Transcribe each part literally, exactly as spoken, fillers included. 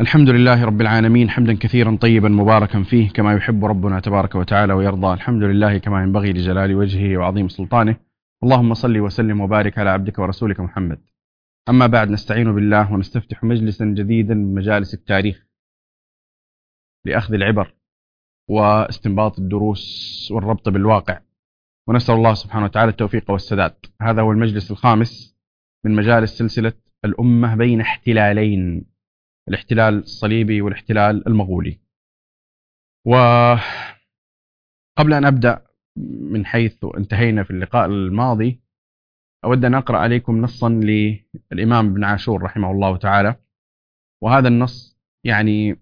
الحمد لله رب العالمين، حمدا كثيرا طيبا مباركا فيه كما يحب ربنا تبارك وتعالى ويرضى. الحمد لله كما ينبغي لجلال وجهه وعظيم سلطانه. اللهم صل وسلم وبارك على عبدك ورسولك محمد. أما بعد، نستعين بالله ونستفتح مجلسا جديدا من مجالس التاريخ لأخذ العبر واستنباط الدروس والربط بالواقع، ونسأل الله سبحانه وتعالى التوفيق والسداد. هذا هو المجلس الخامس من مجالس سلسلة الأمة بين احتلالين، الاحتلال الصليبي والاحتلال المغولي. وقبل أن أبدأ من حيث انتهينا في اللقاء الماضي، أود أن أقرأ عليكم نصا للإمام ابن عاشور رحمه الله تعالى، وهذا النص يعني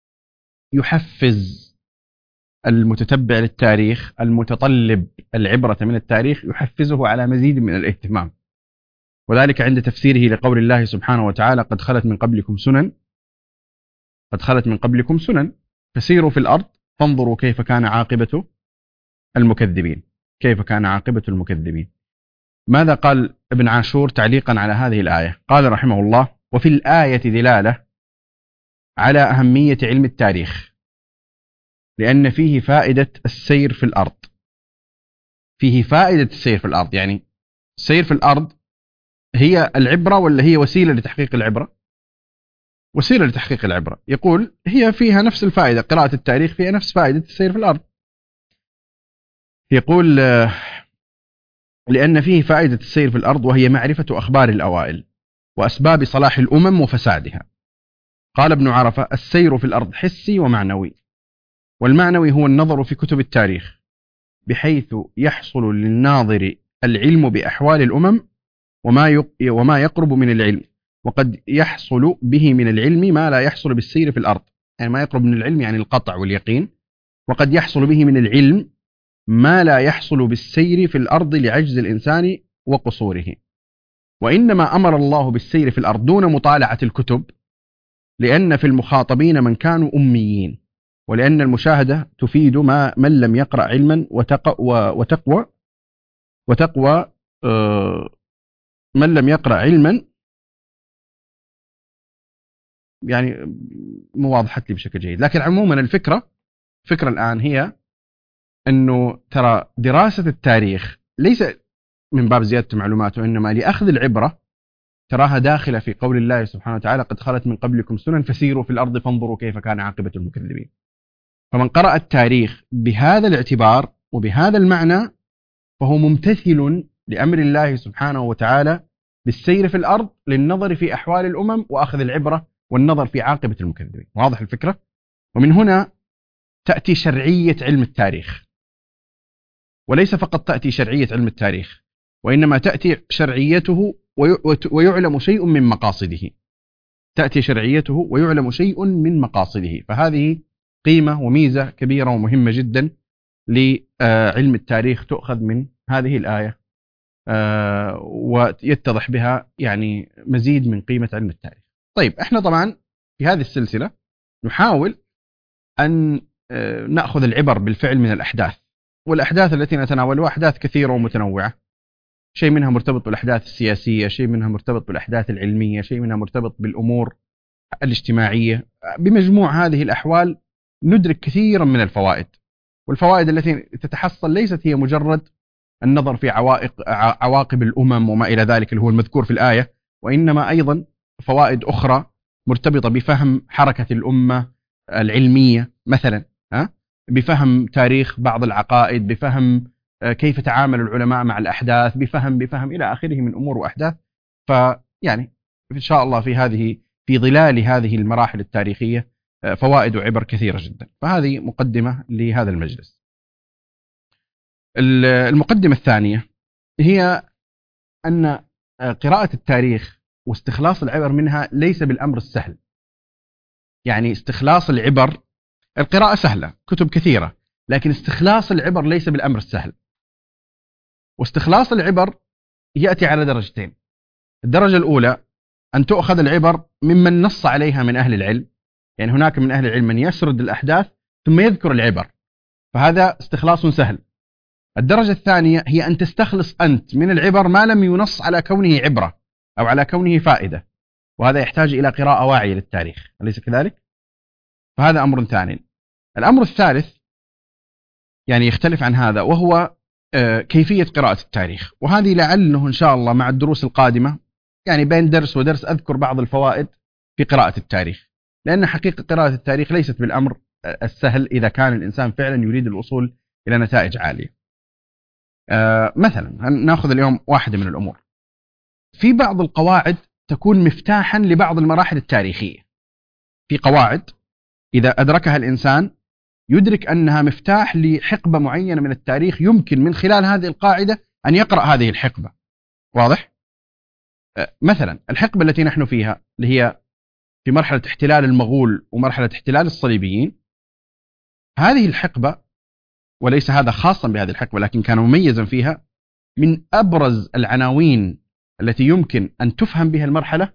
يحفز المتتبع للتاريخ المتطلب العبرة من التاريخ، يحفزه على مزيد من الاهتمام، وذلك عند تفسيره لقول الله سبحانه وتعالى: قد خلت من قبلكم سنن قد خلت من قبلكم سنن فسيروا في الأرض فانظروا كيف كان عاقبة المكذبين كيف كان عاقبة المكذبين. ماذا قال ابن عاشور تعليقا على هذه الآية؟ قال رحمه الله: وفي الآية دلالة على أهمية علم التاريخ، لأن فيه فائدة السير في الأرض فيه فائدة السير في الأرض يعني السير في الأرض هي العبرة ولا هي وسيلة لتحقيق العبرة؟ وسيلة لتحقيق العبرة. يقول هي فيها نفس الفائدة، قراءة التاريخ فيها نفس فائدة السير في الأرض. يقول لأن فيه فائدة السير في الأرض، وهي معرفة أخبار الأوائل وأسباب صلاح الأمم وفسادها. قال ابن عرفة: السير في الأرض حسي ومعنوي، والمعنوي هو النظر في كتب التاريخ بحيث يحصل للناظر العلم بأحوال الأمم وما وما يقرب من العلم، وقد يحصل به من العلم ما لا يحصل بالسير في الأرض. يعني ما يقرب من العلم يعني القطع واليقين، وقد يحصل به من العلم ما لا يحصل بالسير في الأرض لعجز الإنسان وقصوره. وإنما أمر الله بالسير في الأرض دون مطالعة الكتب، لأن في المخاطبين من كانوا أميين، ولأن المشاهدة تفيد ما من لم يقرأ علما وتقوى وتقوى وتقوى آه من لم يقرأ علما. يعني مو واضحت لي بشكل جيد، لكن عموما الفكرة فكرة الآن هي أنه ترى دراسة التاريخ ليس من باب زيادة المعلومات، وإنما لأخذ العبرة. تراها داخلة في قول الله سبحانه وتعالى: قد خلت من قبلكم سنن فسيروا في الأرض فانظروا كيف كان عاقبة المكذبين. فمن قرأ التاريخ بهذا الاعتبار وبهذا المعنى فهو ممتثل لأمر الله سبحانه وتعالى بالسير في الأرض للنظر في أحوال الأمم وأخذ العبرة والنظر في عاقبة المكذبين. واضح الفكرة؟ ومن هنا تأتي شرعية علم التاريخ، وليس فقط تأتي شرعية علم التاريخ، وإنما تأتي شرعيته ويعلم شيء من مقاصده تأتي شرعيته ويعلم شيء من مقاصده. فهذه قيمة وميزة كبيرة ومهمة جدا لعلم التاريخ، تؤخذ من هذه الآية ويتضح بها يعني مزيد من قيمة علم التاريخ. طيب، احنا طبعا في هذه السلسلة نحاول أن نأخذ العبر بالفعل من الأحداث، والأحداث التي نتناولها أحداث كثيرة ومتنوعة، شيء منها مرتبط بالأحداث السياسية، شيء منها مرتبط بالأحداث العلمية، شيء منها مرتبط بالأمور الاجتماعية. بمجموع هذه الأحوال ندرك كثيرا من الفوائد، والفوائد التي تتحصل ليست هي مجرد النظر في عوائق عواقب الأمم وما إلى ذلك اللي هو المذكور في الآية، وإنما أيضا فوائد أخرى مرتبطة بفهم حركة الأمة العلمية مثلا، بفهم تاريخ بعض العقائد، بفهم كيف تعامل العلماء مع الأحداث، بفهم بفهم إلى آخره من أمور وأحداث. فيعني إن شاء الله في هذه في ظلال هذه المراحل التاريخية فوائد وعبر كثيرة جدا. فهذه مقدمة لهذا المجلس. المقدمة الثانية هي أن قراءة التاريخ واستخلاص العبر منها ليس بالأمر السهل. يعني استخلاص العبر، القراءة سهلة، كتب كثيرة، لكن استخلاص العبر ليس بالأمر السهل. واستخلاص العبر يأتي على درجتين. الدرجة الأولى أن تؤخذ العبر ممن نص عليها من أهل العلم، يعني هناك من أهل العلم من يسرد الأحداث ثم يذكر العبر، فهذا استخلاص سهل. الدرجة الثانية هي أن تستخلص أنت من العبر ما لم ينص على كونه عبرة أو على كونه فائدة. وهذا يحتاج إلى قراءة واعية للتاريخ، أليس كذلك؟ فهذا أمر ثاني. الأمر الثالث يعني يختلف عن هذا، وهو كيفية قراءة التاريخ، وهذه لعله إن شاء الله مع الدروس القادمة يعني بين درس ودرس أذكر بعض الفوائد في قراءة التاريخ، لأن حقيقة قراءة التاريخ ليست بالأمر السهل إذا كان الإنسان فعلا يريد الوصول إلى نتائج عالية. آه مثلا نأخذ اليوم واحدة من الأمور، في بعض القواعد تكون مفتاحا لبعض المراحل التاريخية. في قواعد إذا أدركها الإنسان يدرك أنها مفتاح لحقبة معينة من التاريخ، يمكن من خلال هذه القاعدة أن يقرأ هذه الحقبة. واضح؟ آه مثلا الحقبة التي نحن فيها اللي هي في مرحلة احتلال المغول ومرحلة احتلال الصليبيين، هذه الحقبة وليس هذا خاصا بهذه الحقبة لكن كان مميزا فيها، من أبرز العناوين التي يمكن أن تفهم بها المرحلة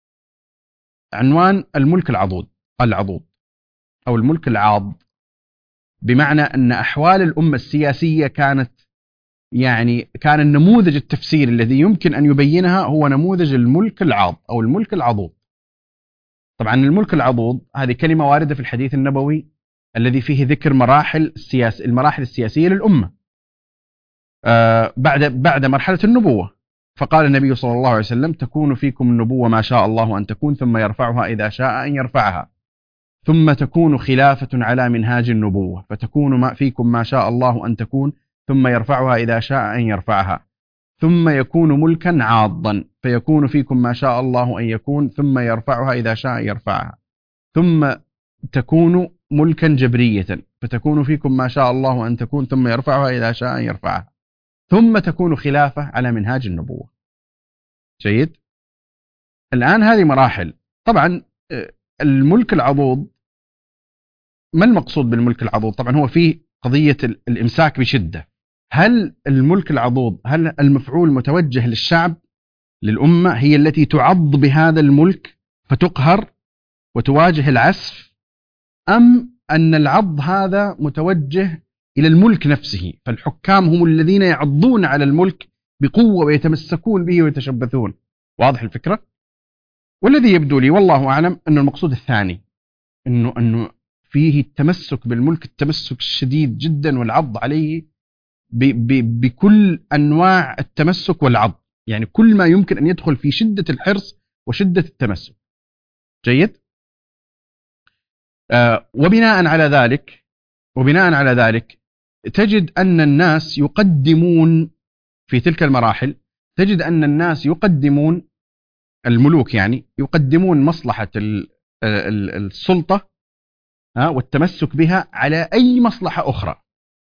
عنوان الملك العضوض العضوض أو الملك العاض، بمعنى أن أحوال الأمة السياسية كانت يعني كان النموذج التفسيري الذي يمكن أن يبينها هو نموذج الملك العاض أو الملك العضوض. طبعا الملك العضوض هذه كلمة واردة في الحديث النبوي الذي فيه ذكر مراحل السياس المراحل السياسية للأمة آه بعد بعد مرحلة النبوة. فقال النبي صلى الله عليه وسلم: تكون فيكم النبوة ما شاء الله أن تكون، ثم يرفعها إذا شاء أن يرفعها، ثم تكون خلافة على منهاج النبوة، فتكون ما فيكم ما شاء الله أن تكون، ثم يرفعها إذا شاء أن يرفعها، ثم يكون ملكا عاضا، فيكون فيكم ما شاء الله أن يكون، ثم يرفعها إذا شاء يرفعها، ثم تكون ملكا جبرية، فتكون فيكم ما شاء الله أن تكون، ثم يرفعها إذا شاء أن يرفعها، ثم تكون خلافة على منهاج النبوة. جيد؟ الآن هذه مراحل. طبعا الملك العضوض، ما المقصود بالملك العضوض؟ طبعا هو فيه قضية الإمساك بشدة. هل الملك العضوض هل المفعول متوجه للشعب للأمة هي التي تعض بهذا الملك فتقهر وتواجه العسف، أم أن العض هذا متوجه إلى الملك نفسه، فالحكام هم الذين يعضون على الملك بقوة ويتمسكون به ويتشبثون؟ واضح الفكرة؟ والذي يبدو لي والله أعلم أن المقصود الثاني، أنه, أنه فيه التمسك بالملك التمسك الشديد جدا والعض عليه ب ب بكل أنواع التمسك والعض، يعني كل ما يمكن أن يدخل في شدة الحرص وشدة التمسك. جيد؟ آه وبناء على ذلك وبناء على ذلك تجد أن الناس يقدمون في تلك المراحل تجد أن الناس يقدمون الملوك يعني يقدمون مصلحة السلطة والتمسك بها على أي مصلحة أخرى،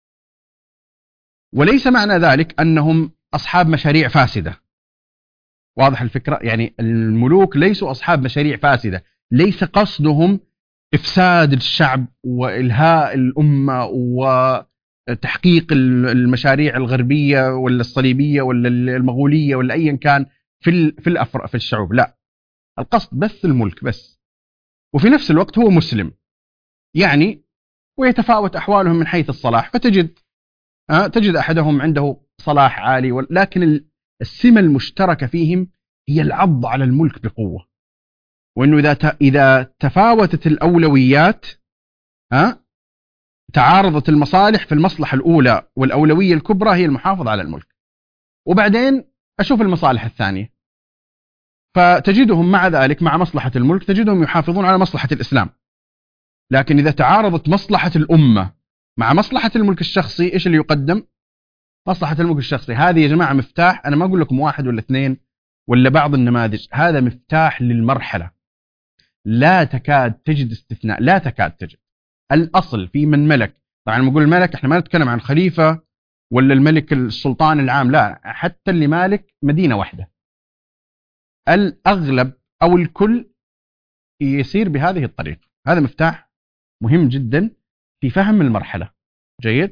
وليس معنى ذلك أنهم أصحاب مشاريع فاسدة. واضح الفكرة؟ يعني الملوك ليسوا أصحاب مشاريع فاسدة، ليس قصدهم إفساد الشعب وإلهاء الأمة وتحقيق المشاريع الغربية ولا الصليبية ولا المغولية ولا أيا كان في في الأفرع في الشعوب، لا، القصد بس الملك بس. وفي نفس الوقت هو مسلم يعني، ويتفاوت أحوالهم من حيث الصلاح، فتجد أه تجد أحدهم عنده صلاح عالي، لكن السمة المشتركة فيهم هي العض على الملك بقوة، وأنه إذا إذا تفاوتت الأولويات أه تعارضت المصالح، في المصلحة الأولى والأولوية الكبرى هي المحافظة على الملك، وبعدين أشوف المصالح الثانية. فتجدهم مع ذلك مع مصلحة الملك تجدهم يحافظون على مصلحة الإسلام، لكن إذا تعارضت مصلحة الأمة مع مصلحة الملك الشخصي، إيش اللي يقدم؟ مصلحة الملك الشخصي. هذه يا جماعة مفتاح، أنا ما أقول لكم واحد ولا اثنين ولا بعض النماذج، هذا مفتاح للمرحلة، لا تكاد تجد استثناء، لا تكاد تجد. الأصل في من ملك، طبعا لما نقول الملك احنا ما نتكلم عن خليفة ولا الملك السلطان العام، لا، حتى اللي مالك مدينة واحدة، الأغلب أو الكل يسير بهذه الطريقة. هذا مفتاح مهم جدا في فهم المرحلة. جيد؟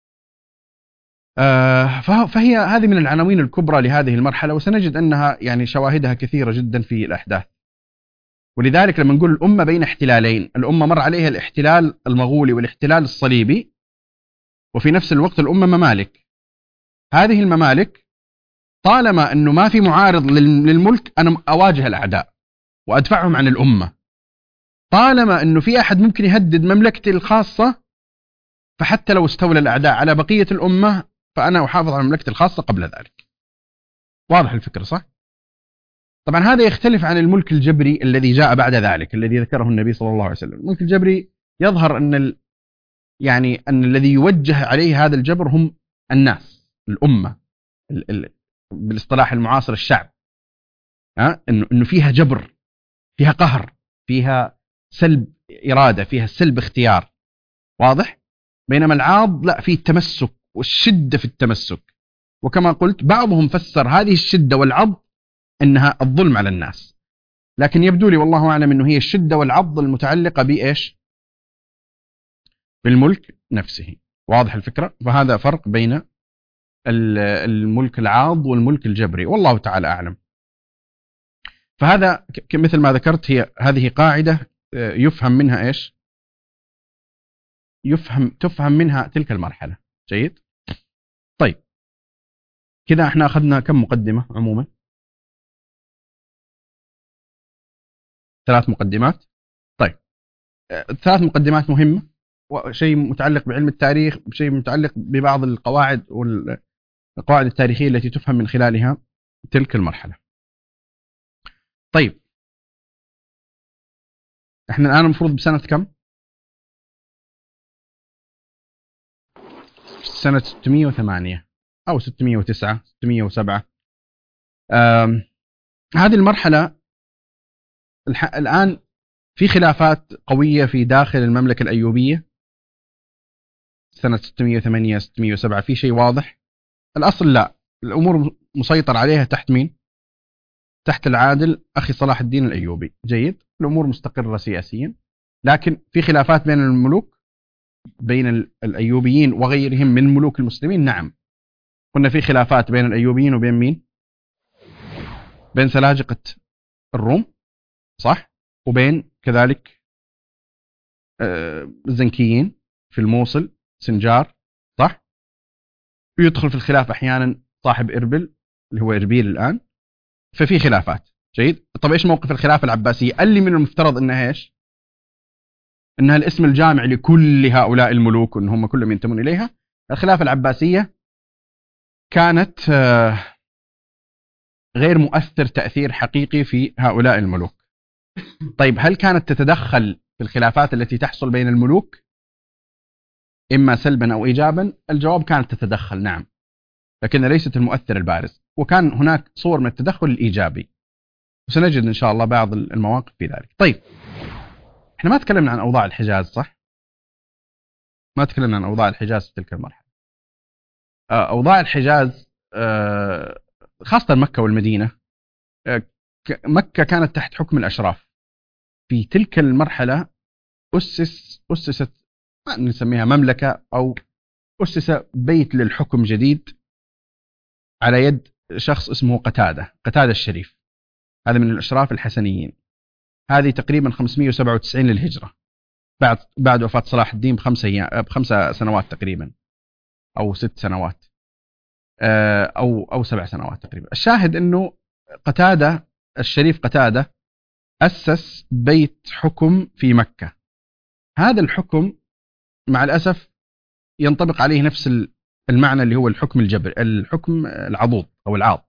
آه فهي هذه من العناوين الكبرى لهذه المرحلة، وسنجد أنها يعني شواهدها كثيرة جدا في الأحداث. ولذلك لما نقول الأمة بين احتلالين، الأمة مر عليها الاحتلال المغولي والاحتلال الصليبي، وفي نفس الوقت الأمة ممالك. هذه الممالك طالما أنه ما في معارض للملك أنا أواجه الأعداء، وأدفعهم عن الأمة. طالما أنه في أحد ممكن يهدد مملكتي الخاصة، فحتى لو استولى الأعداء على بقية الأمة فأنا أحافظ على مملكتي الخاصة قبل ذلك. واضح الفكرة صح؟ طبعا هذا يختلف عن الملك الجبري الذي جاء بعد ذلك، الذي ذكره النبي صلى الله عليه وسلم. الملك الجبري يظهر أن ال... يعني أن الذي يوجه عليه هذا الجبر هم الناس، الأمة، ال... ال... بالاصطلاح المعاصر الشعب. ها؟ إنه إنه فيها جبر، فيها قهر، فيها سلب إرادة، فيها سلب اختيار. واضح؟ بينما العاض لا، فيه التمسك والشدة في التمسك. وكما قلت بعضهم فسر هذه الشدة والعض إنها الظلم على الناس، لكن يبدو لي والله أعلم إنه هي الشدة والعض المتعلقة بإيش؟ بالملك نفسه. واضح الفكرة؟ فهذا فرق بين الملك العاض والملك الجبري، والله تعالى أعلم. فهذا مثل ما ذكرت هي هذه قاعدة يفهم منها إيش؟ يفهم تفهم منها تلك المرحلة. جيد؟ طيب كذا احنا أخذنا كم مقدمة عموما؟ ثلاث مقدمات. طيب ثلاث مقدمات مهمة، وشيء متعلق بعلم التاريخ، شيء متعلق ببعض القواعد والقواعد التاريخية التي تفهم من خلالها تلك المرحلة. طيب احنا الآن المفروض بسنة كم؟ سنة ستمئة وثمانية أو ستمئة وتسعة ستمئة وسبعة. هذه المرحلة الآن في خلافات قوية في داخل المملكة الأيوبية. سنة ستمئة وثمانية ستمئة وسبعة في شيء واضح؟ الأصل لا، الأمور مسيطر عليها تحت مين؟ تحت العادل أخي صلاح الدين الأيوبي. جيد، الأمور مستقرة سياسيا، لكن في خلافات بين الملوك، بين الأيوبيين وغيرهم من ملوك المسلمين. نعم، كنا في خلافات بين الأيوبيين وبين مين؟ بين سلاجقة الروم، صح؟ وبين كذلك الزنكيين في الموصل، سنجار، صح؟ ويدخل في الخلاف أحيانا صاحب إربل اللي هو إربيل الآن. ففي خلافات. جيد. طب إيش موقف الخلافة العباسية اللي من المفترض إنها إيش؟ إنها الاسم الجامع لكل هؤلاء الملوك وإن هم كلهم ينتمون إليها. الخلافة العباسية كانت غير مؤثر تأثير حقيقي في هؤلاء الملوك. طيب هل كانت تتدخل في الخلافات التي تحصل بين الملوك إما سلبا أو إيجابا؟ الجواب كانت تتدخل، نعم، لكن ليست المؤثر البارز، وكان هناك صور من التدخل الإيجابي، وسنجد إن شاء الله بعض المواقف في ذلك. طيب احنا ما تكلمنا عن أوضاع الحجاز، صح؟ ما تكلمنا عن أوضاع الحجاز في تلك المرحلة. أوضاع الحجاز خاصة مكة والمدينة، مكة كانت تحت حكم الأشراف. في تلك المرحلة أسس أسست ما نسميها مملكة، أو أسس بيت للحكم جديد على يد شخص اسمه قتادة قتادة الشريف. هذا من الأشراف الحسنيين. هذه تقريبا خمسمئة وسبعة وتسعين للهجرة، بعد بعد وفاة صلاح الدين بخمسة أيام بخمسة سنوات تقريبا، أو ست سنوات، أو أو سبع سنوات تقريبا. الشاهد إنه قتادة الشريف قتادة أسس بيت حكم في مكة. هذا الحكم مع الأسف ينطبق عليه نفس المعنى اللي هو الحكم الجبر، الحكم العضوض أو العاض.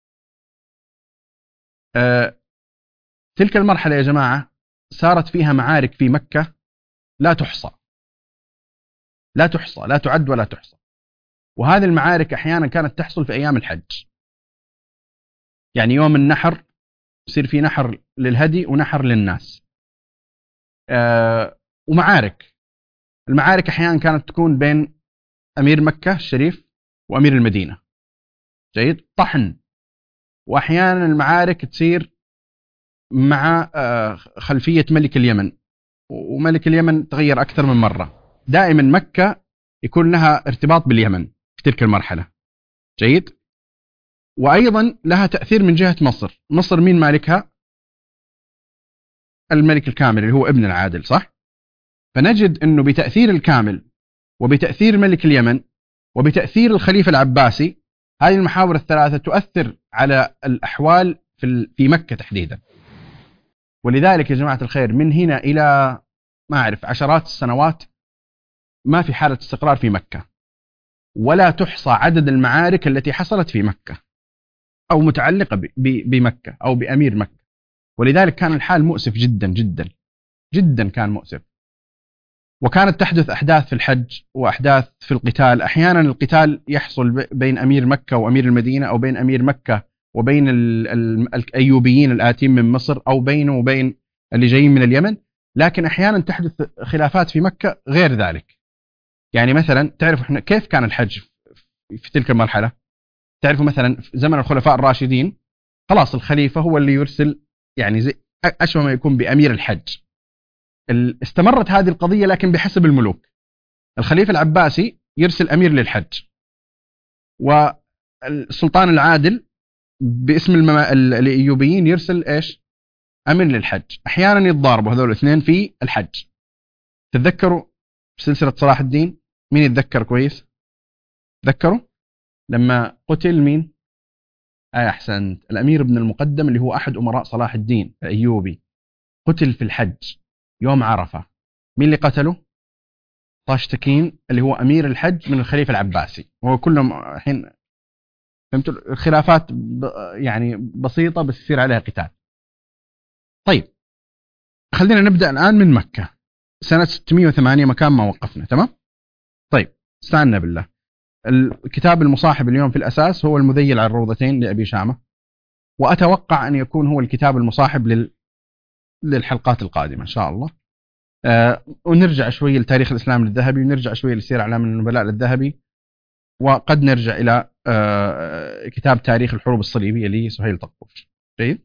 أه تلك المرحلة يا جماعة صارت فيها معارك في مكة لا تحصى لا تحصى لا تعد ولا تحصى. وهذه المعارك أحيانا كانت تحصل في أيام الحج، يعني يوم النحر يصير في نحر للهدي ونحر للناس. أه ومعارك المعارك أحيانا كانت تكون بين أمير مكة الشريف وأمير المدينة. جيد. طحن. وأحيانا المعارك تصير مع خلفية ملك اليمن، وملك اليمن تغير أكثر من مرة. دائما مكة يكون لها ارتباط باليمن في تلك المرحلة. جيد. وأيضا لها تأثير من جهة مصر. مصر مين مالكها؟ الملك الكامل اللي هو ابن العادل، صح؟ فنجد أنه بتأثير الكامل وبتأثير ملك اليمن وبتأثير الخليفة العباسي، هذه المحاور الثلاثة تؤثر على الأحوال في في مكة تحديدا. ولذلك يا جماعة الخير من هنا إلى ما أعرف عشرات السنوات ما في حالة استقرار في مكة، ولا تحصى عدد المعارك التي حصلت في مكة أو متعلقة بمكة أو بأمير مكة. ولذلك كان الحال مؤسف جدا جدا جدا، كان مؤسف. وكانت تحدث أحداث في الحج وأحداث في القتال. أحيانا القتال يحصل بين أمير مكة وأمير المدينة، أو بين أمير مكة وبين الأيوبيين الآتين من مصر، أو بينه وبين اللي جايين من اليمن. لكن أحيانا تحدث خلافات في مكة غير ذلك. يعني مثلا تعرفوا احنا كيف كان الحج في تلك المرحلة؟ تعرفوا مثلا في زمن الخلفاء الراشدين خلاص الخليفة هو اللي يرسل، يعني زي أشبه ما يكون بأمير الحج. استمرت هذه القضية لكن بحسب الملوك. الخليفة العباسي يرسل أمير للحج، والسلطان العادل باسم المما... الأيوبيين يرسل إيش؟ أمير للحج. أحيانا يتضاربوا هذول الاثنين في الحج. تتذكروا سلسلة صلاح الدين؟ مين يتذكر كويس؟ تذكروا لما قتل مين؟ آه أحسنت، الأمير ابن المقدم اللي هو أحد أمراء صلاح الدين الأيوبي، قتل في الحج يوم عرفة. مين اللي قتله؟ طاشتكين اللي هو أمير الحج من الخليفة العباسي. وهو كلهم الحين فهمتوا الخلافات ب... يعني بسيطة بس يصير عليها قتال. طيب خلينا نبدأ الآن من مكة سنة ستمائة وثمانية مكان ما وقفنا. تمام؟ طيب استعنا بالله. الكتاب المصاحب اليوم في الأساس هو المذيل على الروضتين لأبي شامة، وأتوقع أن يكون هو الكتاب المصاحب لل... للحلقات القادمة إن شاء الله. آه ونرجع شوي لتاريخ الإسلام للذهبي، ونرجع شوي لسير أعلام النبلاء للذهبي، وقد نرجع إلى آه كتاب تاريخ الحروب الصليبية لسهيل طقوش. جيد؟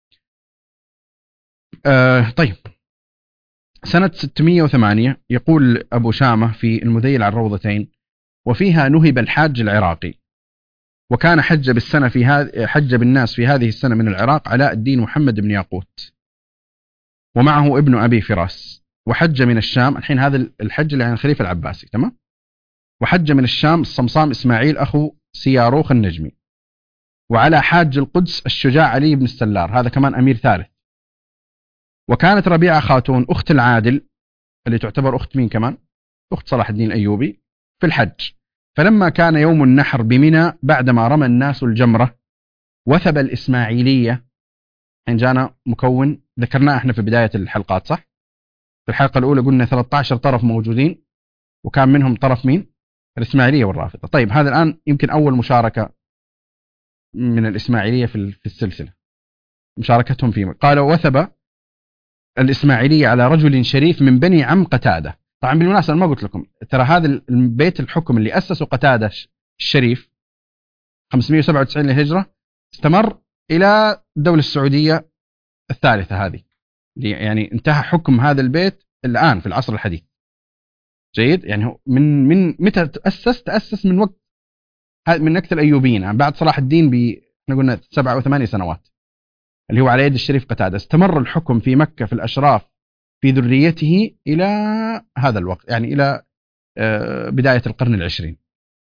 آه طيب سنة ستمائة وثمانية يقول أبو شامة في المذيل على الروضتين: وفيها نهب الحاج العراقي، وكان حج بالسنة في هذه حج بالناس في هذه السنة من العراق علاء الدين محمد بن ياقوت، ومعه ابن أبي فراس. وحج من الشام، الحين هذا الحج اللي عن الخليفة العباسي. تمام؟ وحج من الشام الصمصام إسماعيل أخو سياروخ النجمي، وعلى حاج القدس الشجاع علي بن السلار، هذا كمان أمير ثالث. وكانت ربيعة خاتون أخت العادل اللي تعتبر أخت مين كمان؟ أخت صلاح الدين الأيوبي في الحج. فلما كان يوم النحر بمنى بعدما رمى الناس الجمرة وثب الإسماعيلية، حين جانا مكون ذكرناه احنا في بداية الحلقات صح؟ في الحلقة الأولى قلنا ثلاثة عشر طرف موجودين، وكان منهم طرف مين؟ الإسماعيلية والرافضة. طيب هذا الآن يمكن أول مشاركة من الإسماعيلية في السلسلة، مشاركتهم فيه. قالوا: وثب الإسماعيلية على رجل شريف من بني عم قتادة. طبعا بالمناسبة ما قلت لكم ترى هذا البيت الحكم اللي أسسه قتادة الشريف خمسمائة وسبعة وتسعين للهجرة استمر إلى الدولة السعودية الثالثة هذه، يعني انتهى حكم هذا البيت الآن في العصر الحديث. جيد؟ يعني من من متى تأسس؟ تأسس من وقت من نكت الأيوبيين، يعني بعد صلاح الدين ب احنا قلنا سبعة أو ثمانية سنوات، اللي هو على يد الشريف قتادة. استمر الحكم في مكة في الأشراف في ذريته إلى هذا الوقت، يعني إلى بداية القرن العشرين.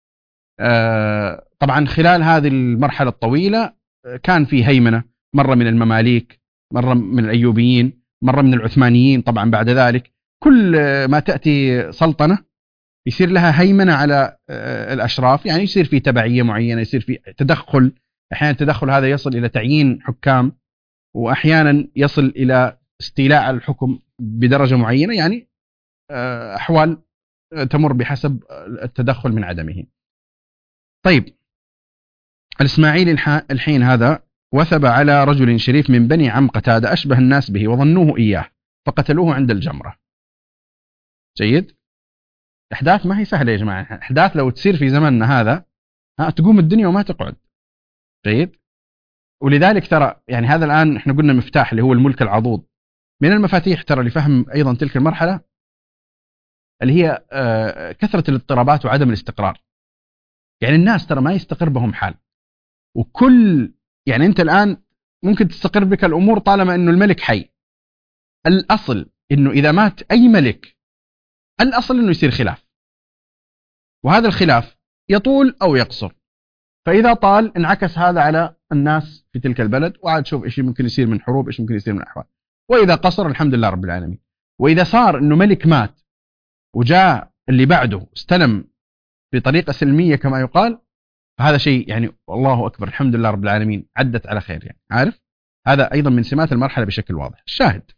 طبعا خلال هذه المرحلة الطويلة كان في هيمنة، مرة من المماليك، مرة من الأيوبيين، مرة من العثمانيين. طبعا بعد ذلك كل ما تأتي سلطنة يصير لها هيمنة على الأشراف، يعني يصير في تبعية معينة، يصير في تدخل. أحيانا التدخل هذا يصل إلى تعيين حكام، وأحيانا يصل إلى استيلاء على الحكم بدرجة معينة، يعني أحوال تمر بحسب التدخل من عدمه. طيب الإسماعيلي الحين هذا وثب على رجل شريف من بني عم قتادة أشبه الناس به وظنوه إياه فقتلوه عند الجمرة. جيد؟ أحداث ما هي سهلة يا جماعة، أحداث لو تصير في زمننا هذا ها تقوم الدنيا وما تقعد. جيد؟ ولذلك ترى يعني هذا الآن احنا قلنا مفتاح اللي هو الملك العضوض، من المفاتيح ترى لفهم أيضا تلك المرحلة اللي هي كثرة الاضطرابات وعدم الاستقرار. يعني الناس ترى ما يستقر بهم حال، وكل يعني أنت الآن ممكن تستقر بك الأمور طالما أنه الملك حي. الأصل أنه إذا مات أي ملك الأصل أنه يصير خلاف، وهذا الخلاف يطول أو يقصر. فإذا طال انعكس هذا على الناس في تلك البلد، وعاد شوف إيش ممكن يصير من حروب، إيش ممكن يصير من أحوال. وإذا قصر الحمد لله رب العالمين. وإذا صار أنه ملك مات وجاء اللي بعده استلم بطريقة سلمية كما يقال، فهذا شيء يعني الله أكبر الحمد لله رب العالمين، عدت على خير يعني. عارف هذا أيضا من سمات المرحلة بشكل واضح. الشاهد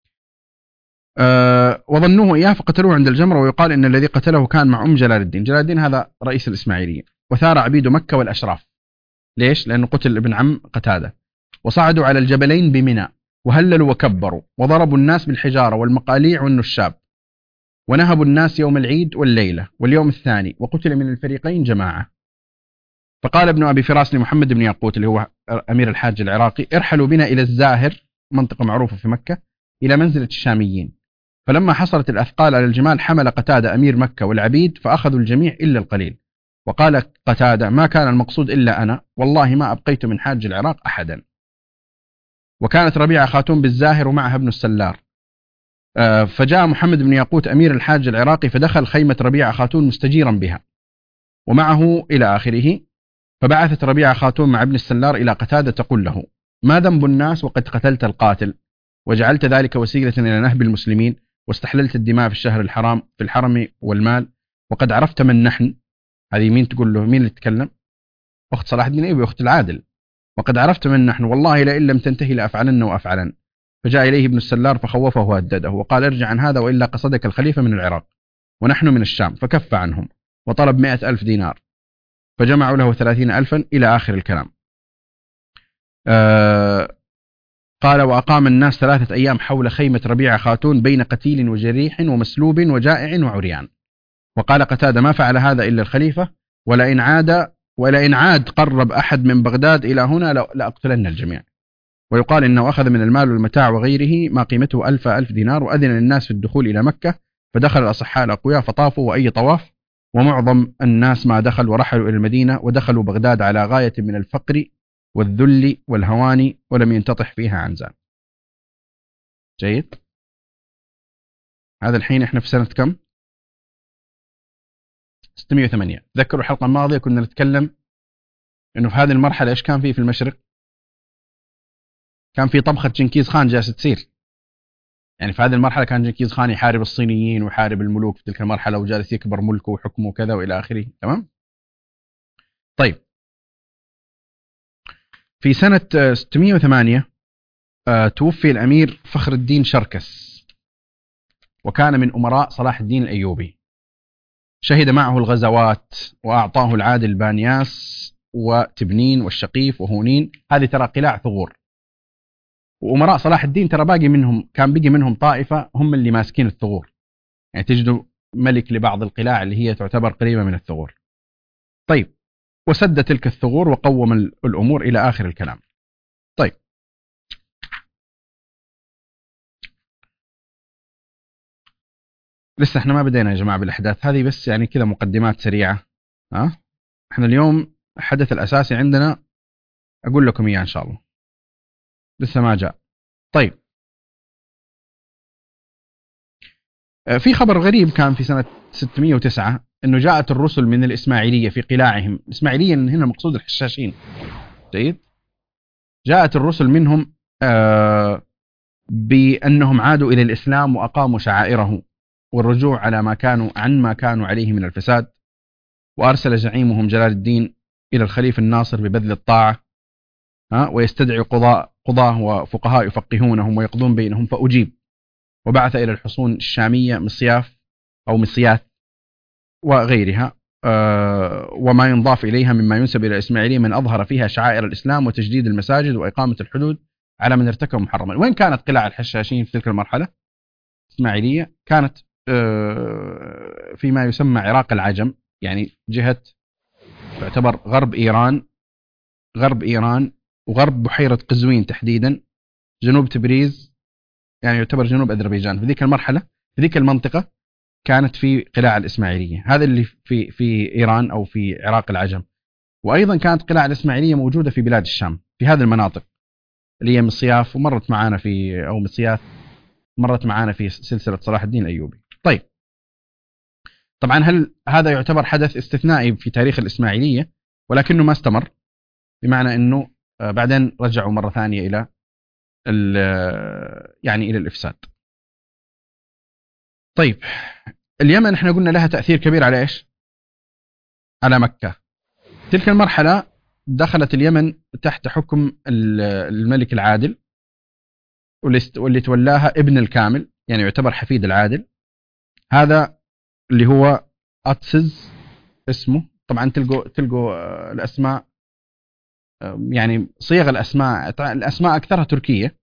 أه وظنوه إياه فقتلوه عند الجمرة، ويقال إن الذي قتله كان مع أم جلال الدين. جلال الدين هذا رئيس الإسماعيلية. وثار عبيد مكة والأشراف. ليش؟ لأنه قتل ابن عم قتادة. وصعدوا على الجبلين بمنى وهللوا وكبروا وضربوا الناس بالحجارة والمقاليع والنشاب، ونهبوا الناس يوم العيد والليلة واليوم الثاني، وقتل من الفريقين جماعة. فقال ابن أبي فراس لمحمد بن ياقوت اللي هو أمير الحاج العراقي: ارحلوا بنا إلى الزاهر، منطقة معروفة في مكة، إلى منزلة الشاميين. فلما حصلت الأثقال على الجمال حمل قتادة أمير مكة والعبيد فأخذوا الجميع إلا القليل. وقال قتادة: ما كان المقصود إلا أنا، والله ما أبقيت من حاج العراق أحدا. وكانت ربيعة خاتون بالزاهر ومعها ابن السلار. فجاء محمد بن ياقوت أمير الحاج العراقي فدخل خيمة ربيعة خاتون مستجيرا بها ومعه إلى آخره. فبعثت ربيعة خاتون مع ابن السلار إلى قتادة تقول له: ما ذنب الناس وقد قتلت القاتل وجعلت ذلك وسيلة إلى نهب المسلمين واستحللت الدماء في الشهر الحرام في الحرم والمال، وقد عرفت من نحن. هذه مين تقول له؟ مين اللي تتكلم؟ أخت صلاح الدين أيوبي، أخت العادل. وقد عرفت من نحن، والله لئن لم تنتهي لأفعلن وأفعلن. فجاء إليه ابن السلار فخوفه وهدده وقال: ارجع عن هذا وإلا قصدك الخليفة من العراق ونحن من الشام. فكف عنهم وطلب مئة ألف دينار، فجمعوا له ثلاثين ألفا إلى آخر الكلام. آه قال: وأقام الناس ثلاثة أيام حول خيمة ربيعة خاتون بين قتيل وجريح ومسلوب وجائع وعريان. وقال قتادة: ما فعل هذا إلا الخليفة، ولئن عاد ولئن عاد قرب أحد من بغداد إلى هنا لأقتلن الجميع. ويقال إنه أخذ من المال والمتاع وغيره ما قيمته ألف ألف دينار، وأذن للناس في الدخول إلى مكة، فدخل الأصحاء الأقوياء فطافوا وأي طواف، ومعظم الناس ما دخل ورحلوا إلى المدينة ودخلوا بغداد على غاية من الفقر والذل والهوان، ولم ينتطح فيها عنزان. جيد. هذا الحين احنا في سنة كم؟ ستمئة وثمانية. تذكروا الحلقة الماضية كنا نتكلم انه في هذه المرحلة ايش كان فيه في المشرق؟ كان في طبخة جنكيز خان جالسة تصير. يعني في هذه المرحلة كان جنكيز خان يحارب الصينيين ويحارب الملوك في تلك المرحلة، وجالس يكبر ملكه وحكمه وكذا وإلى آخره. تمام؟ طيب، في سنة ستمئة وثمانية توفي الأمير فخر الدين شركس، وكان من أمراء صلاح الدين الأيوبي. شهد معه الغزوات وأعطاه العادل بانياس وتبنين والشقيف وهونين. هذه ترى قلاع ثغور. وأمراء صلاح الدين ترى باقي منهم، كان بقي منهم طائفة هم اللي ماسكين الثغور. يعني تجدوا ملك لبعض القلاع اللي هي تعتبر قريبة من الثغور. طيب، وسد تلك الثغور وقوم الأمور إلى آخر الكلام. طيب، لسه احنا ما بدينا يا جماعة بالأحداث هذه، بس يعني كذا مقدمات سريعة. ها؟ احنا اليوم الحدث الأساسي عندنا أقول لكم إياه إن شاء الله، لسه ما جاء. طيب، في خبر غريب كان في سنة ستمئة وتسعة، أنه جاءت الرسل من الإسماعيلية في قلاعهم. الإسماعيلية هنا مقصود الحشاشين. جيد. جاءت الرسل منهم آه بأنهم عادوا إلى الإسلام وأقاموا شعائره والرجوع على ما كانوا عن ما كانوا عليه من الفساد. وأرسل زعيمهم جلال الدين إلى الخليفة الناصر ببذل الطاعة، ها، ويستدعي قضاء قضاه وفقهاء يفقهونهم ويقضون بينهم، فأجيب. وبعث إلى الحصون الشامية مصياف أو مصياث وغيرها آه وما ينضاف إليها مما ينسب إلى الإسماعيلية من أظهر فيها شعائر الإسلام وتجديد المساجد وإقامة الحدود على من ارتكب محرما. وين كانت قلاع الحشاشين في تلك المرحلة؟ إسماعيلية كانت آه فيما يسمى عراق العجم، يعني جهة تعتبر غرب إيران غرب إيران وغرب بحيرة قزوين تحديدا، جنوب تبريز، يعني يعتبر جنوب أذربيجان. في ذيك المرحلة في ذيك المنطقة كانت في قلاع الإسماعيلية، هذا اللي في في إيران أو في عراق العجم. وأيضا كانت قلاع الإسماعيلية موجودة في بلاد الشام في هذه المناطق اللي هي مصياف، ومرت معانا في أو مصياث مرت معانا في سلسلة صلاح الدين الأيوبي. طيب، طبعا هل هذا يعتبر حدث استثنائي في تاريخ الإسماعيلية؟ ولكنه ما استمر، بمعنى أنه بعدين رجعوا مرة ثانية إلى يعني إلى الإفساد. طيب اليمن احنا قلنا لها تأثير كبير على إيش؟ على مكة. تلك المرحلة دخلت اليمن تحت حكم الملك العادل، واللي تولاها ابن الكامل، يعني يعتبر حفيد العادل، هذا اللي هو أتسز اسمه. طبعا تلقوا تلقوا الأسماء، يعني صيغ الأسماء الأسماء أكثرها تركية،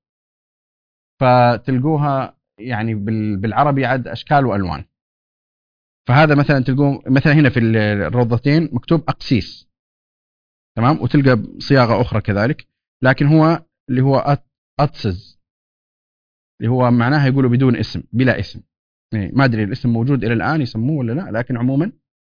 فتلقوها يعني بالعربي عد أشكال وألوان. فهذا مثلا تلقوه مثلا هنا في الروضتين مكتوب أقسيس، تمام، وتلقى صياغة أخرى كذلك، لكن هو اللي هو أتسز اللي هو معناها يقولوا بدون اسم، بلا اسم، يعني ما أدري الاسم موجود إلى الآن يسموه ولا لا، لكن عموما.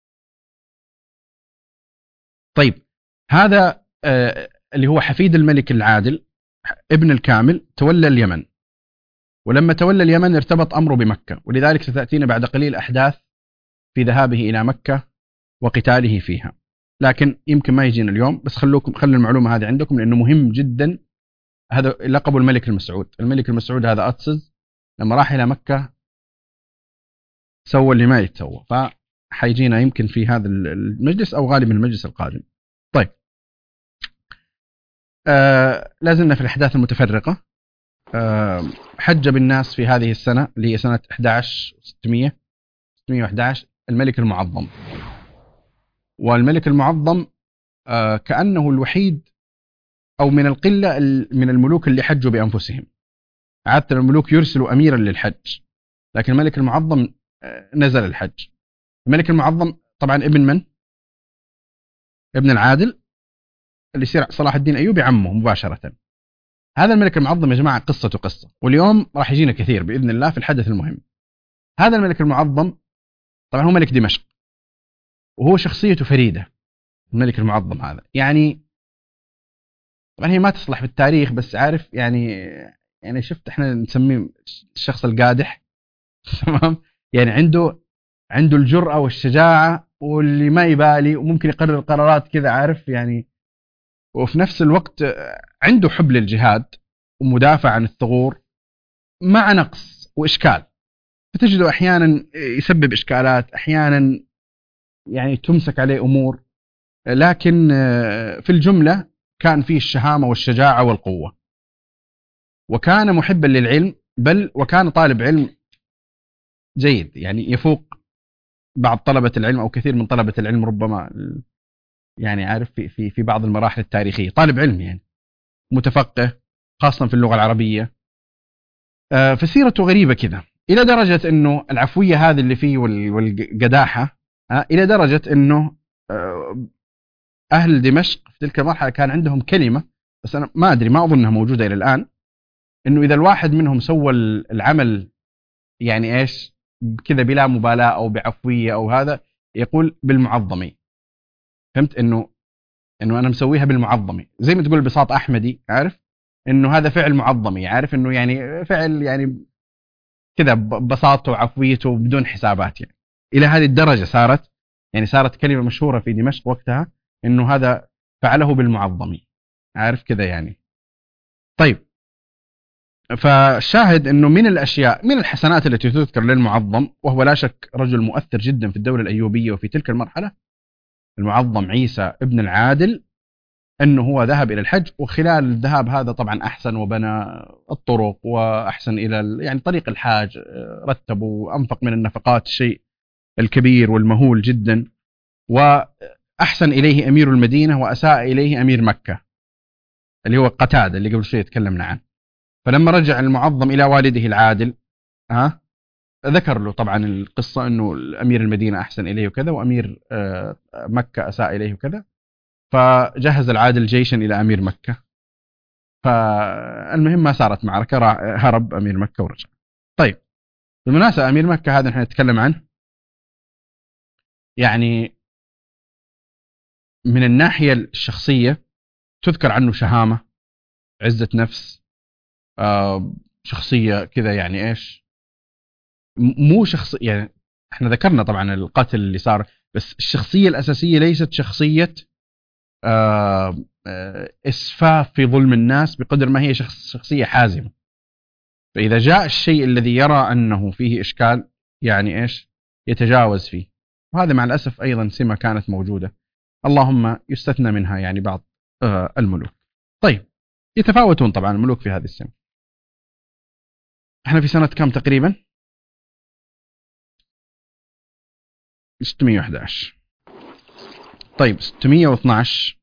طيب هذا آه اللي هو حفيد الملك العادل ابن الكامل تولى اليمن، ولما تولى اليمن ارتبط أمره بمكة، ولذلك ستأتينا بعد قليل أحداث في ذهابه إلى مكة وقتاله فيها، لكن يمكن ما يجينا اليوم، بس خلوكم خلوا المعلومة هذه عندكم لأنه مهم جدا. هذا لقبه الملك المسعود. الملك المسعود هذا أتسز لما راح إلى مكة سوى اللي ما يتسوى، فحيجينا يمكن في هذا المجلس أو غالبا المجلس القادم. طيب آه لازلنا في الأحداث المتفرقة. آه حج بالناس في هذه السنة اللي هي سنة أحد عشر ستمائة وأحد عشر الملك المعظم. والملك المعظم آه كأنه الوحيد أو من القلة من الملوك اللي حجوا بأنفسهم. عادة الملوك يرسلوا أميرا للحج، لكن الملك المعظم آه نزل الحج. الملك المعظم طبعا ابن من؟ ابن العادل اللي يصير صلاح الدين أيوبي عمه مباشرة. هذا الملك المعظم يا جماعة قصته قصة، واليوم راح يجينا كثير بإذن الله في الحدث المهم. هذا الملك المعظم طبعا هو ملك دمشق، وهو شخصيته فريدة. الملك المعظم هذا يعني طبعا هي ما تصلح في التاريخ، بس عارف يعني يعني شفت احنا نسميه الشخص القادح تمام، يعني عنده عنده الجرأة والشجاعة واللي ما يبالي، وممكن يقرر قرارات كذا عارف يعني، وفي نفس الوقت عنده حب للجهاد ومدافع عن الثغور مع نقص وإشكال. فتجده أحيانا يسبب إشكالات، أحيانا يعني تمسك عليه أمور، لكن في الجملة كان فيه الشهامة والشجاعة والقوة، وكان محبا للعلم، بل وكان طالب علم جيد، يعني يفوق بعض طلبة العلم أو كثير من طلبة العلم ربما، يعني عارف في في في بعض المراحل التاريخية طالب علم يعني متفقه خاصة في اللغة العربية. فسيرته غريبة كذا إلى درجة أنه العفوية هذه اللي فيه والقداحة، إلى درجة أنه أهل دمشق في تلك المرحلة كان عندهم كلمة، بس أنا ما أدري ما أظنها موجودة إلى الآن، أنه إذا الواحد منهم سوى العمل يعني إيش كذا بلا مبالاة أو بعفوية أو هذا، يقول بالمعظمي. فهمت أنه أنه أنا مسويها بالمعظمي، زي ما تقول بساط أحمدي، عارف أنه هذا فعل معظمي، عارف أنه يعني فعل يعني كذا ببساطته وعفويته بدون حسابات يعني. إلى هذه الدرجة صارت يعني صارت كلمة مشهورة في دمشق وقتها إنه هذا فعله بالمعظمي، عارف كذا يعني. طيب فالشاهد إنه من الأشياء من الحسنات التي تذكر للمعظم، وهو لا شك رجل مؤثر جدا في الدولة الأيوبية وفي تلك المرحلة، المعظم عيسى ابن العادل، أنه هو ذهب إلى الحج، وخلال الذهاب هذا طبعا أحسن وبنى الطرق وأحسن إلى يعني طريق الحاج، رتب وأنفق من النفقات الشيء الكبير والمهول جدا، وأحسن إليه أمير المدينة وأساء إليه أمير مكة اللي هو قتادة اللي قبل شوي تكلمنا عنه. فلما رجع المعظم إلى والده العادل ها ذكر له طبعا القصة أنه أمير المدينة أحسن إليه وكذا، وأمير مكة أساء إليه وكذا، فجهز العادل جيشا إلى أمير مكة. فالمهم ما صارت معركة، هرب أمير مكة ورجع. طيب بالمناسبة أمير مكة هذا نحن نتكلم عنه يعني من الناحية الشخصية تذكر عنه شهامة، عزة نفس، آه شخصية كذا يعني إيش، مو شخص يعني احنا ذكرنا طبعا القتل اللي صار، بس الشخصية الأساسية ليست شخصية آه إسفاف في ظلم الناس بقدر ما هي شخص شخصية حازمة. فإذا جاء الشيء الذي يرى أنه فيه إشكال يعني إيش يتجاوز فيه، وهذا مع الأسف أيضا سمة كانت موجودة، اللهم يستثنى منها يعني بعض الملوك. طيب يتفاوتون طبعا الملوك في هذه السنة. احنا في سنة كم تقريبا؟ ستمائة وأحد عشر. طيب ستمائة واثني عشر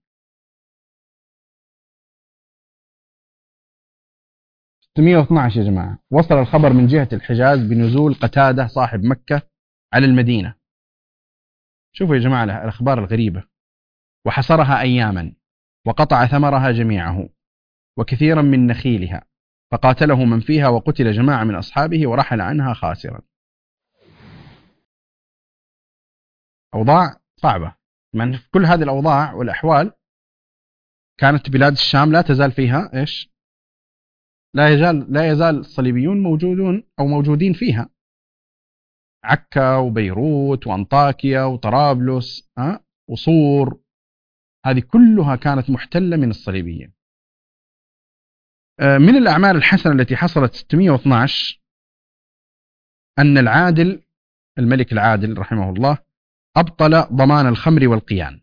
ستمائة واثني عشر يا جماعة وصل الخبر من جهة الحجاز بنزول قتادة صاحب مكة على المدينة. شوفوا يا جماعة الأخبار الغريبة. وحصرها أياما وقطع ثمرها جميعه وكثيرا من نخيلها فقاتله من فيها وقتل جماعة من أصحابه ورحل عنها خاسرا. أوضاع صعبة. من في كل هذه الأوضاع والأحوال كانت بلاد الشام لا تزال فيها إيش؟ لا يزال لا يزال الصليبيون موجودون أو موجودين فيها. عكا وبيروت وأنطاكيا وطرابلس ها وصور، هذه كلها كانت محتلة من الصليبيين. من الأعمال الحسنة التي حصلت ستمائة واثني عشر أن العادل الملك العادل رحمه الله أبطل ضمان الخمر والقيان،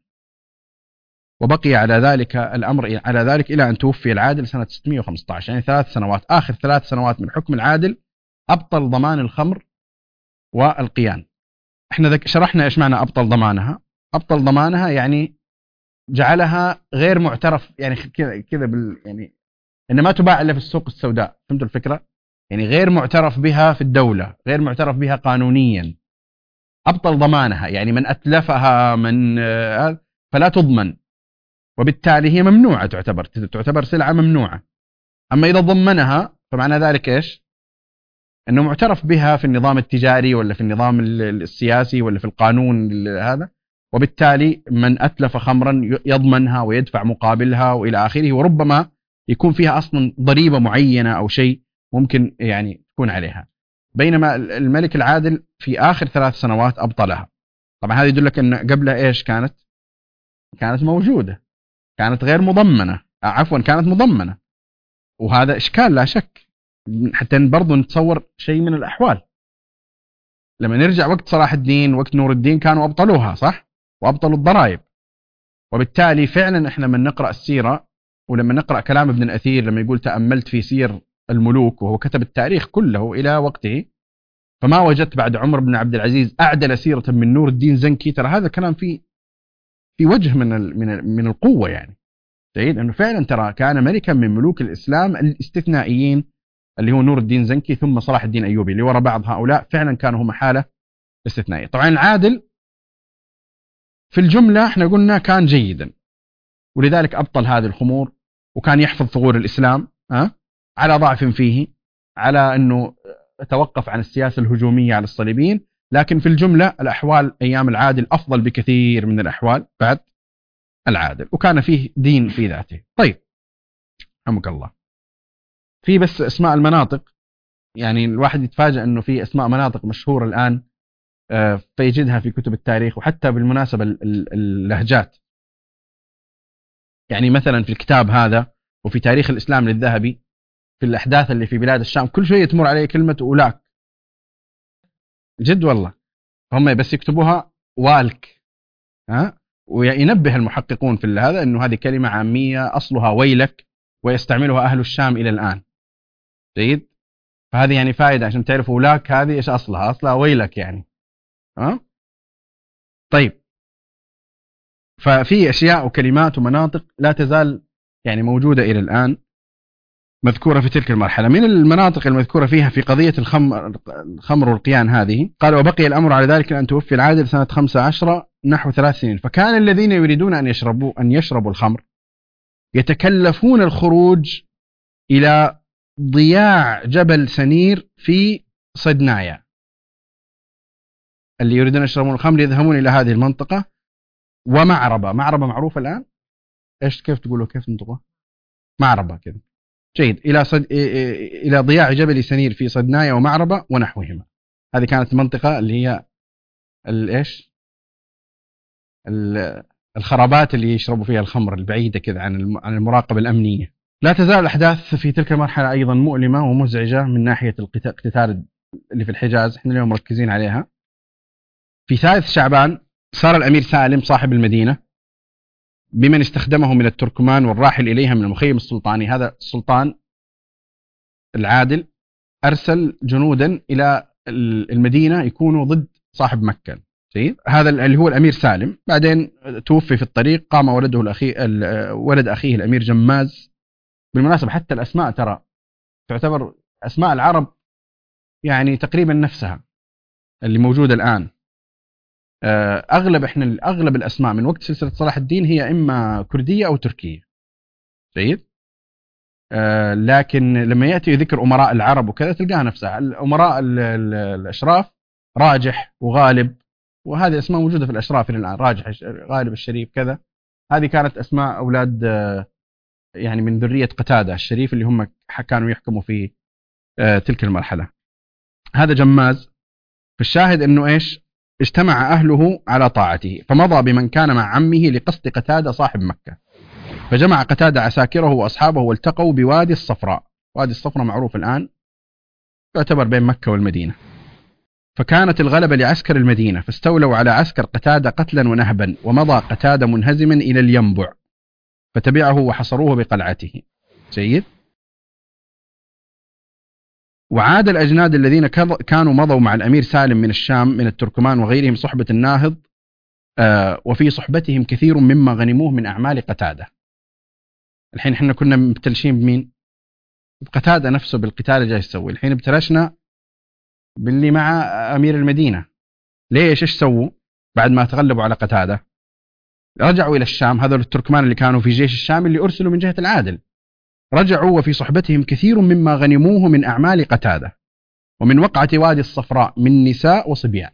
وبقي على ذلك الأمر على ذلك إلى أن توفي العادل سنة ستمائة وخمسة عشر، يعني ثلاث سنوات، آخر ثلاث سنوات من حكم العادل أبطل ضمان الخمر والقيان. احنا شرحنا إيش معنى أبطل ضمانها. أبطل ضمانها يعني جعلها غير معترف، يعني كذا كذا بال يعني إن ما تباع إلا في السوق السوداء. فهمتوا الفكرة؟ يعني غير معترف بها في الدولة، غير معترف بها قانونيا. أبطل ضمانها يعني من أتلفها من فلا تضمن، وبالتالي هي ممنوعة، تعتبر تعتبر سلعة ممنوعة. أما إذا ضمنها فمعنى ذلك إيش؟ أنه معترف بها في النظام التجاري ولا في النظام السياسي ولا في القانون هذا، وبالتالي من أتلف خمرا يضمنها ويدفع مقابلها وإلى آخره، وربما يكون فيها أصلا ضريبة معينة أو شيء ممكن يعني تكون عليها. بينما الملك العادل في آخر ثلاث سنوات أبطلها. طبعا هذا يدلك أن قبلها إيش كانت؟ كانت موجودة، كانت غير مضمنة، عفوا كانت مضمنة، وهذا إشكال لا شك. حتى برضو نتصور شيء من الأحوال. لما نرجع وقت صلاح الدين وقت نور الدين كانوا أبطلوها صح؟ وأبطلوا الضرائب. وبالتالي فعلا إحنا من نقرأ السيرة ولما نقرأ كلام ابن الأثير لما يقول تأملت في سير الملوك، وهو كتب التاريخ كله إلى وقته، فما وجدت بعد عمر بن عبد العزيز أعدل سيرة من نور الدين زنكي. ترى هذا كلام في في وجه من من من القوة يعني. جيد أنه فعلا ترى كان ملكا من ملوك الإسلام الاستثنائيين اللي هو نور الدين زنكي ثم صلاح الدين أيوبي، اللي وراء بعض هؤلاء فعلا كانوا هم حالة استثنائية. طبعا العادل في الجملة احنا قلنا كان جيدا، ولذلك أبطل هذه الخمور وكان يحفظ ثغور الإسلام أه؟ على ضعف فيه، على أنه توقف عن السياسة الهجومية على الصليبيين. لكن في الجملة الأحوال أيام العادل أفضل بكثير من الأحوال بعد العادل، وكان فيه دين في ذاته. طيب رحمك الله. في بس اسماء المناطق، يعني الواحد يتفاجأ أنه في اسماء مناطق مشهورة الآن فيجدها في كتب التاريخ، وحتى بالمناسبة اللهجات. يعني مثلا في الكتاب هذا وفي تاريخ الإسلام للذهبي في الأحداث اللي في بلاد الشام كل شوية تمر عليه كلمة أولاك. جد والله هم بس يكتبوها والك ها، وينبه المحققون في هذا أنه هذه كلمة عامية أصلها ويلك، ويستعملها أهل الشام إلى الآن. جيد. فهذه يعني فائدة عشان تعرفوا أولاك هذه إيش أصلها. أصلها ويلك يعني ها. طيب ففي أشياء وكلمات ومناطق لا تزال يعني موجودة إلى الآن مذكورة في تلك المرحلة. من المناطق المذكورة فيها في قضية الخمر, الخمر والقيان هذه قال وبقي الأمر على ذلك أن توفي العادل سنة خمسة عشر نحو ثلاث سنين. فكان الذين يريدون أن يشربوا أن يشربوا الخمر يتكلفون الخروج إلى ضياع جبل سنير في صدنايا. اللي يريدون يشربون الخمر يذهبون إلى هذه المنطقة. ومعربة، معربة معروفة الآن، إيش كيف تقولوا كيف تنطقوا؟ معربة كذا. جيد. إلى صد... إلى ضياع جبل سنير في صدنايا ومعربة ونحوهما. هذه كانت المنطقة اللي هي الإيش ال... الخرابات اللي يشربوا فيها الخمر البعيدة كذا عن عن المراقبة الأمنية. لا تزال الأحداث في تلك المرحلة أيضا مؤلمة ومزعجة من ناحية الاقتتال اللي في الحجاز، احنا اليوم مركزين عليها. في ثالث شعبان صار الأمير سالم صاحب المدينة بمن استخدمه من التركمان والراحل إليها من المخيم السلطاني. هذا السلطان العادل أرسل جنودا إلى المدينة يكونوا ضد صاحب مكة. طيب هذا اللي هو الأمير سالم بعدين توفي في الطريق. قام ولده الأخي ولد أخيه الأمير جماز. بالمناسبة حتى الأسماء ترى تعتبر أسماء العرب يعني تقريبا نفسها اللي موجودة الآن. أغلب إحنا أغلب الأسماء من وقت سلسلة صلاح الدين هي إما كردية أو تركية. طيب آه لكن لما يأتي ذكر أمراء العرب وكذا تلقاها نفسها. الأمراء الأشراف راجح وغالب، وهذه أسماء موجودة في الأشراف إلى الآن، راجح غالب الشريف كذا. هذه كانت أسماء أولاد آه يعني من ذرية قتادة الشريف اللي هم كانوا يحكموا في آه تلك المرحلة. هذا جماز. في الشاهد أنه إيش اجتمع أهله على طاعته، فمضى بمن كان مع عمه لقصد قتادة صاحب مكة. فجمع قتادة عساكره وأصحابه والتقوا بوادي الصفراء. وادي الصفراء معروف الآن، يعتبر بين مكة والمدينة. فكانت الغلبة لعسكر المدينة، فاستولوا على عسكر قتادة قتلا ونهبا، ومضى قتادة منهزما إلى الينبع فتبعه وحصروه بقلعته. جيد. وعاد الأجناد الذين كانوا مضوا مع الأمير سالم من الشام من التركمان وغيرهم صحبة الناهض، آه وفي صحبتهم كثير مما غنموه من أعمال قتادة. الحين احنا كنا مبتلشين بمين؟ بقتادة نفسه بالقتال جاي يسوي. الحين ابتلشنا باللي مع أمير المدينة. ليش؟ ايش سووا بعد ما تغلبوا على قتادة؟ رجعوا إلى الشام. هذول التركمان اللي كانوا في جيش الشام اللي أرسلوا من جهة العادل، رجعوا وفي صحبتهم كثير مما غنموه من أعمال قتادة ومن وقعة وادي الصفراء من نساء وصبيان.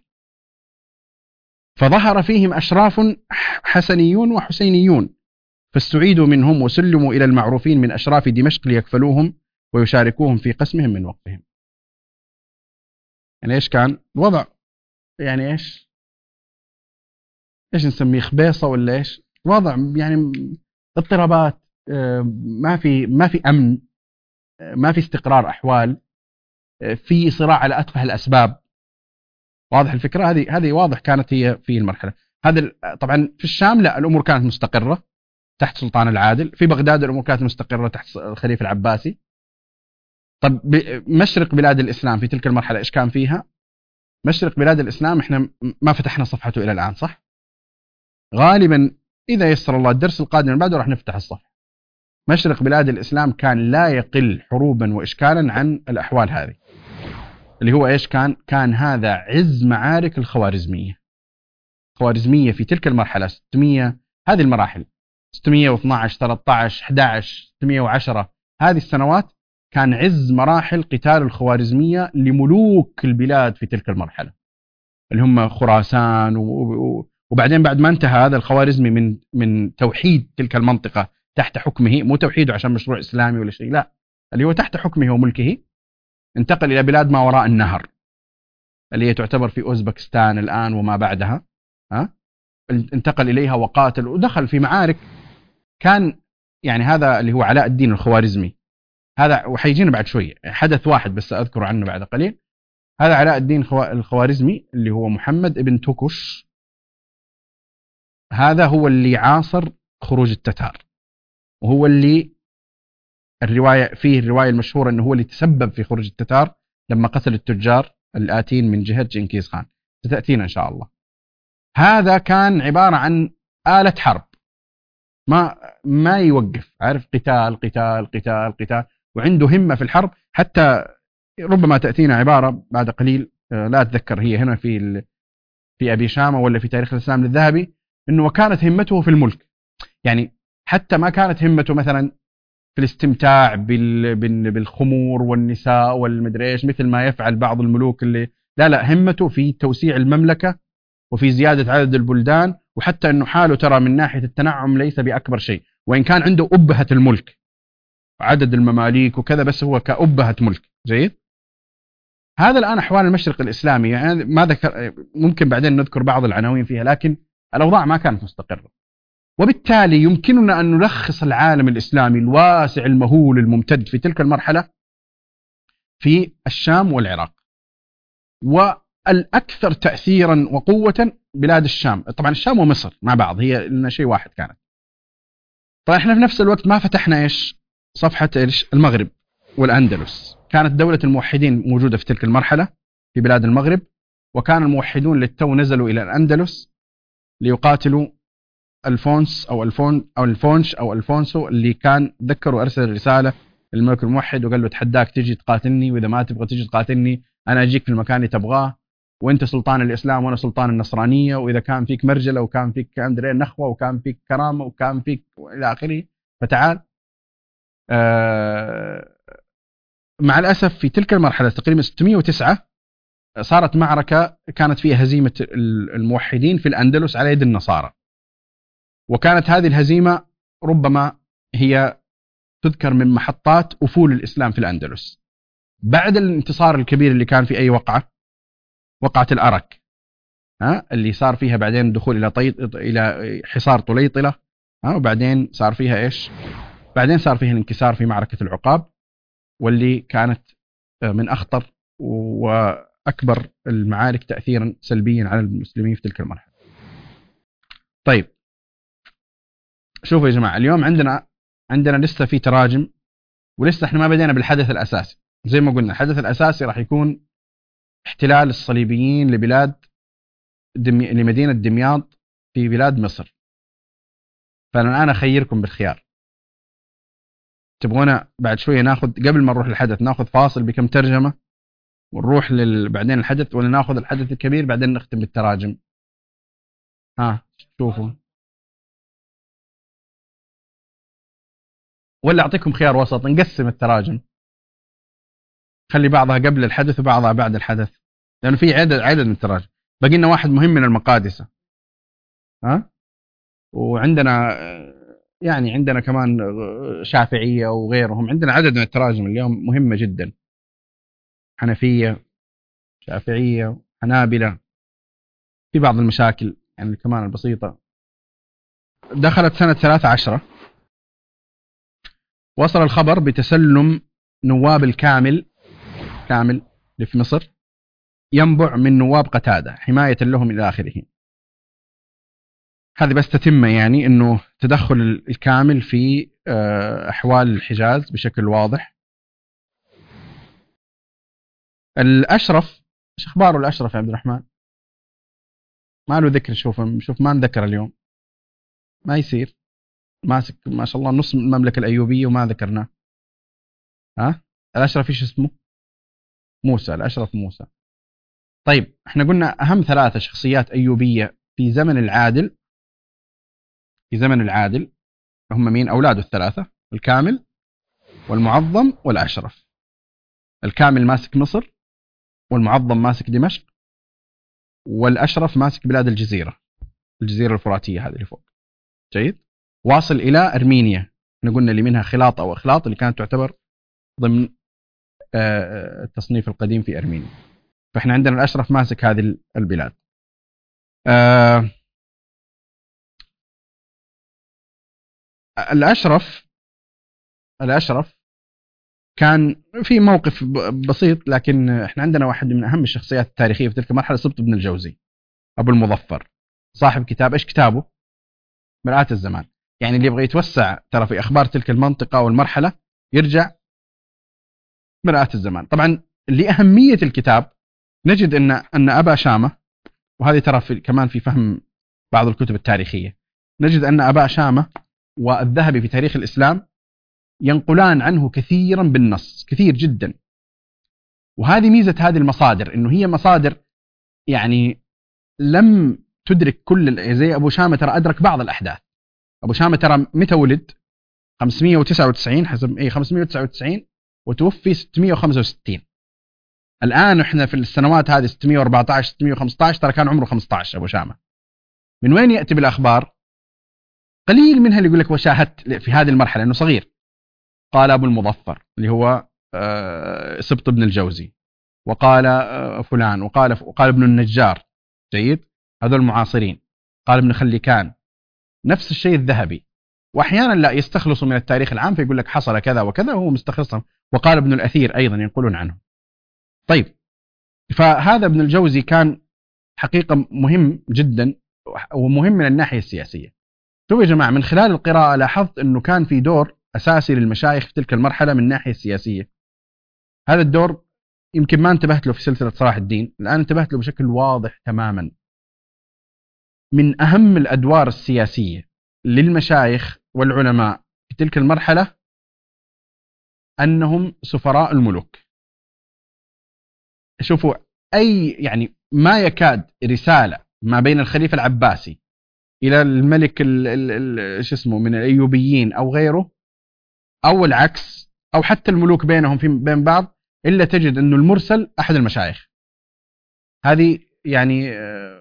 فظهر فيهم أشراف حسنيون وحسينيون، فاستعيدوا منهم وسلموا إلى المعروفين من أشراف دمشق ليكفلوهم ويشاركوهم في قسمهم من وقتهم. يعني إيش كان الوضع؟ يعني إيش إيش نسميه، خبيصة ولا إيش؟ وضع يعني اضطرابات، ما في ما في أمن، ما في استقرار أحوال، في صراع على أتفه الأسباب. واضح الفكرة؟ هذه هذه واضح كانت هي في المرحلة هذا. طبعا في الشام لا، الأمور كانت مستقرة تحت سلطان العادل. في بغداد الأمور كانت مستقرة تحت الخليفة العباسي. طب مشرق بلاد الإسلام في تلك المرحلة إيش كان فيها؟ مشرق بلاد الإسلام إحنا ما فتحنا صفحته إلى الآن، صح؟ غالبا إذا يسر الله الدرس القادم من بعده راح نفتح الصفحة. مشرق بلاد الإسلام كان لا يقل حروبا وإشكالا عن الأحوال هذه، اللي هو إيش كان؟ كان هذا عز معارك الخوارزمية. خوارزمية في تلك المرحلة ستمية، هذه المراحل ستمية واثناشر ثلاثة عشر أحد عشر ستمية وعشرة، هذه السنوات كان عز مراحل قتال الخوارزمية لملوك البلاد في تلك المرحلة اللي هم خراسان. وبعدين بعد ما انتهى هذا الخوارزمي من من توحيد تلك المنطقة تحت حكمه، مو توحيده عشان مشروع إسلامي ولا شيء، لا، اللي هو تحت حكمه وملكه، انتقل إلى بلاد ما وراء النهر اللي هي تعتبر في أوزبكستان الآن وما بعدها. ها؟ انتقل إليها وقاتل ودخل في معارك. كان يعني هذا اللي هو علاء الدين الخوارزمي، هذا وحيجينا بعد شوية حدث واحد بس أذكر عنه بعد قليل. هذا علاء الدين الخوارزمي اللي هو محمد ابن توكش، هذا هو اللي عاصر خروج التتار، وهو اللي الرواية فيه الرواية المشهورة أنه هو اللي تسبب في خروج التتار لما قتل التجار الآتين من جهة جنكيز خان، ستأتينا إن شاء الله. هذا كان عبارة عن آلة حرب، ما ما يوقف، عارف، قتال قتال قتال قتال، وعنده همة في الحرب. حتى ربما تأتينا عبارة بعد قليل، لا أتذكر هي هنا في في أبي شامة ولا في تاريخ الإسلام للذهبي، إنه وكانت همته في الملك. يعني حتى ما كانت همته مثلا في الاستمتاع بالخمور والنساء والمدري ايش مثل ما يفعل بعض الملوك اللي لا لا، همته في توسيع المملكة وفي زيادة عدد البلدان، وحتى أنه حاله ترى من ناحية التنعم ليس بأكبر شيء، وإن كان عنده أبهة الملك عدد المماليك وكذا، بس هو كأبهة ملك. جيد. هذا الآن أحوال المشرق الإسلامي، يعني ما ذكر، ممكن بعدين نذكر بعض العناوين فيها، لكن الأوضاع ما كانت مستقرة. وبالتالي يمكننا أن نلخص العالم الإسلامي الواسع المهول الممتد في تلك المرحلة في الشام والعراق، والأكثر تأثيرا وقوة بلاد الشام. طبعا الشام ومصر مع بعض هي لنا شيء واحد كانت. طيب احنا في نفس الوقت ما فتحنا ايش صفحة ايش المغرب والأندلس. كانت دولة الموحدين موجودة في تلك المرحلة في بلاد المغرب، وكان الموحدون للتو نزلوا إلى الأندلس ليقاتلوا الفونس أو الفون أو الفونش أو الفونسو اللي كان ذكر وأرسل رسالة للملك الموحد وقال له تحداك تجي تقاتلني، وإذا ما تبغى تجي تقاتلني أنا أجيك في المكان اللي تبغاه، وأنت سلطان الإسلام وأنا سلطان النصرانية، وإذا كان فيك مرجلة وكان فيك أندري نخوة وكان فيك كرامة وكان فيك إلى آخره فتعال. آه مع الأسف في تلك المرحلة تقريبا ستمائة وتسعة صارت معركة كانت فيها هزيمة الموحدين في الأندلس على يد النصارى، وكانت هذه الهزيمة ربما هي تذكر من محطات أفول الإسلام في الأندلس بعد الانتصار الكبير اللي كان في أي وقعة، وقعة الأرك ها اللي صار فيها بعدين الدخول إلى طيط إلى حصار طليطلة ها، وبعدين صار فيها إيش بعدين صار فيها الانكسار في معركة العقاب، واللي كانت من أخطر وأكبر المعارك تأثيرا سلبيا على المسلمين في تلك المرحلة. طيب شوفوا يا جماعة، اليوم عندنا عندنا لسه في تراجم، ولسه احنا ما بدينا بالحدث الأساسي. زي ما قلنا الحدث الأساسي راح يكون احتلال الصليبيين لبلاد دمي... لمدينة دمياط في بلاد مصر. فأنا الآن أخيركم بالخيار، تبغونا بعد شوية ناخذ قبل ما نروح للحدث ناخذ فاصل بكم ترجمة ونروح لل... بعدين الحدث، ولا ناخذ الحدث الكبير بعدين نختم بالتراجم؟ ها شوفوا، ولا أعطيكم خيار وسط نقسم التراجم، خلي بعضها قبل الحدث وبعضها بعد الحدث، لأنه في عدد عدد من التراجم. باقي لنا واحد مهم من المقادسة ها، وعندنا يعني عندنا كمان شافعية وغيرهم، عندنا عدد من التراجم اليوم مهمة جدا، حنفية شافعية حنابلة، في بعض المشاكل يعني كمان البسيطة. دخلت سنة ثلاثة عشر وصل الخبر بتسلم نواب الكامل كامل اللي في مصر ينبع من نواب قتادة حماية لهم إلى آخره. هذه بس تتم يعني أنه تدخل الكامل في أحوال الحجاز بشكل واضح. الأشرف إيش أخباره الأشرف يا عبد الرحمن؟ ما له ذكر، شوف شوف ما نذكر اليوم، ما يصير، ماسك ما شاء الله نص المملكة الأيوبية وما ذكرناه. ها الأشرف إيش اسمه؟ موسى، الأشرف موسى. طيب احنا قلنا أهم ثلاثة شخصيات أيوبية في زمن العادل، في زمن العادل هم مين؟ أولاده الثلاثة، الكامل والمعظم والأشرف. الكامل ماسك مصر، والمعظم ماسك دمشق، والأشرف ماسك بلاد الجزيرة، الجزيرة الفراتية هذه اللي فوق. جيد، واصل إلى أرمينيا، احنا قلنا اللي منها خلاط أو إخلاط اللي كانت تعتبر ضمن التصنيف القديم في أرمينيا. فاحنا عندنا الأشرف ماسك هذه البلاد. آه الأشرف الأشرف كان في موقف بسيط، لكن احنا عندنا واحد من أهم الشخصيات التاريخية في تلك المرحلة سبط بن الجوزي أبو المظفر، صاحب كتاب إيش كتابه؟ مرآة الزمان. يعني اللي يبغى يتوسع ترى في أخبار تلك المنطقة والمرحلة يرجع مرآة الزمان. طبعا لأهمية الكتاب نجد أن أن أبا شامة، وهذه ترى في كمان في فهم بعض الكتب التاريخية، نجد أن أبا شامة والذهبي في تاريخ الإسلام ينقلان عنه كثيرا بالنص، كثير جدا. وهذه ميزة هذه المصادر، إنه هي مصادر يعني لم تدرك كل، زي أبو شامة ترى أدرك بعض الأحداث. أبو شامة ترى متى ولد؟ خمسمائة وتسعة وتسعين حسب إيه خمسمائة وتسعة وتسعين، وتوفي ستمائة وخمسة وستين. الآن إحنا في السنوات هذه ستمائة وأربعة عشر ستمائة وخمسة عشر، ترى كان عمره خمسة عشر أبو شامة. من وين يأتي بالأخبار؟ قليل منها اللي يقول لك وشاهدت في هذه المرحلة، إنه صغير. قال أبو المظفر اللي هو سبط بن الجوزي، وقال فلان، وقال وقال ابن النجار. جيد، هذول المعاصرين. قال ابن خليكان، نفس الشيء الذهبي. وأحيانا لا يستخلصوا من التاريخ العام فيقول لك حصل كذا وكذا وهو مستخلصهم. وقال ابن الأثير أيضا ينقلون عنه. طيب، فهذا ابن الجوزي كان حقيقة مهم جدا ومهم من الناحية السياسية. شوفوا يا جماعة، من خلال القراءة لاحظت أنه كان في دور أساسي للمشايخ في تلك المرحلة من الناحية السياسية. هذا الدور يمكن ما انتبهت له في سلسلة صلاح الدين، الآن انتبهت له بشكل واضح تماما. من أهم الأدوار السياسية للمشايخ والعلماء في تلك المرحلة أنهم سفراء الملوك. شوفوا، أي يعني ما يكاد رسالة ما بين الخليفة العباسي إلى الملك ال ال ال شو اسمه من الأيوبيين أو غيره أو العكس أو حتى الملوك بينهم في بين بعض إلا تجد أنه المرسل أحد المشايخ. هذه يعني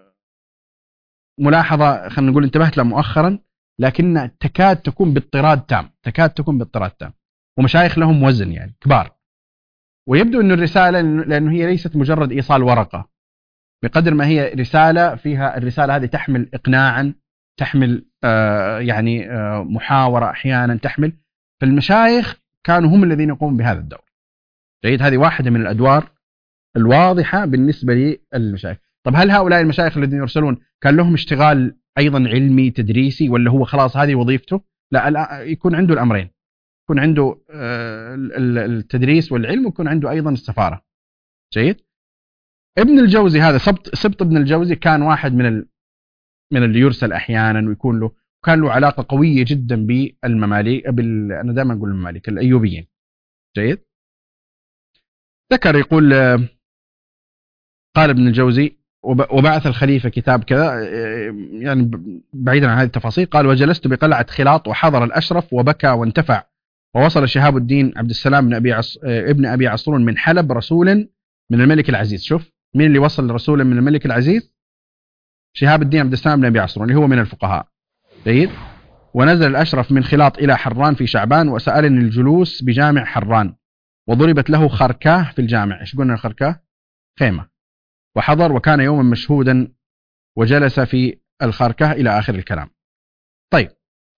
ملاحظة خلينا نقول انتبهت لها مؤخرا، لكنها تكاد تكون باضطراد تام، تكاد تكون باضطراد تام. ومشايخ لهم وزن يعني كبار. ويبدو أن الرسالة لأنه هي ليست مجرد إيصال ورقة، بقدر ما هي رسالة فيها الرسالة هذه تحمل إقناعا، تحمل آه يعني آه محاورة أحيانا تحمل. فالمشايخ كانوا هم الذين يقومون بهذا الدور. جيد، هذه واحدة من الأدوار الواضحة بالنسبة للمشايخ. طب هل هؤلاء المشايخ الذين يرسلون كان لهم اشتغال أيضا علمي تدريسي، ولا هو خلاص هذه وظيفته؟ لا، يكون عنده الأمرين، يكون عنده آه التدريس والعلم، ويكون عنده أيضا السفارة. جيد. ابن الجوزي هذا سبط سبط ابن الجوزي كان واحد من ال... من اللي يرسل احيانا ويكون له كان له علاقه قويه جدا بالمماليك بال... انا دائما اقول المماليك الايوبيين. جيد. ذكر يقول قال ابن الجوزي وبعث الخليفه كتاب كذا، يعني بعيدا عن هذه التفاصيل، قال وجلست بقلعه خلاط وحضر الاشرف وبكى وانتفع، ووصل شهاب الدين عبد السلام بن ابي عص... ابن ابي عصرون من حلب رسولا من الملك العزيز. شوف مين اللي وصل رسولا من الملك العزيز؟ شهاب الدين عبد السلام بن أبي عصرون اللي هو من الفقهاء. جيد. ونزل الأشرف من خلاط إلى حران في شعبان، وسألني الجلوس بجامع حران، وضربت له خركاه في الجامع. إيش قلنا الخركاه؟ خيمة. وحضر وكان يوما مشهودا وجلس في الخركاه إلى آخر الكلام. طيب،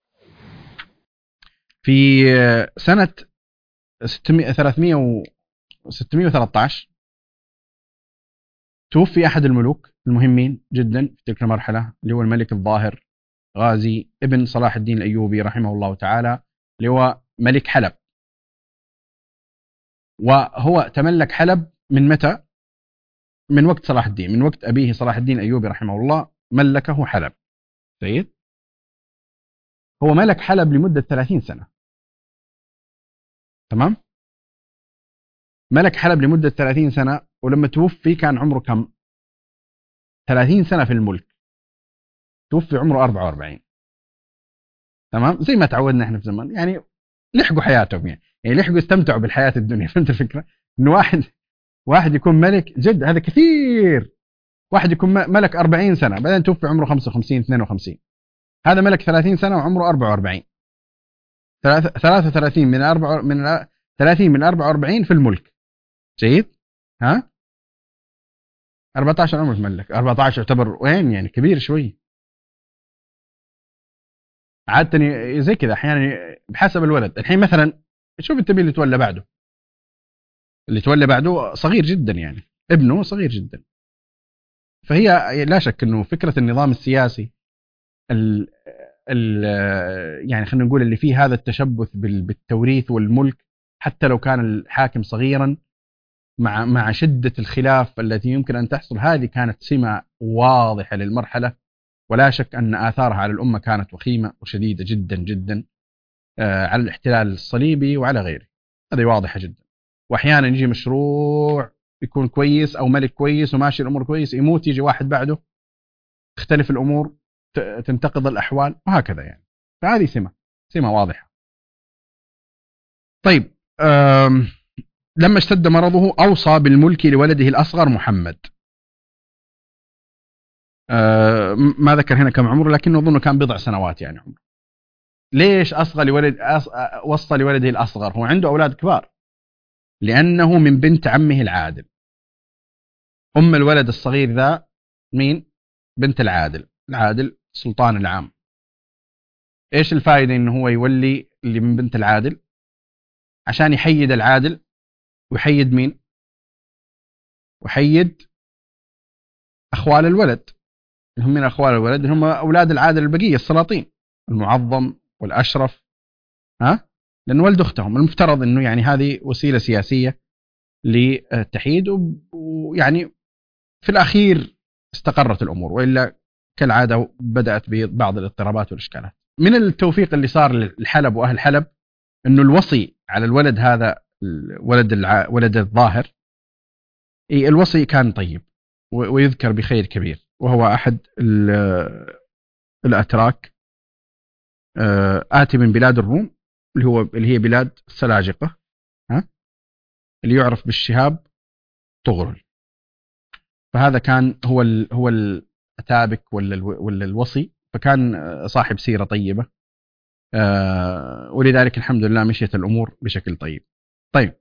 في سنة ثلاثمائة وثلاثة عشر توفي أحد الملوك المهمين جدا في تلك المرحلة اللي هو الملك الظاهر غازي ابن صلاح الدين الأيوبي رحمه الله تعالى، اللي هو ملك حلب. وهو تملك حلب من متى؟ من وقت صلاح الدين، من وقت أبيه صلاح الدين الأيوبي رحمه الله ملكه حلب. جيد. هو ملك حلب لمدة ثلاثين سنة. تمام. ملك حلب لمدة ثلاثين سنة، ولما توفي كان عمره كم؟ ثلاثين سنة في الملك، توفي عمره أربعة وأربعين. تمام. زي ما تعودنا احنا في زمان، يعني لحقوا حياتهم، يعني يعني لحقوا يستمتعوا بالحياة الدنيا. فهمت الفكرة؟ انه واحد واحد يكون ملك جد هذا كثير. واحد يكون ملك أربعين سنة بعدين توفي عمره خمسة وخمسين اثنين وخمسين. هذا ملك ثلاثين سنة وعمره أربعة وأربعين. ثلاثة وثلاثين من أربعة من ثلاثين من أربعة وأربعين في الملك. جيد. ها أربعة عشر عمره ملك. أربعة عشر يعتبر وين يعني كبير شوي. عادة زي كذا احيانا بحسب الولد. الحين مثلا شوف انت مين اللي تولى بعده. اللي تولى بعده صغير جدا، يعني ابنه صغير جدا. فهي لا شك انه فكرة النظام السياسي ال ال يعني خلينا نقول اللي فيه هذا التشبث بالتوريث والملك، حتى لو كان الحاكم صغيرا، مع مع شدة الخلاف التي يمكن ان تحصل، هذه كانت سمة واضحة للمرحلة. ولا شك ان اثارها على الامة كانت وخيمة وشديدة جدا جدا، على الاحتلال الصليبي وعلى غيره. هذه واضحة جدا. واحيانا يجي مشروع يكون كويس او ملك كويس وماشي الامور كويس، يموت يجي واحد بعده تختلف الامور، تنتقض الاحوال وهكذا يعني. فهذه سمة سمة واضحة. طيب، لما اشتد مرضه اوصى بالملك لولده الاصغر محمد. ما ذكر هنا كم عمره، لكنه اظن كان بضع سنوات يعني عمره. ليش اصغى لولد أص... وصى لولده الاصغر؟ هو عنده اولاد كبار، لانه من بنت عمه العادل. ام الولد الصغير ذا مين؟ بنت العادل. العادل سلطان العام. إيش الفائدة إنه هو يولي اللي من بنت العادل؟ عشان يحيد العادل، ويحيد مين؟ ويحيد أخوال الولد، اللي هم من أخوال الولد اللي هم أولاد العادل البقية السلاطين، المعظم والأشرف، ها؟ لأن ولد أختهم. المفترض إنه يعني هذه وسيلة سياسية للتحييد، ويعني في الأخير استقرت الأمور، وإلا كالعادة بدأت ببعض الاضطرابات والإشكالات. من التوفيق اللي صار للحلب وأهل حلب إنه الوصي على الولد هذا، ولد الع... ولد الظاهر، الوصي كان طيب ويذكر بخير كبير، وهو أحد الأتراك، آتي من بلاد الروم، اللي هو اللي هي بلاد السلاجقة، ها؟ اللي يعرف بالشهاب طغرل. فهذا كان هو ال هو الأتابك ولا ولا الوصي، فكان صاحب سيرة طيبة، ولذلك الحمد لله مشيت الأمور بشكل طيب. طيب،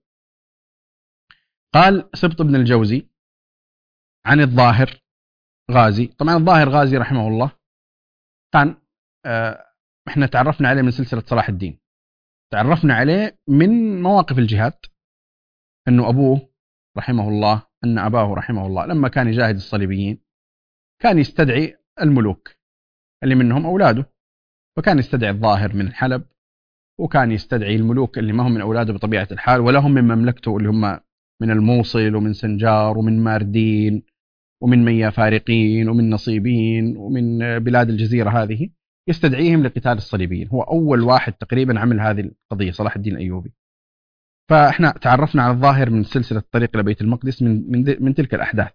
قال سبط بن الجوزي عن الظاهر غازي. طبعا الظاهر غازي رحمه الله كان، احنا تعرفنا عليه من سلسلة صلاح الدين، تعرفنا عليه من مواقف الجهاد، انه ابوه رحمه الله، ان اباه رحمه الله لما كان يجاهد الصليبيين كان يستدعي الملوك اللي منهم اولاده، فكان يستدعي الظاهر من حلب، وكان يستدعي الملوك اللي ما هم من اولاده بطبيعة الحال، ولا هم من مملكته، اللي هم من الموصل ومن سنجار ومن ماردين ومن ميا فارقين ومن نصيبين ومن بلاد الجزيرة هذه، يستدعيهم لقتال الصليبيين. هو أول واحد تقريبا عمل هذه القضية، صلاح الدين الأيوبي. فإحنا تعرفنا على الظاهر من سلسلة الطريق إلى بيت المقدس من, من, من تلك الأحداث.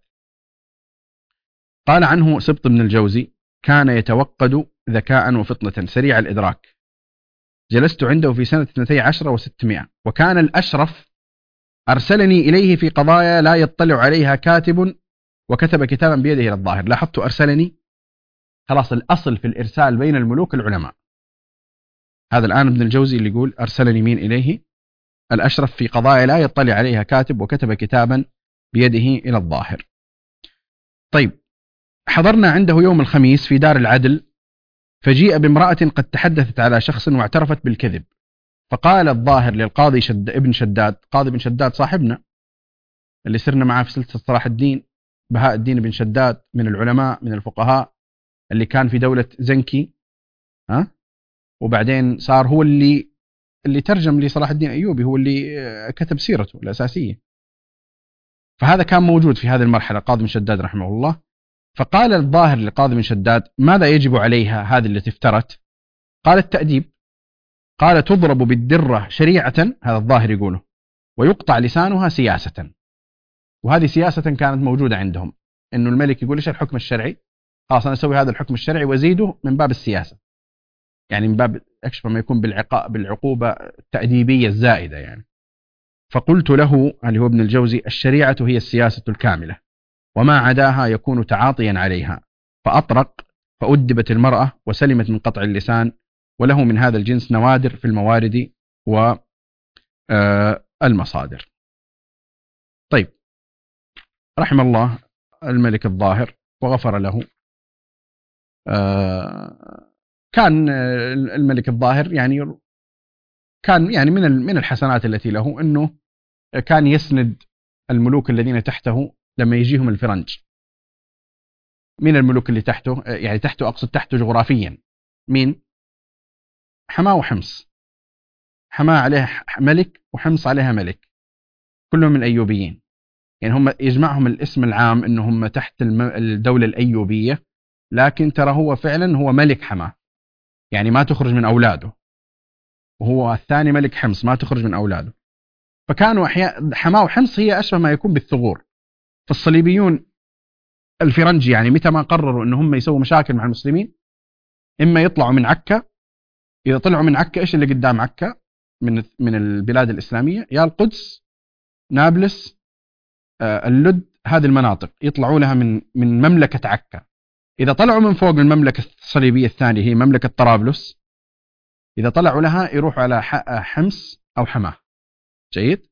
قال عنه سبط بن الجوزي: كان يتوقد ذكاء وفطنة سريع الإدراك، جلست عنده في سنة اثنتي عشر وستمائة، وكان الأشرف أرسلني إليه في قضايا لا يطلع عليها كاتب، وكتب كتابا بيده إلى الظاهر. لاحظت أرسلني، خلاص الأصل في الإرسال بين الملوك العلماء. هذا الآن ابن الجوزي اللي يقول أرسلني مين إليه؟ الأشرف في قضايا لا يطلع عليها كاتب، وكتب كتابا بيده إلى الظاهر. طيب، حضرنا عنده يوم الخميس في دار العدل، فجيء بامرأة قد تحدثت على شخص واعترفت بالكذب، فقال الظاهر للقاضي شد ابن شداد، قاضي بن شداد صاحبنا اللي سرنا معاه في سلسلة صلاح الدين، بهاء الدين بن شداد، من العلماء من الفقهاء اللي كان في دولة زنكي، ها، وبعدين صار هو اللي اللي ترجم لصلاح الدين أيوبي، هو اللي كتب سيرته الأساسية. فهذا كان موجود في هذه المرحلة، قاضي بن شداد رحمه الله. فقال الظاهر لقاضي بن شداد: ماذا يجب عليها هذه التي افترت؟ قال: التأديب. قال: تضرب بالدرة شريعة، هذا الظاهر يقوله، ويقطع لسانها سياسة. وهذه سياسة كانت موجودة عندهم، إنه الملك يقول: إيش الحكم الشرعي؟ خلاص أنا أسوي هذا الحكم الشرعي وأزيده من باب السياسة، يعني من باب أكشف ما يكون بالعقاب بالعقوبة التأديبية الزائدة يعني. فقلت له، اللي هو ابن الجوزي: الشريعة هي السياسة الكاملة، وما عداها يكون تعاطيا عليها. فأطرق، فأدبت المرأة وسلمت من قطع اللسان، وله من هذا الجنس نوادر في الموارد والمصادر. طيب، رحم الله الملك الظاهر وغفر له. كان الملك الظاهر يعني كان يعني من من الحسنات التي له انه كان يسند الملوك الذين تحته لما يجيهم الفرنج. من الملوك اللي تحته، يعني تحته اقصد تحته جغرافيا، مين؟ حماه وحمص. حماه عليه ملك وحمص عليها ملك، كلهم من الايوبيين، يعني هم يجمعهم الاسم العام انهم تحت الدولة الايوبية، لكن ترى هو فعلا هو ملك حماه، يعني ما تخرج من اولاده، وهو الثاني ملك حمص ما تخرج من اولاده. فكانوا احيانا حماه وحمص هي اشبه ما يكون بالثغور. فالصليبيون الفرنجي يعني متى ما قرروا ان هم يسووا مشاكل مع المسلمين، اما يطلعوا من عكا، اذا طلعوا من عكا ايش اللي قدام عكا من من البلاد الاسلاميه؟ يا القدس، نابلس، آه اللد، هذه المناطق يطلعوا لها من من مملكه عكا. اذا طلعوا من فوق المملكه الصليبيه الثانيه هي مملكه طرابلس، اذا طلعوا لها يروحوا على حمص او حماه. جيد.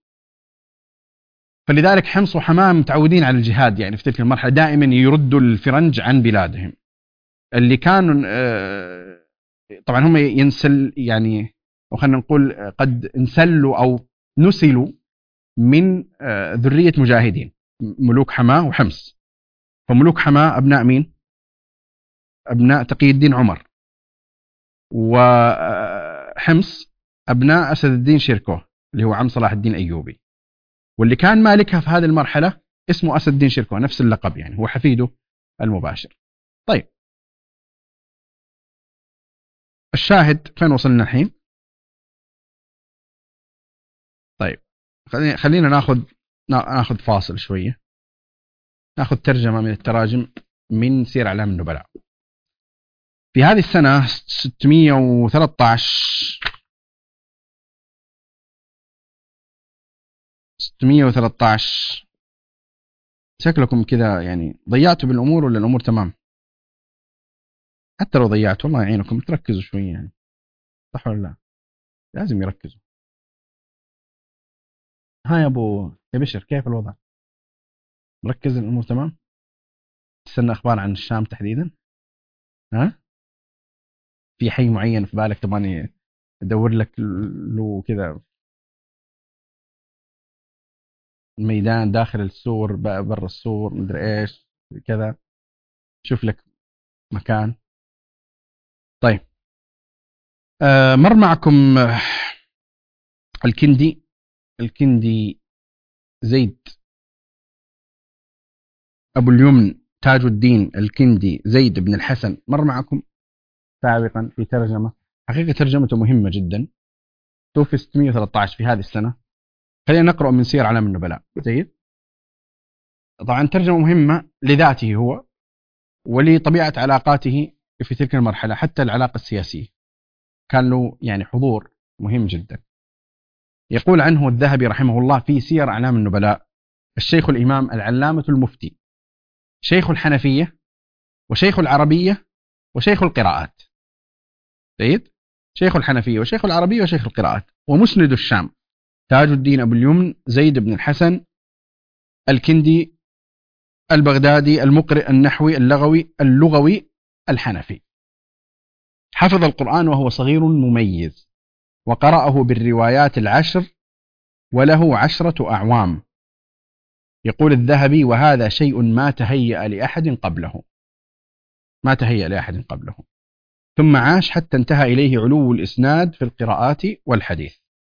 فلذلك حمص وحماه متعودين على الجهاد، يعني في تلك المرحله دائما يردوا الفرنج عن بلادهم. اللي كانوا طبعا هم ينسل يعني، أو خلينا نقول قد انسلوا أو نسلوا من ذرية مجاهدين، ملوك حماة وحمص. فملوك حماة أبناء مين؟ أبناء تقي الدين عمر، وحمص أبناء أسد الدين شيركوه اللي هو عم صلاح الدين أيوبي، واللي كان مالكها في هذه المرحلة اسمه أسد الدين شيركوه، نفس اللقب يعني، هو حفيده المباشر. طيب الشاهد فين وصلنا الحين؟ طيب خلينا خلينا ناخذ ناخذ فاصل شوية، ناخذ ترجمة من التراجم من سير أعلام النبلاء. في هذه السنة ستمائة وثلاثة عشر ستمائة وثلاثة عشر شكلكم كذا يعني ضيعتوا بالأمور ولا الأمور تمام؟ حتى لو ضيعتوا الله يعينكم تركزوا شوية يعني، صح ولا لا؟ لازم يركزوا. ها يا أبو يا بشر، كيف الوضع؟ مركز الأمور تمام؟ تستنى أخبار عن الشام تحديدا؟ ها؟ في حي معين في بالك تبغاني أدور لك له كذا؟ الميدان داخل السور برا السور مدري إيش كذا، شوف لك مكان. طيب آه مر معكم آه الكندي الكندي زيد أبو اليمن تاج الدين الكندي زيد بن الحسن، مر معكم سابقا في ترجمة، حقيقة ترجمته مهمة جدا. توفي ستمائة وثلاثة عشر في هذه السنة. خلينا نقرأ من سير أعلام النبلاء. جيد. طبعا ترجمة مهمة لذاته هو ولطبيعة علاقاته في تلك المرحلة، حتى العلاقة السياسية كان له يعني حضور مهم جدا. يقول عنه الذهبي رحمه الله في سير أعلام النبلاء: الشيخ الإمام العلامة المفتي، شيخ الحنفية وشيخ العربية وشيخ القراءات. جيد. شيخ الحنفية وشيخ العربية وشيخ القراءات، ومسند الشام تاج الدين أبو اليمن زيد بن الحسن الكندي البغدادي المقرئ النحوي اللغوي اللغوي الحنفي. حفظ القرآن وهو صغير مميز، وقرأه بالروايات العشر وله عشرة أعوام. يقول الذهبي: وهذا شيء ما تهيأ لأحد قبله، ما تهيأ لأحد قبله. ثم عاش حتى انتهى إليه علو الإسناد في القراءات والحديث.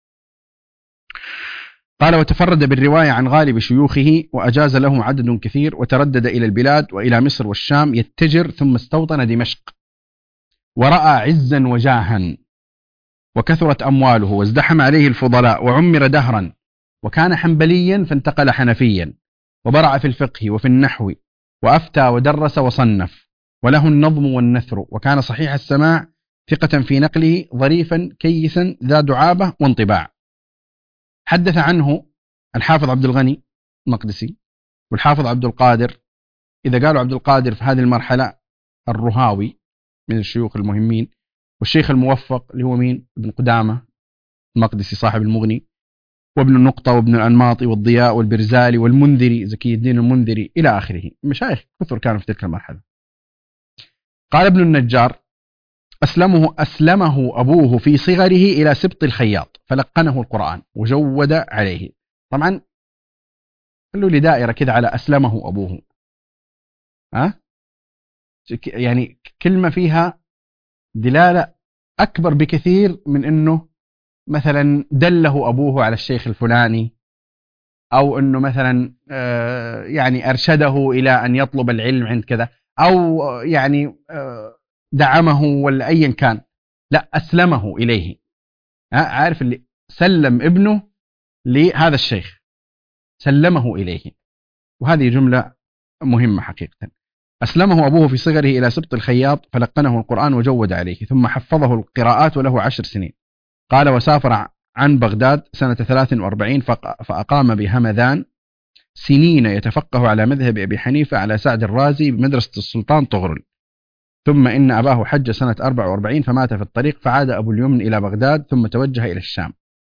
قال: وتفرد بالرواية عن غالب شيوخه، وأجاز له عدد كثير، وتردد إلى البلاد وإلى مصر والشام يتجر، ثم استوطن دمشق، ورأى عزا وجاها، وكثرت أمواله، وازدحم عليه الفضلاء، وعمر دهرا، وكان حنبليا فانتقل حنفيا، وبرع في الفقه وفي النحو، وأفتى ودرس وصنف، وله النظم والنثر، وكان صحيح السماع، ثقة في نقله، ظريفا كيسا ذا دعابة وانطباع. حدث عنه الحافظ عبد الغني المقدسي والحافظ عبد القادر. إذا قالوا عبد القادر في هذه المرحلة الرهاوي من الشيوخ المهمين، والشيخ الموفق اللي هو مين؟ ابن قدامة المقدسي صاحب المغني، وابن النقطة وابن الأنماطي والضياء والبرزالي والمنذري زكي الدين المنذري إلى آخره. مشايخ كثر كانوا في تلك المرحلة. قال ابن النجار: أسلمه أسلمه أبوه في صغره إلى سبط الخياط، فلقنه القرآن وجود عليه. طبعا قالوا لي دائرة كذا على أسلمه أبوه، ها؟ يعني كلمة فيها دلالة أكبر بكثير من أنه مثلا دله أبوه على الشيخ الفلاني، أو أنه مثلا يعني أرشده إلى أن يطلب العلم عند كذا، أو يعني دعمه ولا أيا كان. لا، أسلمه إليه. عارف اللي سلم ابنه لهذا الشيخ، سلمه إليه، وهذه جملة مهمة حقيقة. أسلمه أبوه في صغره إلى سبط الخياط، فلقنه القرآن وجود عليه، ثم حفظه القراءات وله عشر سنين. قال: وسافر عن بغداد سنة ثلاث وأربعين فأقام بهمذان سنين يتفقه على مذهب أبي حنيفة على سعد الرازي بمدرسة السلطان طغرل. ثم إن أباه حج سنة أربع وأربعين فمات في الطريق، فعاد أبو اليمن إلى بغداد، ثم توجه إلى الشام.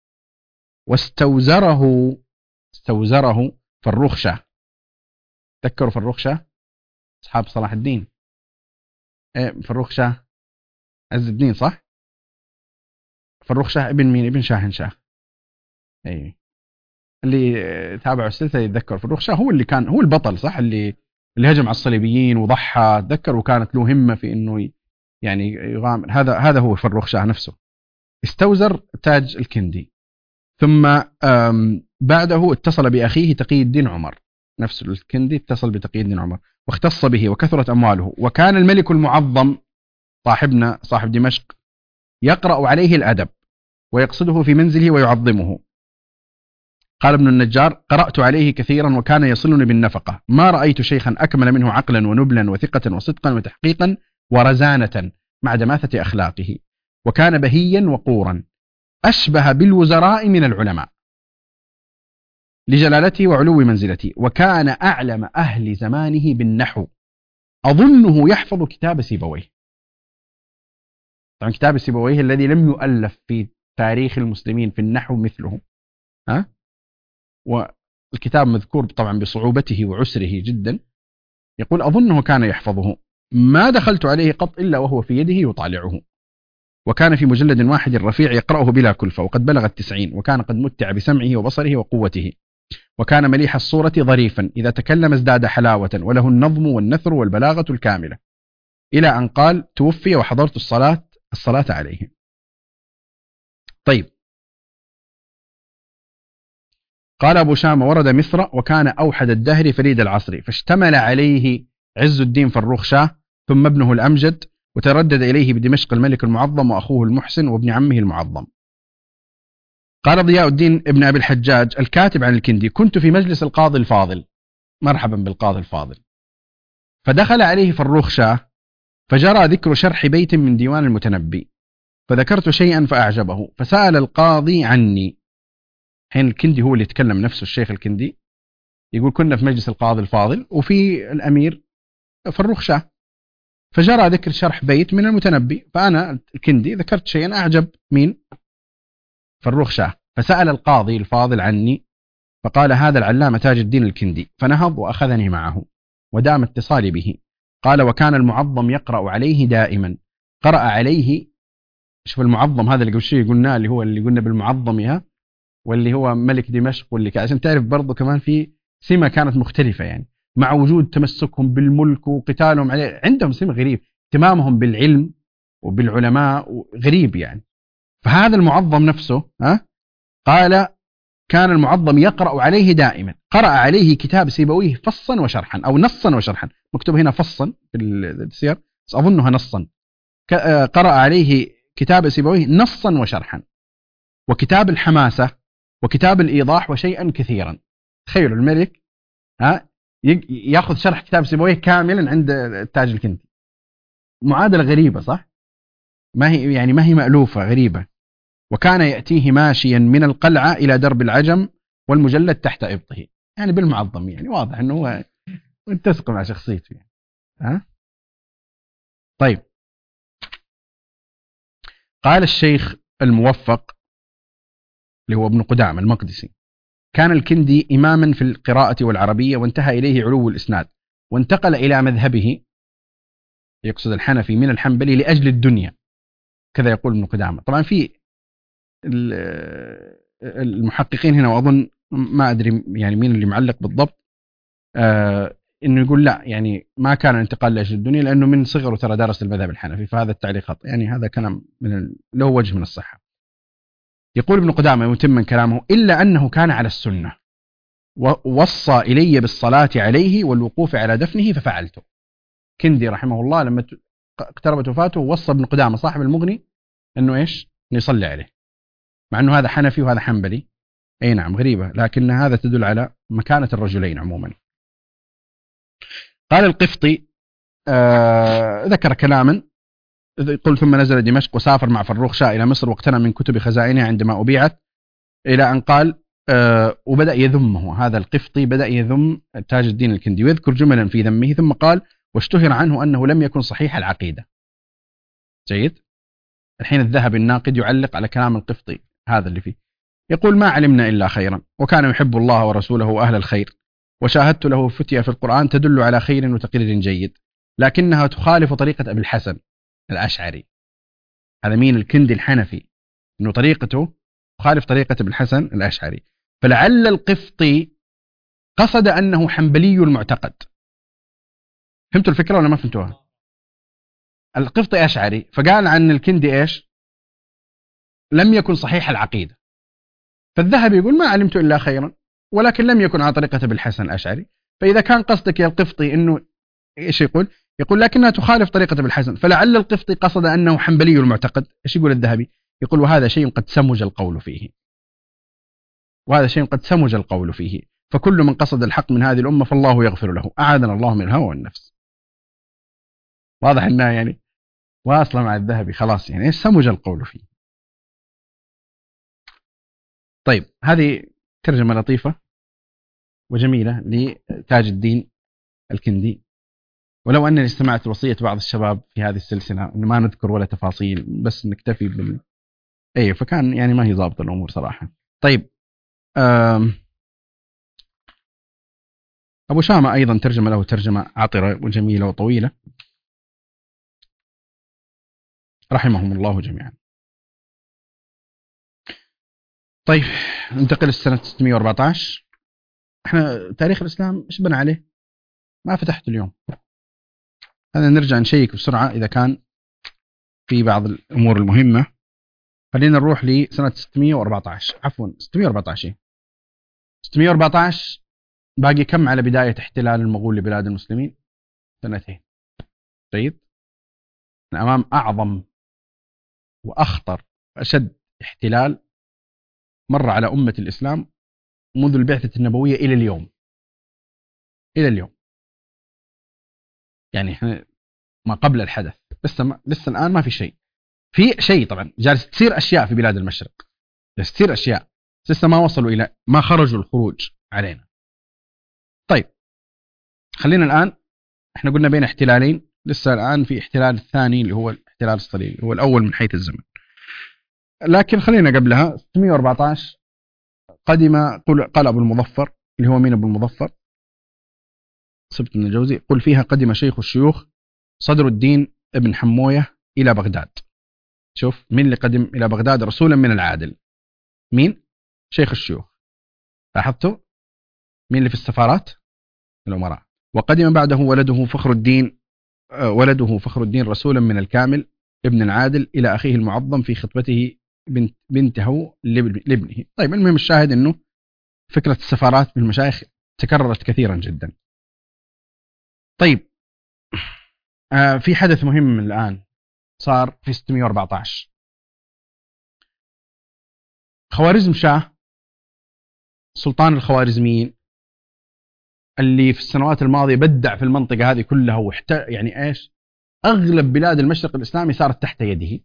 واستوزره استوزره فروخ شاه. تذكروا فروخ شاه أصحاب صلاح الدين؟ إيه فروخ شاه عز الدين صح؟ فروخ شاه ابن مين؟ ابن شاهن شاه. اي اللي تابعوا السلسله يتذكر فروخ شاه هو اللي كان هو البطل صح، اللي اللي هجم على الصليبيين وضحى، تذكر، وكانت له همه في انه يعني يغامر. هذا هذا هو فروخ شاه نفسه. استوزر تاج الكندي، ثم بعده اتصل باخيه تقي الدين عمر. نفس الكندي اتصل بتقي الدين عمر واختص به وكثرت امواله. وكان الملك المعظم صاحبنا صاحب دمشق يقرأ عليه الأدب ويقصده في منزله ويعظمه. قال ابن النجار: قرأت عليه كثيرا وكان يصلني بالنفقة، ما رأيت شيخا أكمل منه عقلا ونبلا وثقة وصدقا وتحقيقا ورزانة مع دماثة أخلاقه، وكان بهيا وقورا أشبه بالوزراء من العلماء لجلالته وعلو منزلته، وكان أعلم أهل زمانه بالنحو، أظنه يحفظ كتاب سيبويه. طبعا كتاب سيبويه الذي لم يؤلف في تاريخ المسلمين في النحو مثله، ها؟ والكتاب مذكور طبعا بصعوبته وعسره جدا. يقول: أظنه كان يحفظه، ما دخلت عليه قط إلا وهو في يده يطالعه، وكان في مجلد واحد رفيع يقرأه بلا كلفة، وقد بلغ التسعين، وكان قد متع بسمعه وبصره وقوته، وكان مليح الصورة ظريفا، إذا تكلم ازداد حلاوة، وله النظم والنثر والبلاغة الكاملة، إلى أن قال: توفي وحضرت الصلاة الصلاة عليه. طيب، قال أبو شامة: ورد مصر وكان أوحد الدهر فريد العصر، فاشتمل عليه عز الدين فروخ شاه ثم ابنه الأمجد، وتردد إليه بدمشق الملك المعظم وأخوه المحسن وابن عمه المعظم. قال ضياء الدين ابن أبي الحجاج الكاتب عن الكندي: كنت في مجلس القاضي الفاضل، مرحبا بالقاضي الفاضل، فدخل عليه فروخ شاه، فجرى ذكر شرح بيت من ديوان المتنبي، فذكرت شيئا فأعجبه، فسأل القاضي عني. حين الكندي هو اللي يتكلم نفسه، الشيخ الكندي يقول: كنا في مجلس القاضي الفاضل وفي الأمير فروخ شاه، فجرى ذكر شرح بيت من المتنبي، فأنا الكندي ذكرت شيئا أعجب مين؟ فروخ شاه. فسأل القاضي الفاضل عني، فقال: هذا العلامة تاج الدين الكندي، فنهض وأخذني معه ودام اتصالي به. قال: وكان المعظم يقرأ عليه دائما، قرأ عليه، شوف المعظم هذا اللي قبل شيء قلنا، اللي هو اللي قلنا بالمعظم يا واللي هو ملك دمشق، واللي عشان تعرف برضه كمان في سمة كانت مختلفة، يعني مع وجود تمسكهم بالملك وقتالهم عليه، عندهم سمة غريب، اهتمامهم بالعلم وبالعلماء غريب يعني. فهذا المعظم نفسه ها قال: كان المعظم يقرأ عليه دائما، قرأ عليه كتاب سيبويه فصا وشرحا، أو نصا وشرحا، مكتوب هنا فصا في السير بس أظنها نصا. قرأ عليه كتاب سيبويه نصا وشرحا، وكتاب الحماسة، وكتاب الإيضاح، وشيئا كثيرا. تخيلوا الملك ها ياخذ شرح كتاب سيبويه كاملا عند التاج الكندي. معادلة غريبة صح؟ ما هي يعني ما هي مألوفة، غريبة. وكان يأتيه ماشيا من القلعة إلى درب العجم والمجلد تحت إبطه، يعني بالمعظم، يعني واضح أنه هو متسق مع شخصيته يعني. ها؟ طيب، قال الشيخ الموفق اللي هو ابن قدامة المقدسي: كان الكندي إماما في القراءة والعربية، وانتهى إليه علو الإسناد، وانتقل إلى مذهبه، يقصد الحنفي، من الحنبلي لأجل الدنيا، كذا يقول ابن قدامة. طبعا في المحققين هنا، وأظن ما أدري يعني مين اللي معلق بالضبط، آه إنه يقول لا، يعني ما كان انتقال لأجل الدنيا، لأنه من صغره ترى درس المذهب الحنفي، فهذا التعليق خطأ، يعني هذا كلام من له وجه من الصحة. يقول ابن قدامة متما كلامه: إلا أنه كان على السنة، ووصى إلي بالصلاة عليه والوقوف على دفنه ففعلته. كندي رحمه الله لما اقتربت وفاته وصى ابن قدامة صاحب المغني أنه إيش؟ أنه يصلي عليه، مع أنه هذا حنفي وهذا حنبلي. أي نعم، غريبة، لكن هذا تدل على مكانة الرجلين عموما. قال القفطي آه ذكر كلاما، يقول: ثم نزل دمشق وسافر مع فروخ شاه إلى مصر، واقتنى من كتب خزائنها عندما أبيعت، إلى أن قال آه وبدأ يذمه. هذا القفطي بدأ يذم تاج الدين الكندي ويذكر جملا في ذمه، ثم قال: واشتهر عنه أنه لم يكن صحيح العقيدة. جيد. الحين الذهبي الناقد يعلق على كلام القفطي هذا اللي فيه، يقول: ما علمنا إلا خيرا، وكان يحب الله ورسوله وأهل الخير، وشاهدت له فتية في القرآن تدل على خير وتقرير جيد، لكنها تخالف طريقة أبي الحسن الأشعري. هذا مين؟ الكندي الحنفي، انه طريقته تخالف طريقة ابن الحسن الاشعري. فلعل القفطي قصد انه حنبلي المعتقد. فهمتوا الفكرة ولا ما فهمتوها؟ القفطي اشعري، فقال عن الكندي ايش؟ لم يكن صحيح العقيدة. فالذهبي يقول ما علمت الا خيرا، ولكن لم يكن على طريقة ابن الحسن الاشعري. فاذا كان قصدك يا القفطي انه ايش يقول؟ يقول لكنها تخالف طريقة ابن الحسن، فلعل القفطي قصد انه حنبلي المعتقد. ايش يقول الذهبي؟ يقول وهذا شيء قد سمج القول فيه، وهذا شيء قد سمج القول فيه، فكل من قصد الحق من هذه الأمة فالله يغفر له، أعاذنا الله من الهوى والنفس. واضح أنها يعني واصلة مع الذهبي خلاص، يعني إيش سمج القول فيه. طيب هذه ترجمة لطيفة وجميلة لتاج الدين الكندي. ولو أنني استمعت وصية بعض الشباب في هذه السلسلة أنه ما نذكر ولا تفاصيل، بس نكتفي بال أي، فكان يعني ما هي ضابطة الأمور صراحة. طيب أم... أبو شامة أيضا ترجمة له ترجمة عطرة وجميلة وطويلة، رحمهم الله جميعا. طيب ننتقل للسنة ستمائة وأربعة عشر. احنا تاريخ الإسلام ايش بنى عليه؟ ما فتحت اليوم. هذا نرجع نشيك بسرعة إذا كان في بعض الأمور المهمة. خلينا نروح لسنة ستمائة وأربعة عشر، عفوا ستمائة وأربعة عشر. ستمائة وأربعة عشر باقي كم على بداية احتلال المغول لبلاد المسلمين؟ سنتين. جيد. أمام أعظم وأخطر وأشد احتلال مر على أمة الإسلام منذ البعثة النبوية إلى اليوم. إلى اليوم يعني احنا ما قبل الحدث لسه ما لسه الآن ما في شيء. في شيء طبعا جالس تصير أشياء في بلاد المشرق، جالس تصير أشياء لسه ما وصلوا إلى ما خرجوا الخروج علينا. طيب خلينا الآن، احنا قلنا بين احتلالين، لسه الآن في احتلال الثاني اللي هو الاحتلال الصليبي، هو الأول من حيث الزمن. لكن خلينا قبلها ستمائة وأربعة عشر قدم، قال أبو المظفر اللي هو مين أبو المظفر؟ سبت بن الجوزي، قل فيها قدم شيخ الشيوخ صدر الدين ابن حموية إلى بغداد. شوف مين اللي قدم إلى بغداد رسولا من العادل؟ مين؟ شيخ الشيوخ. لاحظتوا مين اللي في السفارات؟ الأمراء. وقدم بعده ولده فخر الدين، ولده فخر الدين رسولا من الكامل ابن العادل إلى أخيه المعظم في خطبته بنت بنته لابنه. طيب المهم الشاهد أنه فكرة السفارات بالمشايخ تكررت كثيرا جدا. طيب آه في حدث مهم الآن صار في ستمائة وأربعة عشر. خوارزم شاه سلطان الخوارزميين اللي في السنوات الماضية بدع في المنطقة هذه كلها، وحت يعني إيش أغلب بلاد المشرق الإسلامي صارت تحت يده،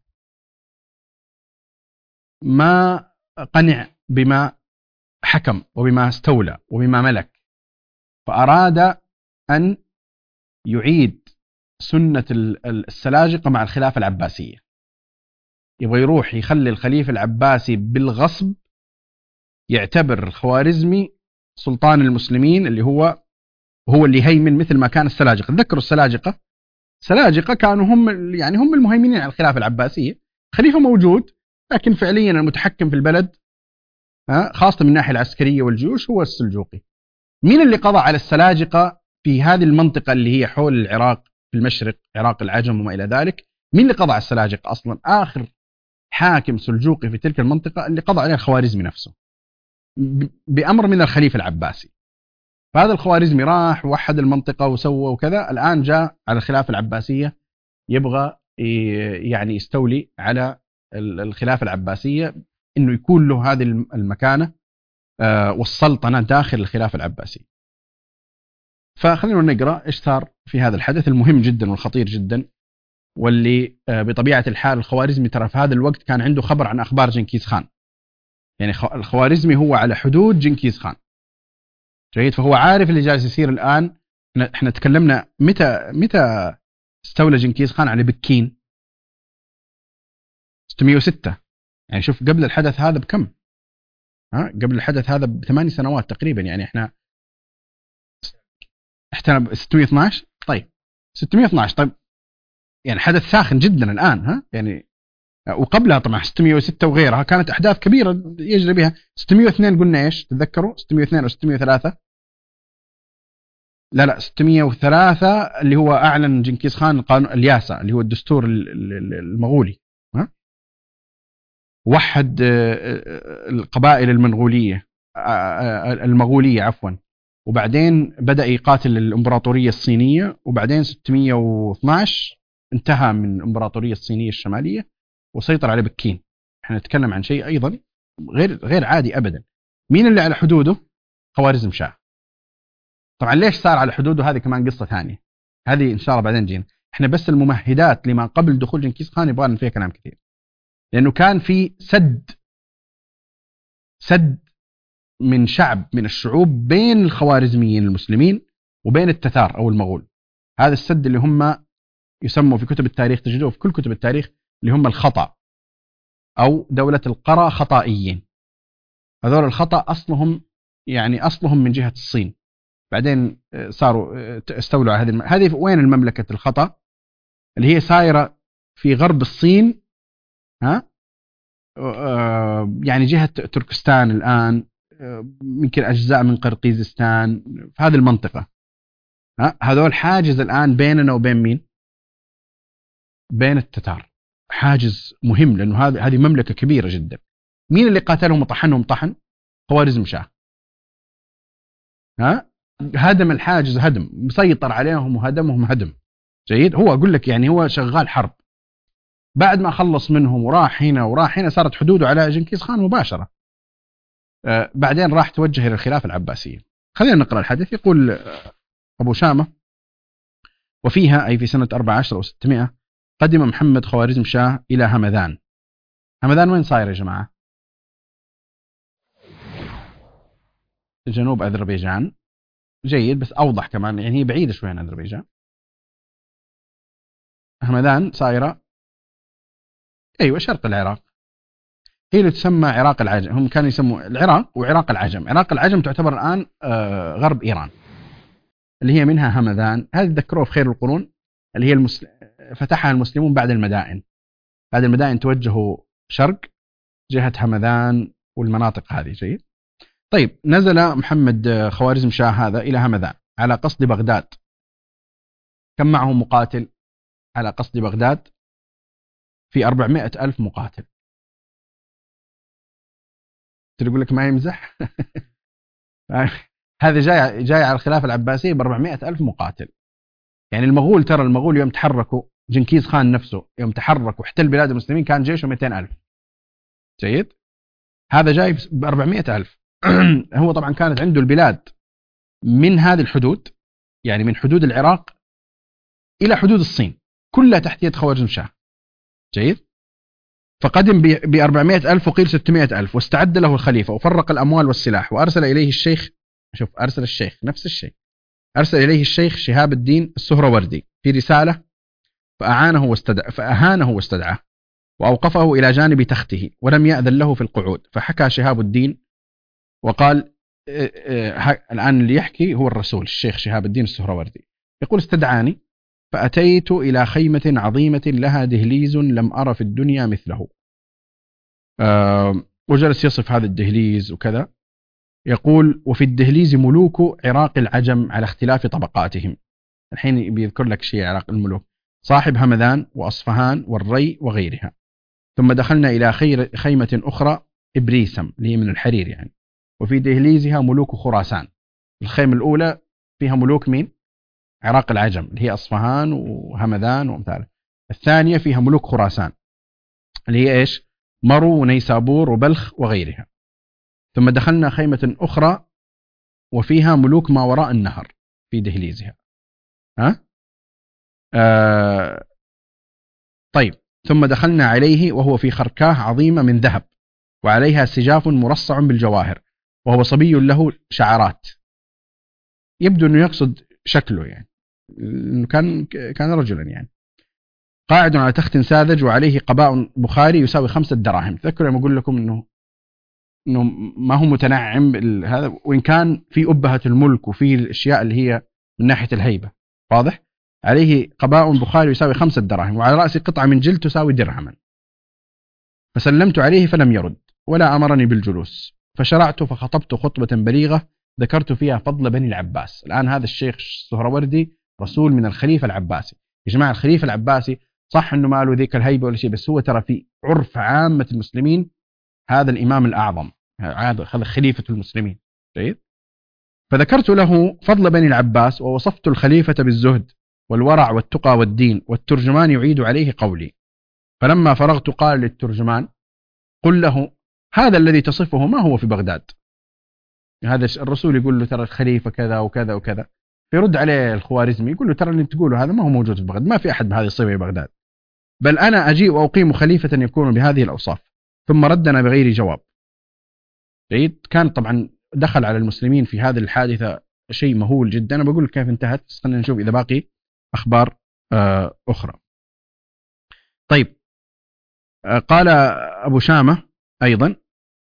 ما قنع بما حكم وبما استولى وبما ملك، فأراد أن يعيد سنة السلاجقة مع الخلافة العباسية. يبغى يروح يخلي الخليفة العباسي بالغصب يعتبر الخوارزمي سلطان المسلمين، اللي هو هو اللي يهيمن مثل ما كان السلاجقة. تذكروا السلاجقة؟ السلاجقة كانوا هم يعني هم المهيمنين على الخلافة العباسية، خليفة موجود لكن فعليا المتحكم في البلد خاصة من الناحية العسكرية والجيوش هو السلجوقي. مين اللي قضى على السلاجقة في هذه المنطقة اللي هي حول العراق في المشرق، عراق العجم وما إلى ذلك؟ مين اللي قضى على السلاجقة أصلا؟ آخر حاكم سلجوقي في تلك المنطقة اللي قضى عليه الخوارزمي نفسه بأمر من الخليفة العباسي. فهذا الخوارزمي راح ووحد المنطقة وسوى وكذا، الآن جاء على الخلافة العباسية يبغى يعني يستولي على الخلافة العباسية، إنه يكون له هذه المكانة والسلطنة داخل الخلافة العباسية. فخلينا نقرأ إيش صار في هذا الحدث المهم جدا والخطير جدا، واللي بطبيعة الحال الخوارزمي ترى في هذا الوقت كان عنده خبر عن أخبار جنكيز خان، يعني الخوارزمي هو على حدود جنكيز خان. جيد. فهو عارف اللي جالس يصير الآن. احنا تكلمنا متى متى استولى جنكيز خان على بكين؟ ستمائة وستة. يعني شوف قبل الحدث هذا بكم؟ ها قبل الحدث هذا بثماني سنوات تقريبا. يعني احنا احنا ستمائة واثني عشر. طيب ستمائة واثني عشر. طيب يعني حدث ساخن جدا الآن. ها يعني وقبلها طبعا ستمائة وستة وغيرها كانت أحداث كبيرة يجري بها. ستمائة واثنين قلنا إيش تتذكروا؟ ستمائة واثنين أو ستمائة وثلاثة؟ لا لا ستمائة وثلاثة اللي هو أعلن جنكيز خان القانون الياسا اللي هو الدستور المغولي، ها؟ وحد القبائل المنغولية المغولية عفوا، وبعدين بدأ يقاتل الإمبراطورية الصينية، وبعدين ستمائة واثناشر انتهى من الإمبراطورية الصينية الشمالية وسيطر على بكين. احنا نتكلم عن شيء أيضا غير غير عادي أبدا. مين اللي على حدوده؟ خوارزم شاه. طبعا ليش صار على حدوده هذه كمان قصة ثانية، هذه إن شاء الله بعدين جينا. احنا بس الممهدات لما قبل دخول جنكيز خان يبغى فيها كلام كثير، لأنه كان في سد سد من شعب من الشعوب بين الخوارزميين المسلمين وبين التتار أو المغول. هذا السد اللي هم يسموا في كتب التاريخ، تجدوه في كل كتب التاريخ، اللي هم الخطأ أو دولة القرى خطائيين. هذول الخطأ أصلهم يعني أصلهم من جهة الصين، بعدين صاروا استولوا على هذه الم... هذه وين المملكة الخطأ اللي هي صايرة في غرب الصين، ها آه يعني جهة تركستان الآن، يمكن أجزاء من قرقيزستان في هذه المنطقة. ها هذول حاجز الآن بيننا وبين مين؟ بين التتار، حاجز مهم، لأنه هذه هذه مملكة كبيرة جدا. مين اللي قاتلهم وطحنهم طحن؟ خوارزم شاه. ها هدم الحاجز، هدم، مسيطر عليهم وهدمهم هدم. جيد. هو أقول لك يعني هو شغال حرب. بعد ما خلص منهم وراح هنا وراح هنا، صارت حدوده على جنكيز خان مباشرة. آه بعدين راح توجه إلى الخلافة العباسية. خلينا نقرأ الحديث. يقول أبو شامة: وفيها أي في سنة أربعة عشر وستمائة قدم محمد خوارزم شاه إلى همذان. همذان وين صاير يا جماعة؟ جنوب أذربيجان. جيد، بس أوضح كمان، يعني هي بعيدة شوي عن أذربيجان. همذان صايرة أيوة شرق العراق، هي اللي تسمى عراق العجم. هم كانوا يسموا العراق وعراق العجم. عراق العجم تعتبر الآن آه غرب إيران، اللي هي منها همذان. هذه ذكروه في خير القرون، اللي هي المسل... فتحها المسلمون بعد المدائن. بعد المدائن توجهوا شرق جهة همذان والمناطق هذه. جيد. طيب، نزل محمد خوارزم شاه هذا إلى همذان على قصد بغداد. كم معه مقاتل على قصد بغداد؟ في أربعمائة ألف مقاتل. تقول لك ما يمزح. هذا جاي جاي على الخلافة العباسية ب أربعمائة ألف مقاتل. يعني المغول، ترى المغول يوم تحركوا، جنكيز خان نفسه يوم تحرك واحتل بلاد المسلمين كان جيشه مئتين ألف. جيد. هذا جاي ب أربعمائة ألف. هو طبعا كانت عنده البلاد من هذه الحدود، يعني من حدود العراق إلى حدود الصين، كلها تحت يد خوارزم شاه. جيد. فقدم ب أربعمائة ألف وقيل ستمائة ألف، واستعد له الخليفة وفرق الأموال والسلاح، وأرسل إليه الشيخ، شوف أرسل الشيخ نفس الشيء، أرسل إليه الشيخ شهاب الدين السهروردي في رسالة، فأعانه واستدع فأهانه واستدعاه وأوقفه إلى جانب تخته ولم يأذن له في القعود. فحكى شهاب الدين وقال، الآن اللي يحكي هو الرسول الشيخ شهاب الدين السهروردي، يقول: استدعاني فأتيت إلى خيمة عظيمة لها دهليز لم أرى في الدنيا مثله. أه وجلس يصف هذا الدهليز وكذا. يقول: وفي الدهليز ملوك عراق العجم على اختلاف طبقاتهم. الحين بيذكر لك شيء عراق الملوك، صاحب همذان وأصفهان والري وغيرها. ثم دخلنا إلى خير خيمة أخرى إبريسم، اللي هي من الحرير يعني، وفي دهليزها ملوك خراسان. الخيمة الأولى فيها ملوك مين؟ عراق العجم، اللي هي أصفهان وهمذان وأمثاله. الثانية فيها ملوك خراسان، اللي هي إيش؟ مرو ونيسابور وبلخ وغيرها. ثم دخلنا خيمة أخرى وفيها ملوك ما وراء النهر في دهليزها. ها؟ آه طيب. ثم دخلنا عليه وهو في خركاه عظيمة من ذهب وعليها سجاف مرصع بالجواهر، وهو صبي له شعرات. يبدو أنه يقصد شكله، يعني كان كان رجلا يعني. قاعد على تخت ساذج وعليه قباء بخاري يساوي خمسة دراهم. تذكروا لما أقول لكم أنه إنه ما هو متنعم هذا، وإن كان في أبهة الملك وفي الأشياء اللي هي من ناحية الهيبة واضح. عليه قباء بخاري يساوي خمسة دراهم، وعلى رأسه قطعة من جلد تساوي درهما. فسلمت عليه فلم يرد ولا أمرني بالجلوس، فشرعت فخطبت خطبة بليغة ذكرت فيها فضل بني العباس. الآن هذا الشيخ السهروردي رسول من الخليفة العباسي. يا جماعة الخليفة العباسي صح أنه ما له ذيك الهيبة ولا شيء، بس هو ترى في عرف عامة المسلمين هذا الإمام الأعظم، هذا خليفة المسلمين. جيد. فذكرت له فضل بني العباس ووصفت الخليفة بالزهد والورع والتقى والدين، والترجمان يعيد عليه قولي. فلما فرغت قال للترجمان قل له هذا الذي تصفه ما هو في بغداد. هذا الرسول يقول له ترى الخليفة كذا وكذا وكذا، فيرد عليه الخوارزمي يقول له ترى اللي تقوله هذا ما هو موجود في بغداد، ما في أحد بهذه الصفة في بغداد، بل أنا أجيء وأقيم خليفة يكون بهذه الأوصاف. ثم ردنا بغير جواب. جيد. كان طبعا دخل على المسلمين في هذه الحادثة شيء مهول جدا. أنا بقول لك كيف انتهت، بس خلينا نشوف إذا باقي أخبار أخرى. طيب. قال أبو شامة أيضا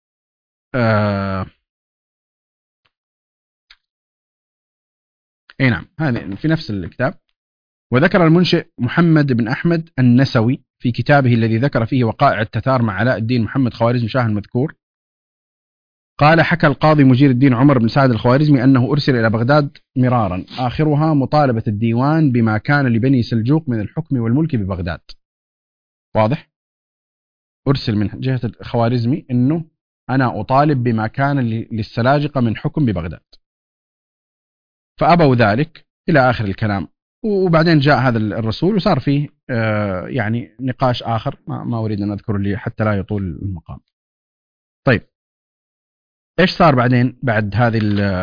أي نعم هذه في نفس الكتاب. وذكر المنشئ محمد بن أحمد النسوي في كتابه الذي ذكر فيه وقائع التتار مع علاء الدين محمد خوارزم شاه المذكور، قال حكى القاضي مجير الدين عمر بن سعد الخوارزمي أنه أرسل إلى بغداد مرارا آخرها مطالبة الديوان بما كان لبني سلجوق من الحكم والملك ببغداد. واضح؟ أرسل من جهة الخوارزمي أنه أنا أطالب بما كان للسلاجقة من حكم ببغداد، فأبوا ذلك إلى آخر الكلام. وبعدين جاء هذا الرسول وصار فيه يعني نقاش آخر ما أريد أن أذكر لي حتى لا يطول المقام. طيب إيش صار بعدين بعد هذه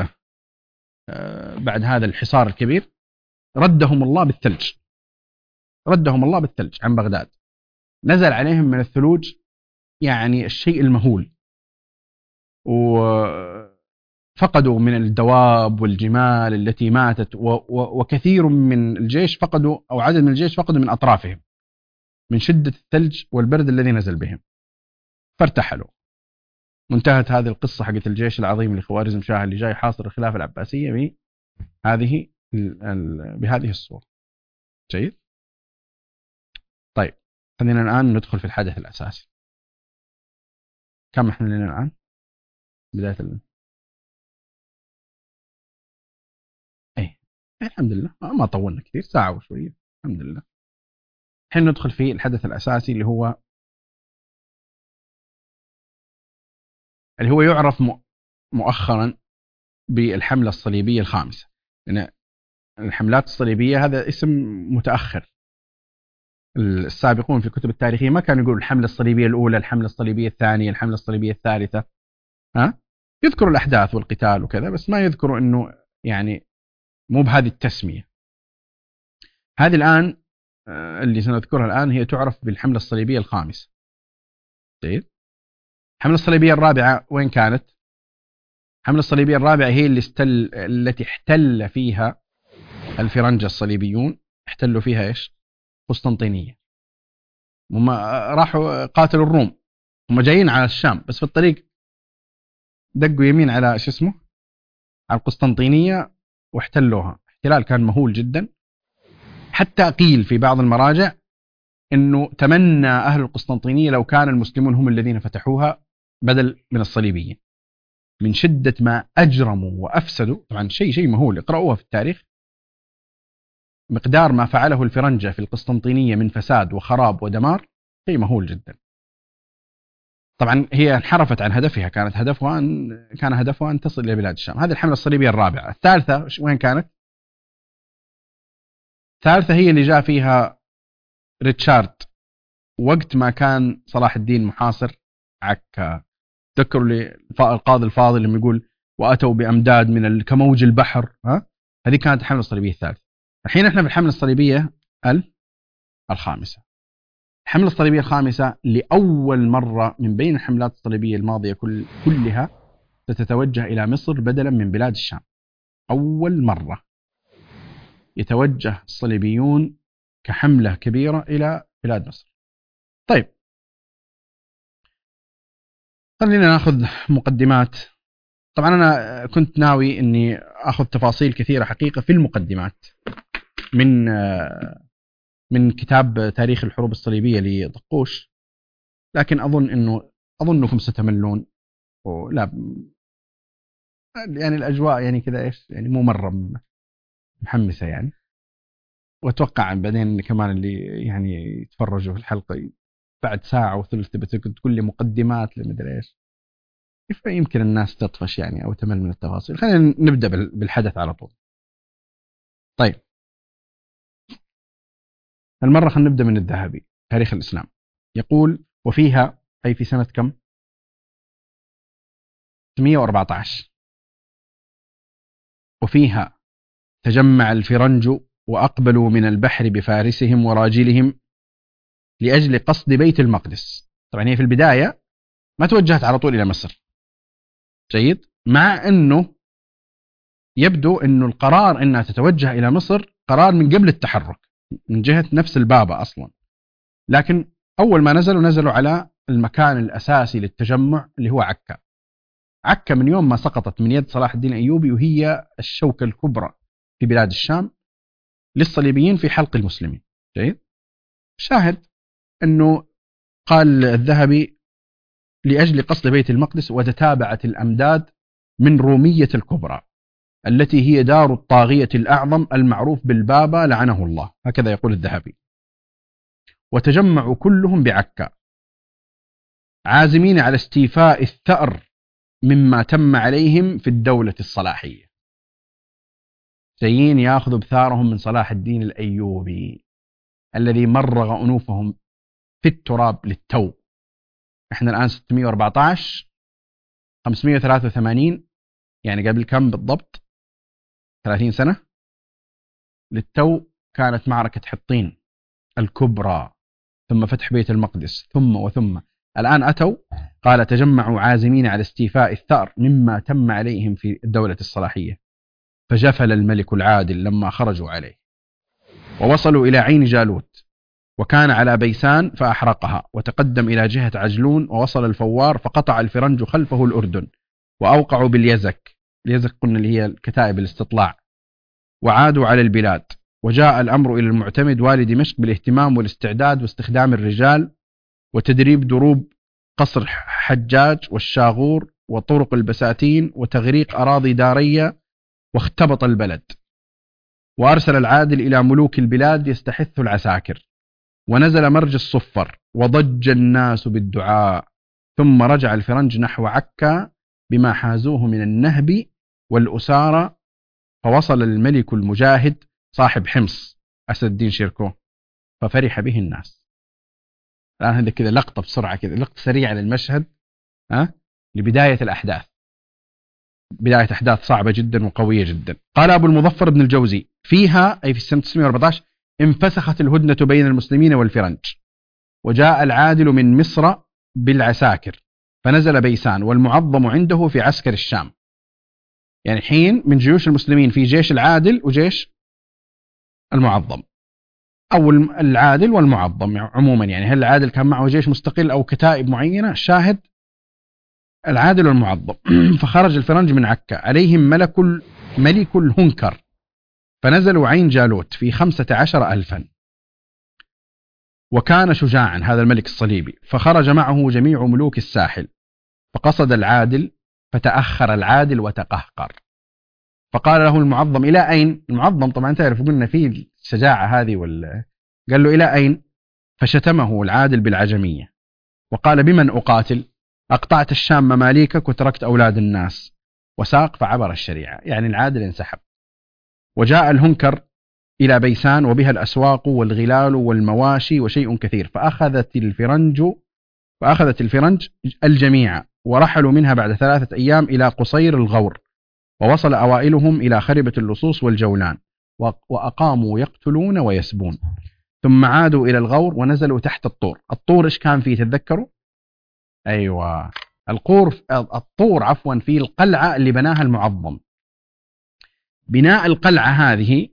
بعد هذا الحصار الكبير؟ ردهم الله بالثلج، ردهم الله بالثلج عن بغداد، نزل عليهم من الثلوج يعني الشيء المهول، وفقدوا من الدواب والجمال التي ماتت، وكثير من الجيش فقدوا أو عدد من الجيش فقدوا من أطرافهم من شدة الثلج والبرد الذي نزل بهم، فارتحلوا. وانتهت هذه القصة حقت الجيش العظيم لخوارزم شاه اللي جاي حاصر الخلافة العباسية بهذه بهذه الصورة. جيد. طيب خلينا الآن ندخل في الحدث الأساسي. كم احنا لنا الآن؟ بداية ال... ايه الحمد لله ما طولنا كثير، ساعة وشوية الحمد لله. الحين ندخل في الحدث الأساسي اللي هو اللي هو يعرف مؤخرا بالحملة الصليبية الخامسة. لأن الحملات الصليبية هذا اسم متأخر. السابقون في الكتب التاريخية ما كانوا يقولوا الحملة الصليبية الأولى، الحملة الصليبية الثانية، الحملة الصليبية الثالثة. ها؟ يذكروا الأحداث والقتال وكذا، بس ما يذكروا أنه يعني مو بهذه التسمية. هذه الآن اللي سنذكرها الآن هي تعرف بالحملة الصليبية الخامسة. جيد. الحملة الصليبية الرابعة وين كانت؟ الحملة الصليبية الرابعة هي اللي استل... التي احتل فيها الفرنجة الصليبيون، احتلوا فيها إيش؟ قسطنطينية. هم راحوا قاتلوا الروم، هم جايين على الشام، بس في الطريق دقوا يمين على شو اسمه على القسطنطينية واحتلوها. احتلال كان مهول جدا، حتى قيل في بعض المراجع انه تمنى اهل القسطنطينية لو كان المسلمون هم الذين فتحوها بدل من الصليبيين، من شدة ما اجرموا وافسدوا. طبعا شيء شيء مهول، اقرأوها في التاريخ، مقدار ما فعله الفرنجة في القسطنطينية من فساد وخراب ودمار شيء مهول جدا. طبعا هي انحرفت عن هدفها، كانت هدفها أن كان هدفها أن تصل إلى بلاد الشام. هذه الحملة الصليبية الرابعة. الثالثة وين كانت؟ الثالثة هي اللي جاء فيها ريتشارد وقت ما كان صلاح الدين محاصر عكا. تذكروا لي القاضي الفاضل لما يقول وأتوا بأمداد من كموج البحر. ها؟ هذه كانت الحملة الصليبية الثالثة. الحين احنا في الحملة الصليبية الخامسة. الحملة الصليبية الخامسة لأول مرة من بين الحملات الصليبية الماضية كل كلها ستتوجه إلى مصر بدلا من بلاد الشام. أول مرة يتوجه الصليبيون كحملة كبيرة إلى بلاد مصر. طيب خلينا نأخذ مقدمات. طبعا أنا كنت ناوي أني أخذ تفاصيل كثيرة حقيقة في المقدمات من من كتاب تاريخ الحروب الصليبية لطقوش، لكن أظن أنه أظنكم ستملون ولا يعني الأجواء يعني كذا إيش يعني مو مرة محمسة يعني. وأتوقع بعدين كمان اللي يعني يتفرجوا في الحلقة بعد ساعة وثلث تقول لي مقدمات لمدري إيش، فيمكن الناس تطفش يعني أو تمل من التفاصيل. خلينا نبدأ بالحدث على طول. طيب المرة خلينا نبدأ من الذهبي، تاريخ الإسلام. يقول وفيها أي في سنة كم؟ ستمائة وأربعة عشر. وفيها تجمع الفرنج وأقبلوا من البحر بفارسهم وراجلهم لأجل قصد بيت المقدس. طبعا هي في البداية ما توجهت على طول إلى مصر، جيد، مع أنه يبدو أنه القرار أنها تتوجه إلى مصر قرار من قبل التحرك من جهة نفس البابا أصلا. لكن أول ما نزلوا نزلوا على المكان الأساسي للتجمع اللي هو عكا. عكا من يوم ما سقطت من يد صلاح الدين الأيوبي وهي الشوكة الكبرى في بلاد الشام للصليبيين في حلق المسلمين، جيد. شاهد أنه قال الذهبي لأجل قصد بيت المقدس وتتابعت الأمداد من رومية الكبرى التي هي دار الطاغية الأعظم المعروف بالبابا لعنه الله، هكذا يقول الذهبي. وتجمعوا كلهم بعكا عازمين على استيفاء الثأر مما تم عليهم في الدولة الصلاحية. جايين ياخذوا بثارهم من صلاح الدين الأيوبي الذي مرغ أنوفهم في التراب للتو. احنا الآن ستمائة وأربعة عشر، خمسمائة وثلاثة وثمانين يعني قبل كم بالضبط؟ ثلاثين سنة للتو كانت معركة حطين الكبرى، ثم فتح بيت المقدس، ثم وثم الآن أتوا قال تجمعوا عازمين على استيفاء الثأر مما تم عليهم في الدولة الصلاحية. فجفل الملك العادل لما خرجوا عليه ووصلوا إلى عين جالوت وكان على بيسان فأحرقها، وتقدم إلى جهة عجلون ووصل الفوار فقطع الفرنج خلفه الأردن وأوقعوا باليزك. اليزك قلنا اللي هي الكتائب الاستطلاع، وعادوا على البلاد. وجاء الأمر إلى المعتمد والي دمشق بالاهتمام والاستعداد واستخدام الرجال وتدريب دروب قصر حجاج والشاغور وطرق البساتين وتغريق أراضي دارية، واختبط البلد. وأرسل العادل إلى ملوك البلاد يستحث العساكر، ونزل مرج الصفر وضج الناس بالدعاء. ثم رجع الفرنج نحو عكا بما حازوه من النهب والأسارة. فوصل الملك المجاهد صاحب حمص أسد الدين شيركو ففرح به الناس. الآن هذا كذا لقطة بسرعة كذا لقطة سريعة للمشهد أه؟ لبداية الأحداث، بداية أحداث صعبة جدا وقوية جدا. قال أبو المظفر بن الجوزي فيها أي في سنة تسعمائة وأربعة عشر انفسخت الهدنة بين المسلمين والفرنج، وجاء العادل من مصر بالعساكر فنزل بيسان والمعظم عنده في عسكر الشام. يعني حين من جيوش المسلمين في جيش العادل وجيش المعظم، أو العادل والمعظم عموما، يعني هل العادل كان معه جيش مستقل أو كتائب معينة؟ شاهد العادل والمعظم. فخرج الفرنج من عكا عليهم ملك ملك الهنكر فنزلوا عين جالوت في خمسة عشر ألفا. وكان شجاعا هذا الملك الصليبي، فخرج معه جميع ملوك الساحل فقصد العادل فتأخر العادل وتقهقر. فقال له المعظم إلى أين؟ المعظم طبعا تعرف قلنا فيه الشجاعة هذه وال... قال له إلى أين؟ فشتمه العادل بالعجمية وقال بمن أقاتل؟ أقطعت الشام مماليكك وتركت أولاد الناس. وساق فعبر الشريعة، يعني العادل انسحب. وجاء الهنكر إلى بيسان وبها الأسواق والغلال والمواشي وشيء كثير، فأخذت الفرنج فأخذت الفرنج الجميع ورحلوا منها بعد ثلاثة أيام إلى قصير الغور، ووصل أوائلهم إلى خربة اللصوص والجولان وأقاموا يقتلون ويسبون. ثم عادوا إلى الغور ونزلوا تحت الطور. الطور إيش كان فيه تتذكروا؟ أيوة القور الطور عفوا في القلعة اللي بناها المعظم. بناء القلعة هذه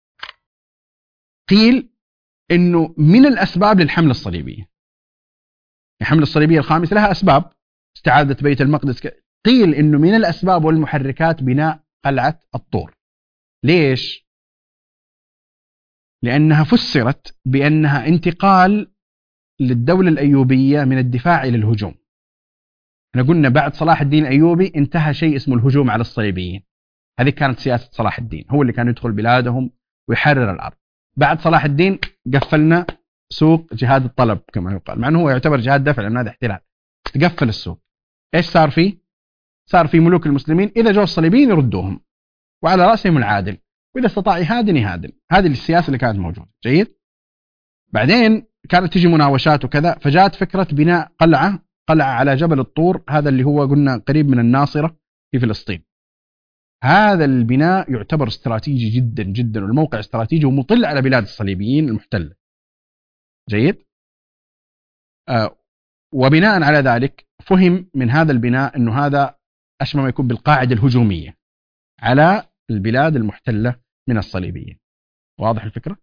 قيل إنه من الأسباب للحملة الصليبية. الحملة الصليبية الخامسة لها أسباب، استعادة بيت المقدس. قيل إنه من الأسباب والمحركات بناء قلعة الطور. ليش؟ لأنها فسرت بأنها انتقال للدولة الأيوبية من الدفاع إلى الهجوم. احنا قلنا بعد صلاح الدين الأيوبي انتهى شيء اسمه الهجوم على الصليبيين، هذه كانت سياسة صلاح الدين، هو اللي كان يدخل بلادهم ويحرر الأرض. بعد صلاح الدين قفلنا سوق جهاد الطلب كما يقال، مع أنه هو يعتبر جهاد دفع لأن هذا احتلال. تقفل السوق، إيش صار فيه؟ صار في ملوك المسلمين إذا جو الصليبيين يردوهم وعلى رأسهم العادل، وإذا استطاع يهادن يهادن. هذه السياسة اللي كانت موجودة. جيد. بعدين كانت تجي مناوشات وكذا، فجاءت فكرة بناء قلعة قلعة على جبل الطور، هذا اللي هو قلنا قريب من الناصرة في فلسطين. هذا البناء يعتبر استراتيجي جدا جدا، والموقع استراتيجي ومطل على بلاد الصليبيين المحتلة. جيد. آه وبناء على ذلك فهم من هذا البناء أنه هذا أشبه ما يكون بالقاعدة الهجومية على البلاد المحتلة من الصليبيين. واضح الفكرة؟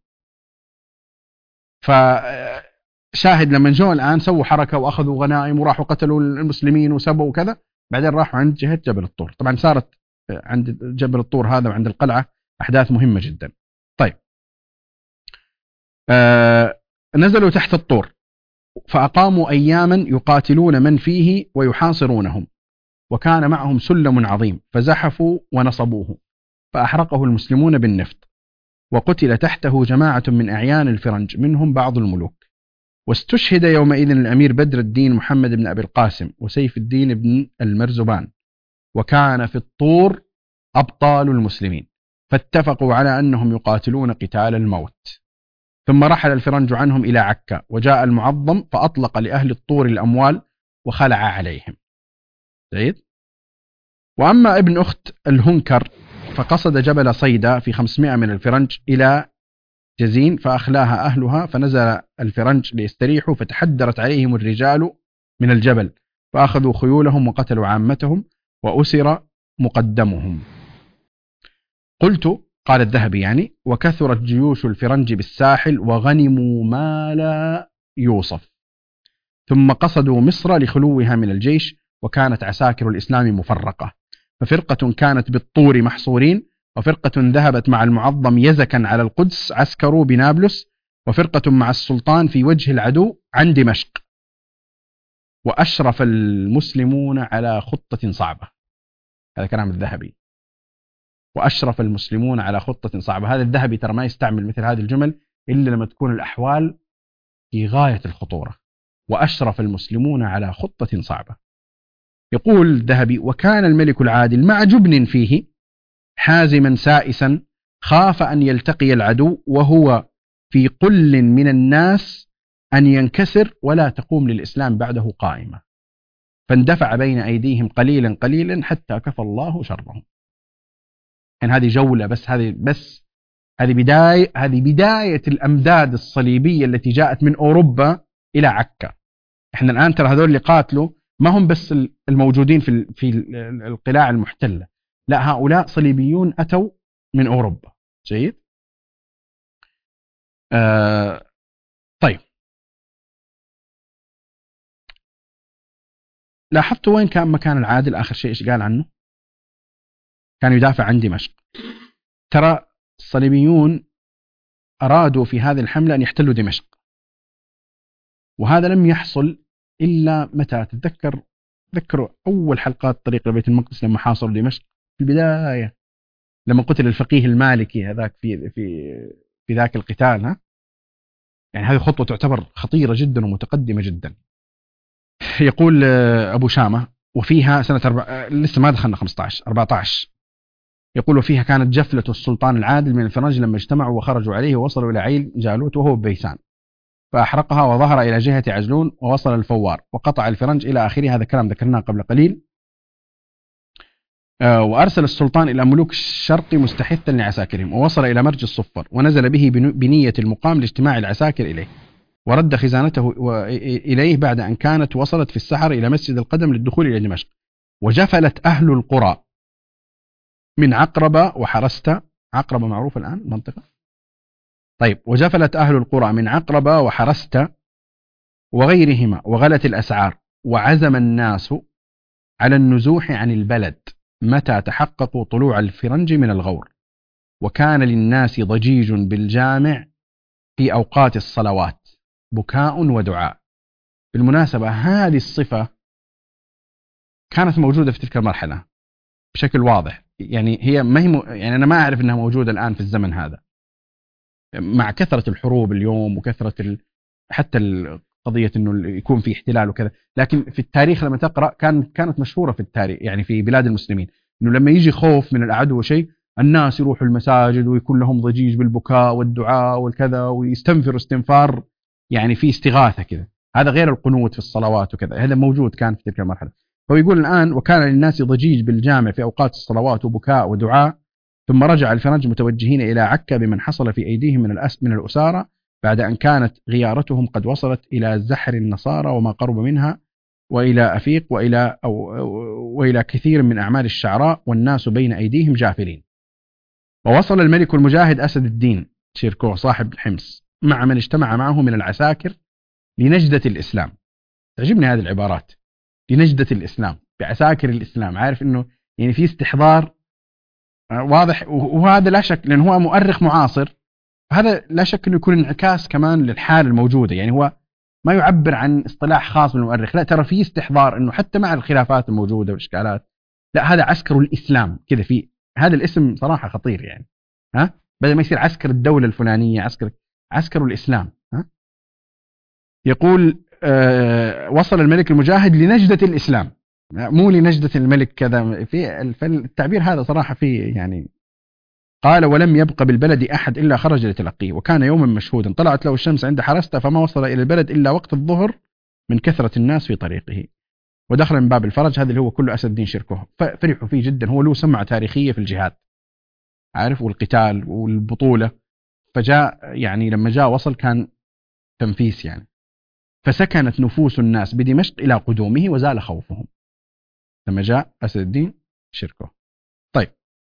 فشاهد لما جاءوا الآن سووا حركة وأخذوا غنائم وراحوا قتلوا المسلمين وسبوا وكذا، بعدين راحوا عند جهة جبل الطور. طبعا صارت عند جبل الطور هذا وعند القلعة أحداث مهمة جدا. طيب آه نزلوا تحت الطور فأقاموا أياما يقاتلون من فيه ويحاصرونهم، وكان معهم سلم عظيم فزحفوا ونصبوه فأحرقه المسلمون بالنفط، وقتل تحته جماعة من أعيان الفرنج منهم بعض الملوك. واستشهد يومئذ الأمير بدر الدين محمد بن أبي القاسم وسيف الدين بن المرزبان، وكان في الطور أبطال المسلمين، فاتفقوا على أنهم يقاتلون قتال الموت. ثم رحل الفرنج عنهم إلى عكا، وجاء المعظم فأطلق لأهل الطور الأموال وخلع عليهم. جيد. وأما ابن أخت الهنكر فقصد جبل صيدا في خمسمائة من الفرنج إلى جزين فأخلاها أهلها، فنزل الفرنج ليستريحوا، فتحدرت عليهم الرجال من الجبل فأخذوا خيولهم وقتلوا عامتهم وأسر مقدمهم. قلت، قال الذهبي يعني، وكثرت جيوش الفرنج بالساحل وغنموا ما لا يوصف، ثم قصدوا مصر لخلوها من الجيش، وكانت عساكر الإسلام مفرقة، ففرقة كانت بالطور محصورين، وفرقة ذهبت مع المعظم يزكا على القدس عسكروا بنابلس، وفرقة مع السلطان في وجه العدو عن دمشق. وأشرف المسلمون على خطة صعبة. هذا كلام الذهبي. وأشرف المسلمون على خطة صعبة. هذا الذهبي ترى ما يستعمل مثل هذه الجمل إلا لما تكون الأحوال في غاية الخطورة. وأشرف المسلمون على خطة صعبة. يقول الذهبي: وكان الملك العادل مع جبن فيه حازما سائسا، خاف أن يلتقي العدو وهو في قل من الناس أن ينكسر ولا تقوم للإسلام بعده قائمة، فاندفع بين أيديهم قليلا قليلا حتى كفى الله شرهم. يعني هذه جولة بس، هذه بس هذه بداية هذه بداية الأمداد الصليبية التي جاءت من أوروبا إلى عكا. إحنا الآن ترى هذول اللي قاتلوا ما هم بس الموجودين في في القلاع المحتلة، لا، هؤلاء صليبيون أتوا من أوروبا. جيد. آه طيب، لاحظتوا وين كان مكان العادل آخر شيء إيش قال عنه؟ كان يدافع عن دمشق. ترى الصليبيون أرادوا في هذه الحملة أن يحتلوا دمشق، وهذا لم يحصل إلا متى؟ تتذكر تذكروا أول حلقات طريق لبيت المقدس لما حاصروا دمشق في البداية، لما قتل الفقيه المالكي هذاك في في في ذاك القتال. ها يعني هذه خطوة تعتبر خطيرة جدا ومتقدمة جدا. يقول أبو شامة: وفيها سنة أربع... لسه ما دخلنا خمسة عشر أربعة عشر، يقول: وفيها كانت جفلة السلطان العادل من الفرنج لما اجتمعوا وخرجوا عليه ووصلوا إلى عيل جالوت وهو ببيسان، فأحرقها وظهر إلى جهة عجلون ووصل الفوار وقطع الفرنج إلى آخره. هذا كلام ذكرناه قبل قليل. وأرسل السلطان إلى ملوك الشرق مستحثا لعساكرهم، ووصل إلى مرج الصفر ونزل به بنية المقام لاجتماع العساكر إليه، ورد خزانته إليه بعد أن كانت وصلت في السحر إلى مسجد القدم للدخول إلى دمشق. وجفلت أهل القرى من عقربة وحرستة. عقربة معروف الآن المنطقة. طيب، وجفلت أهل القرى من عقربة وحرستة وغيرهما وغلت الأسعار، وعزم الناس على النزوح عن البلد متى تحققوا طلوع الفرنج من الغور، وكان للناس ضجيج بالجامع في أوقات الصلوات، بكاء ودعاء، بالمناسبة هذه الصفة كانت موجودة في تلك المرحلة بشكل واضح، يعني هي ما هي م... يعني أنا ما أعرف أنها موجودة الآن في الزمن هذا مع كثرة الحروب اليوم وكثرة ال... حتى قضية أنه يكون في احتلال وكذا، لكن في التاريخ لما تقرأ كان كانت مشهورة في التاريخ يعني في بلاد المسلمين، أنه لما يجي خوف من العدو وشيء الناس يروحوا المساجد ويكون لهم ضجيج بالبكاء والدعاء والكذا ويستنفروا استنفار، يعني في استغاثة كذا. هذا غير القنوت في الصلوات وكذا، هذا موجود كان في تلك المرحلة. هو يقول الآن وكان للناس ضجيج بالجامع في أوقات الصلوات وبكاء ودعاء، ثم رجع الفرنج متوجهين إلى عكا بمن حصل في أيديهم من الأس من الأسارى بعد أن كانت غيارتهم قد وصلت إلى زحر النصارى وما قرب منها وإلى أفيق وإلى أو وإلى كثير من أعمال الشعراء، والناس بين أيديهم جافلين. ووصل الملك المجاهد أسد الدين شيركوه صاحب حمص مع من اجتمع معه من العساكر لنجدة الإسلام. تعجبني هذه العبارات، لنجدة الإسلام، بعساكر الإسلام. عارف إنه يعني في استحضار واضح، وهذا لا شك لأنه هو مؤرخ معاصر، هذا لا شك أنه يكون انعكاس كمان للحال الموجودة. يعني هو ما يعبر عن اصطلاح خاص من المؤرخ، لا ترى فيه استحضار أنه حتى مع الخلافات الموجودة والإشكالات، لا هذا عسكر الإسلام كذا، في هذا الاسم صراحة خطير يعني، ها بدل ما يصير عسكر الدولة الفلانية، عسكر عسكر الإسلام. ها يقول آه وصل الملك المجاهد لنجدة الإسلام، مو لنجدة الملك كذا، في التعبير هذا صراحة فيه يعني. قال ولم يبق بالبلد أحد إلا خرج لتلقيه، وكان يوما مشهودا طلعت له الشمس عند حرسته فما وصل إلى البلد إلا وقت الظهر من كثرة الناس في طريقه، ودخل من باب الفرج. هذا اللي هو كله أسد الدين شيركوه، فرحوا فيه جدا. هو له سمعة تاريخية في الجهاد، عارف، والقتال والبطولة. فجاء يعني لما جاء وصل كان تنفيس يعني. فسكنت نفوس الناس بدمشق إلى قدومه وزال خوفهم لما جاء أسد الدين شيركوه. طيب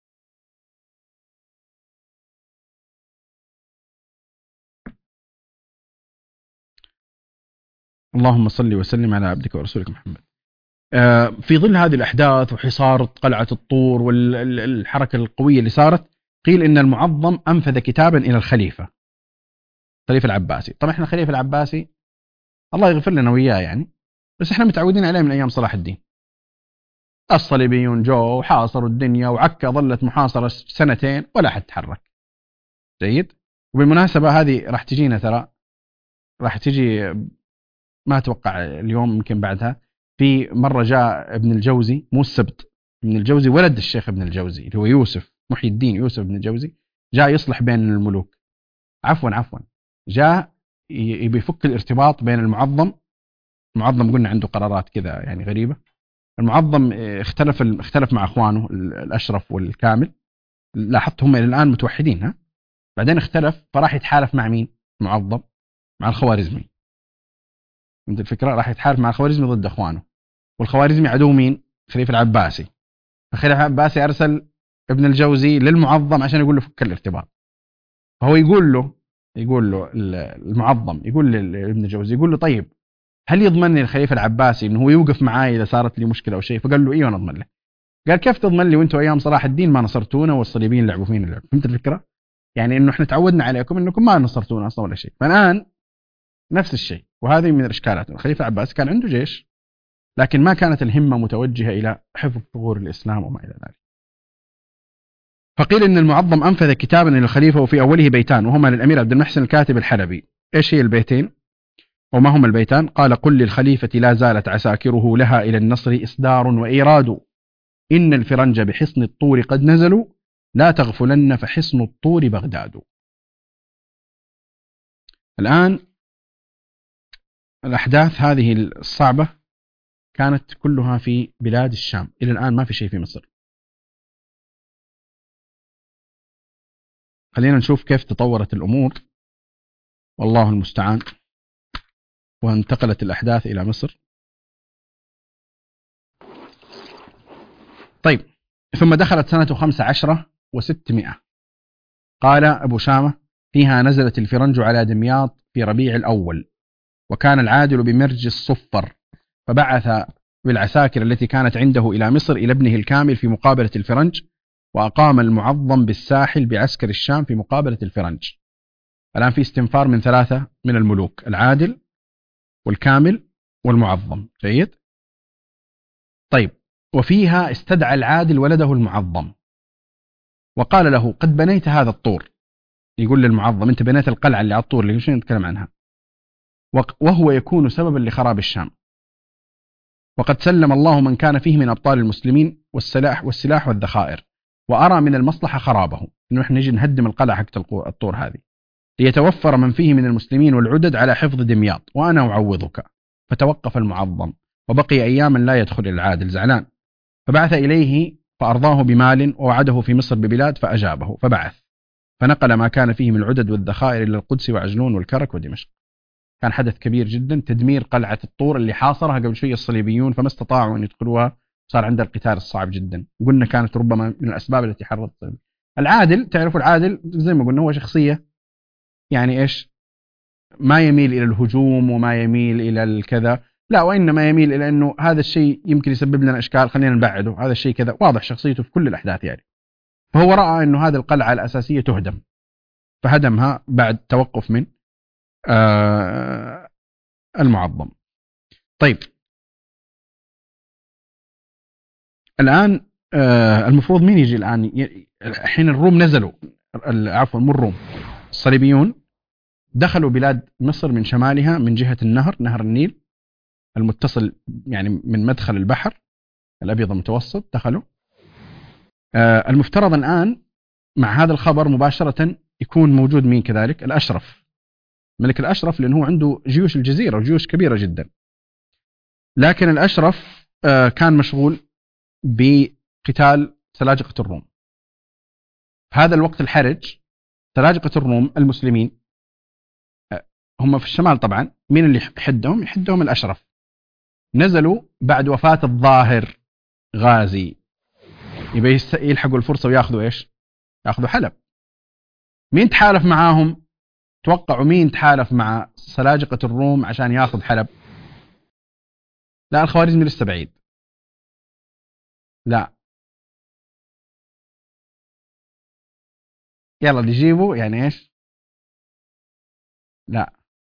اللهم صل وسلم على عبدك ورسولك محمد. في ظل هذه الأحداث وحصار قلعة الطور والحركة القوية اللي صارت، قيل إن المعظم أنفذ كتابا إلى الخليفة الخليفة العباسي. طبعا احنا الخليفة العباسي الله يغفر لنا وإياه يعني، بس احنا متعودين عليه من أيام صلاح الدين. الصليبيون جو وحاصروا الدنيا، وعكا ظلت محاصرة سنتين ولا حد تحرك. جيد. وبالمناسبة هذه راح تجينا، ترى راح تجي ما أتوقع اليوم، يمكن بعدها. في مرة جاء ابن الجوزي، مو السبط، ابن الجوزي ولد الشيخ ابن الجوزي اللي هو يوسف محي الدين يوسف ابن الجوزي، جاء يصلح بين الملوك. عفوا عفوا جاء يبي يفك الارتباط بين المعظم. المعظم قلنا عنده قرارات كذا يعني غريبة. المعظم اختلف اختلف مع اخوانه الاشرف والكامل، لاحظت هم الى الان متوحدين، ها بعدين اختلف فراح يتحالف مع مين؟ المعظم مع الخوارزمي. فهمت الفكرة؟ راح يتحالف مع الخوارزمي ضد اخوانه، والخوارزمي عدو مين؟ الخليفة العباسي. الخليفة العباسي ارسل ابن الجوزي للمعظم عشان يقول له فك الارتباط. فهو يقول له يقول له المعظم يقول لابن الجوزي، يقول له طيب هل يضمنني الخليفة العباسي انه هو يوقف معاي اذا صارت لي مشكلة او شيء؟ فقال له ايوه انا اضمن لك. قال كيف تضمن لي وانتم ايام صلاح الدين ما نصرتونا والصليبيين لعبوا فينا اللعب؟ فهمت الفكرة؟ يعني انه احنا تعودنا عليكم انكم ما نصرتونا اصلا ولا شيء. فالان نفس الشيء، وهذه من الاشكالات. الخليفة العباسي كان عنده جيش، لكن ما كانت الهمة متوجهة الى حفظ ثغور الاسلام وما الى ذلك. فقيل ان المعظم انفذ كتابا الى الخليفة وفي اوله بيتان، وهما للامير عبد المحسن الكاتب الحلبي. ايش هي البيتين وما هما البيتان؟ قال قل للخليفة لا زالت عساكره لها إلى النصر إصدار وإيراد، إن الفرنج بحصن الطور قد نزلوا، لا تغفلن فحصن الطور بغداد. الآن الأحداث هذه الصعبة كانت كلها في بلاد الشام، إلى الآن ما في شيء في مصر. خلينا نشوف كيف تطورت الأمور والله المستعان، وانتقلت الأحداث إلى مصر. طيب ثم دخلت سنة خمس عشرة وستمائة. قال أبو شامة فيها نزلت الفرنج على دمياط في ربيع الأول، وكان العادل بمرج الصفر، فبعث بالعساكر التي كانت عنده إلى مصر إلى ابنه الكامل في مقابلة الفرنج، وأقام المعظم بالساحل بعسكر الشام في مقابلة الفرنج. الآن في استنفار من ثلاثة من الملوك، العادل والكامل والمعظم. جيد. طيب، وفيها استدعى العادل ولده المعظم وقال له قد بنيت هذا الطور. يقول للمعظم أنت بنيت القلعة اللي على الطور اللي شنو نتكلم عنها، وهو يكون سببا لخراب الشام، وقد سلم الله من كان فيه من أبطال المسلمين والسلاح والسلاح والذخائر، وأرى من المصلحة خرابه، إنه إحنا نجي نهدم القلعة حقت الطور هذه ليتوفر من فيه من المسلمين والعدد على حفظ دمياط، وأنا أعوضك. فتوقف المعظم وبقي أياما لا يدخل العادل زعلان، فبعث إليه فأرضاه بمال ووعده في مصر ببلاد فأجابه، فبعث فنقل ما كان فيه من العدد والذخائر إلى القدس وعجلون والكرك ودمشق. كان حدث كبير جدا، تدمير قلعة الطور اللي حاصرها قبل شوية الصليبيون فما استطاعوا أن يدخلوها، صار عندها القتال الصعب جدا. قلنا كانت ربما من الأسباب التي حرضت العادل. تعرفوا العادل زي ما قلنا هو شخصية يعني إيش، ما يميل إلى الهجوم وما يميل إلى الكذا، لا، وإنما يميل إلى أنه هذا الشيء يمكن يسبب لنا إشكال خلينا نبعده، هذا الشيء كذا، واضح شخصيته في كل الأحداث يعني. فهو رأى أنه هذه القلعة الأساسية تهدم، فهدمها بعد توقف من آه المعظم. طيب، الآن آه المفروض مين يجي الآن؟ حين الروم نزلوا، عفوا مو الروم، الصليبيون دخلوا بلاد مصر من شمالها من جهة النهر، نهر النيل المتصل يعني من مدخل البحر الأبيض المتوسط، دخلوا. آه المفترض الآن مع هذا الخبر مباشرة يكون موجود مين كذلك؟ الأشرف، ملك الأشرف، لأنه عنده جيوش الجزيرة وجيوش كبيرة جدا. لكن الأشرف آه كان مشغول بقتال سلاجقة الروم. في هذا الوقت الحرج سلاجقة الروم المسلمين آه هم في الشمال طبعا، مين اللي يحدهم؟ يحدهم الأشرف. نزلوا بعد وفاة الظاهر غازي، يبي يلحقوا الفرصة وياخذوا إيش؟ ياخذوا حلب. مين تحالف معاهم؟ توقعوا مين تحالف مع سلاجقة الروم عشان ياخذ حلب؟ لا، الخوارزمي لسه بعيد. لا، يلا اللي يجيبوا يعني ايش؟ لا،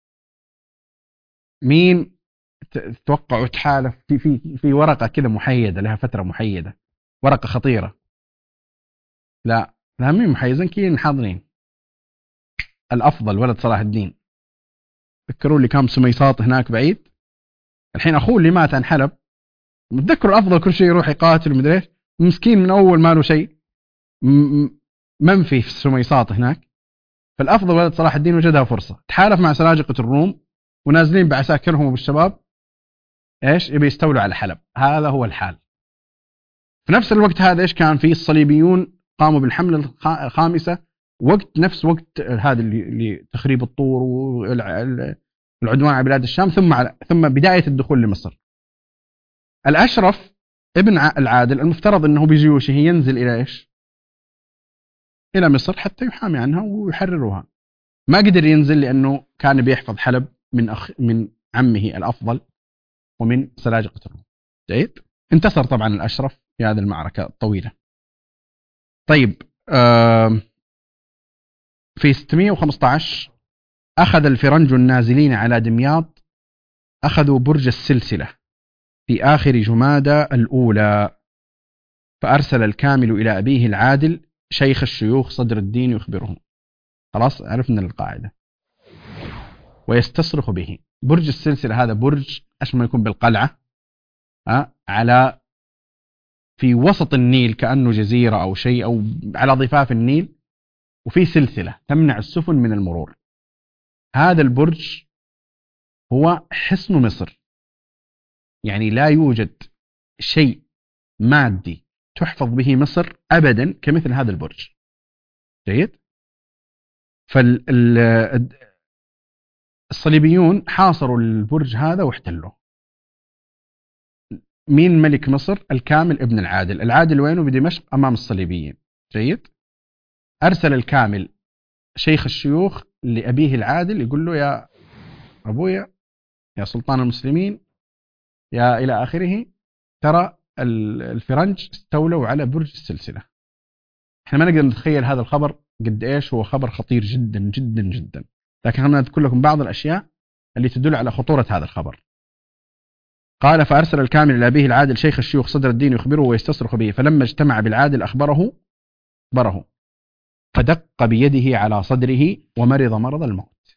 مين تتوقعوا تحالف في في في ورقة كذا محيدة لها فترة محيدة، ورقة خطيرة. لا لا، مين محيزين كين حاضرين. الأفضل ولد صلاح الدين، تذكروا لي كم سميصاط هناك بعيد، الحين أخوه اللي مات عن حلب، متذكروا الأفضل كل شيء يروح يقاتل ومدري ايش، مسكين من أول ما له شيء منفي في السميصاط هناك. فالأفضل ولد صلاح الدين وجدها فرصة، تحالف مع سلاجقة الروم ونازلين بعساكرهم وبالشباب ايش يبي يستولوا على حلب. هذا هو الحال. في نفس الوقت هذا ايش كان فيه؟ الصليبيون قاموا بالحملة الخامسة وقت نفس وقت هذا اللي تخريب الطور والعدوان على بلاد الشام، ثم على ثم بداية الدخول لمصر. الأشرف ابن العادل المفترض انه بجيوشه ينزل الى ايش؟ الى مصر حتى يحامي عنها ويحرروها. ما قدر ينزل لانه كان بيحفظ حلب من أخ من عمه الافضل ومن سلاجقة الروم. جيد. انتصر طبعا الاشرف في هذه المعركة الطويلة. طيب، في ستمائة وخمسة عشر اخذ الفرنج النازلين على دمياط اخذوا برج السلسلة في اخر جمادى الاولى، فارسل الكامل الى ابيه العادل شيخ الشيوخ صدر الدين يخبره. خلاص عرفنا القاعدة. ويستصرخ به. برج السلسلة هذا برج أشبه ما يكون بالقلعة، أه؟ على في وسط النيل كأنه جزيرة أو شيء، أو على ضفاف النيل، وفي سلسلة تمنع السفن من المرور. هذا البرج هو حصن مصر، يعني لا يوجد شيء مادي تحفظ به مصر أبدا كمثل هذا البرج. جيد. فالصليبيون حاصروا البرج هذا واحتلوه. مين ملك مصر؟ الكامل ابن العادل. العادل وينه؟ بدمشق أمام الصليبيين. جيد. أرسل الكامل شيخ الشيوخ لأبيه العادل يقول له يا أبويا يا سلطان المسلمين يا إلى آخره، ترى الفرنج استولوا على برج السلسلة. احنا ما نقدر نتخيل هذا الخبر قد ايش هو خبر خطير جدا جدا جدا، لكن خلنا نذكر لكم بعض الأشياء اللي تدل على خطورة هذا الخبر. قال فأرسل الكامل إلى أبيه العادل شيخ الشيوخ صدر الدين يخبره ويستصرخ به، فلما اجتمع بالعادل أخبره أخبره فدق بيده على صدره ومرض مرض الموت.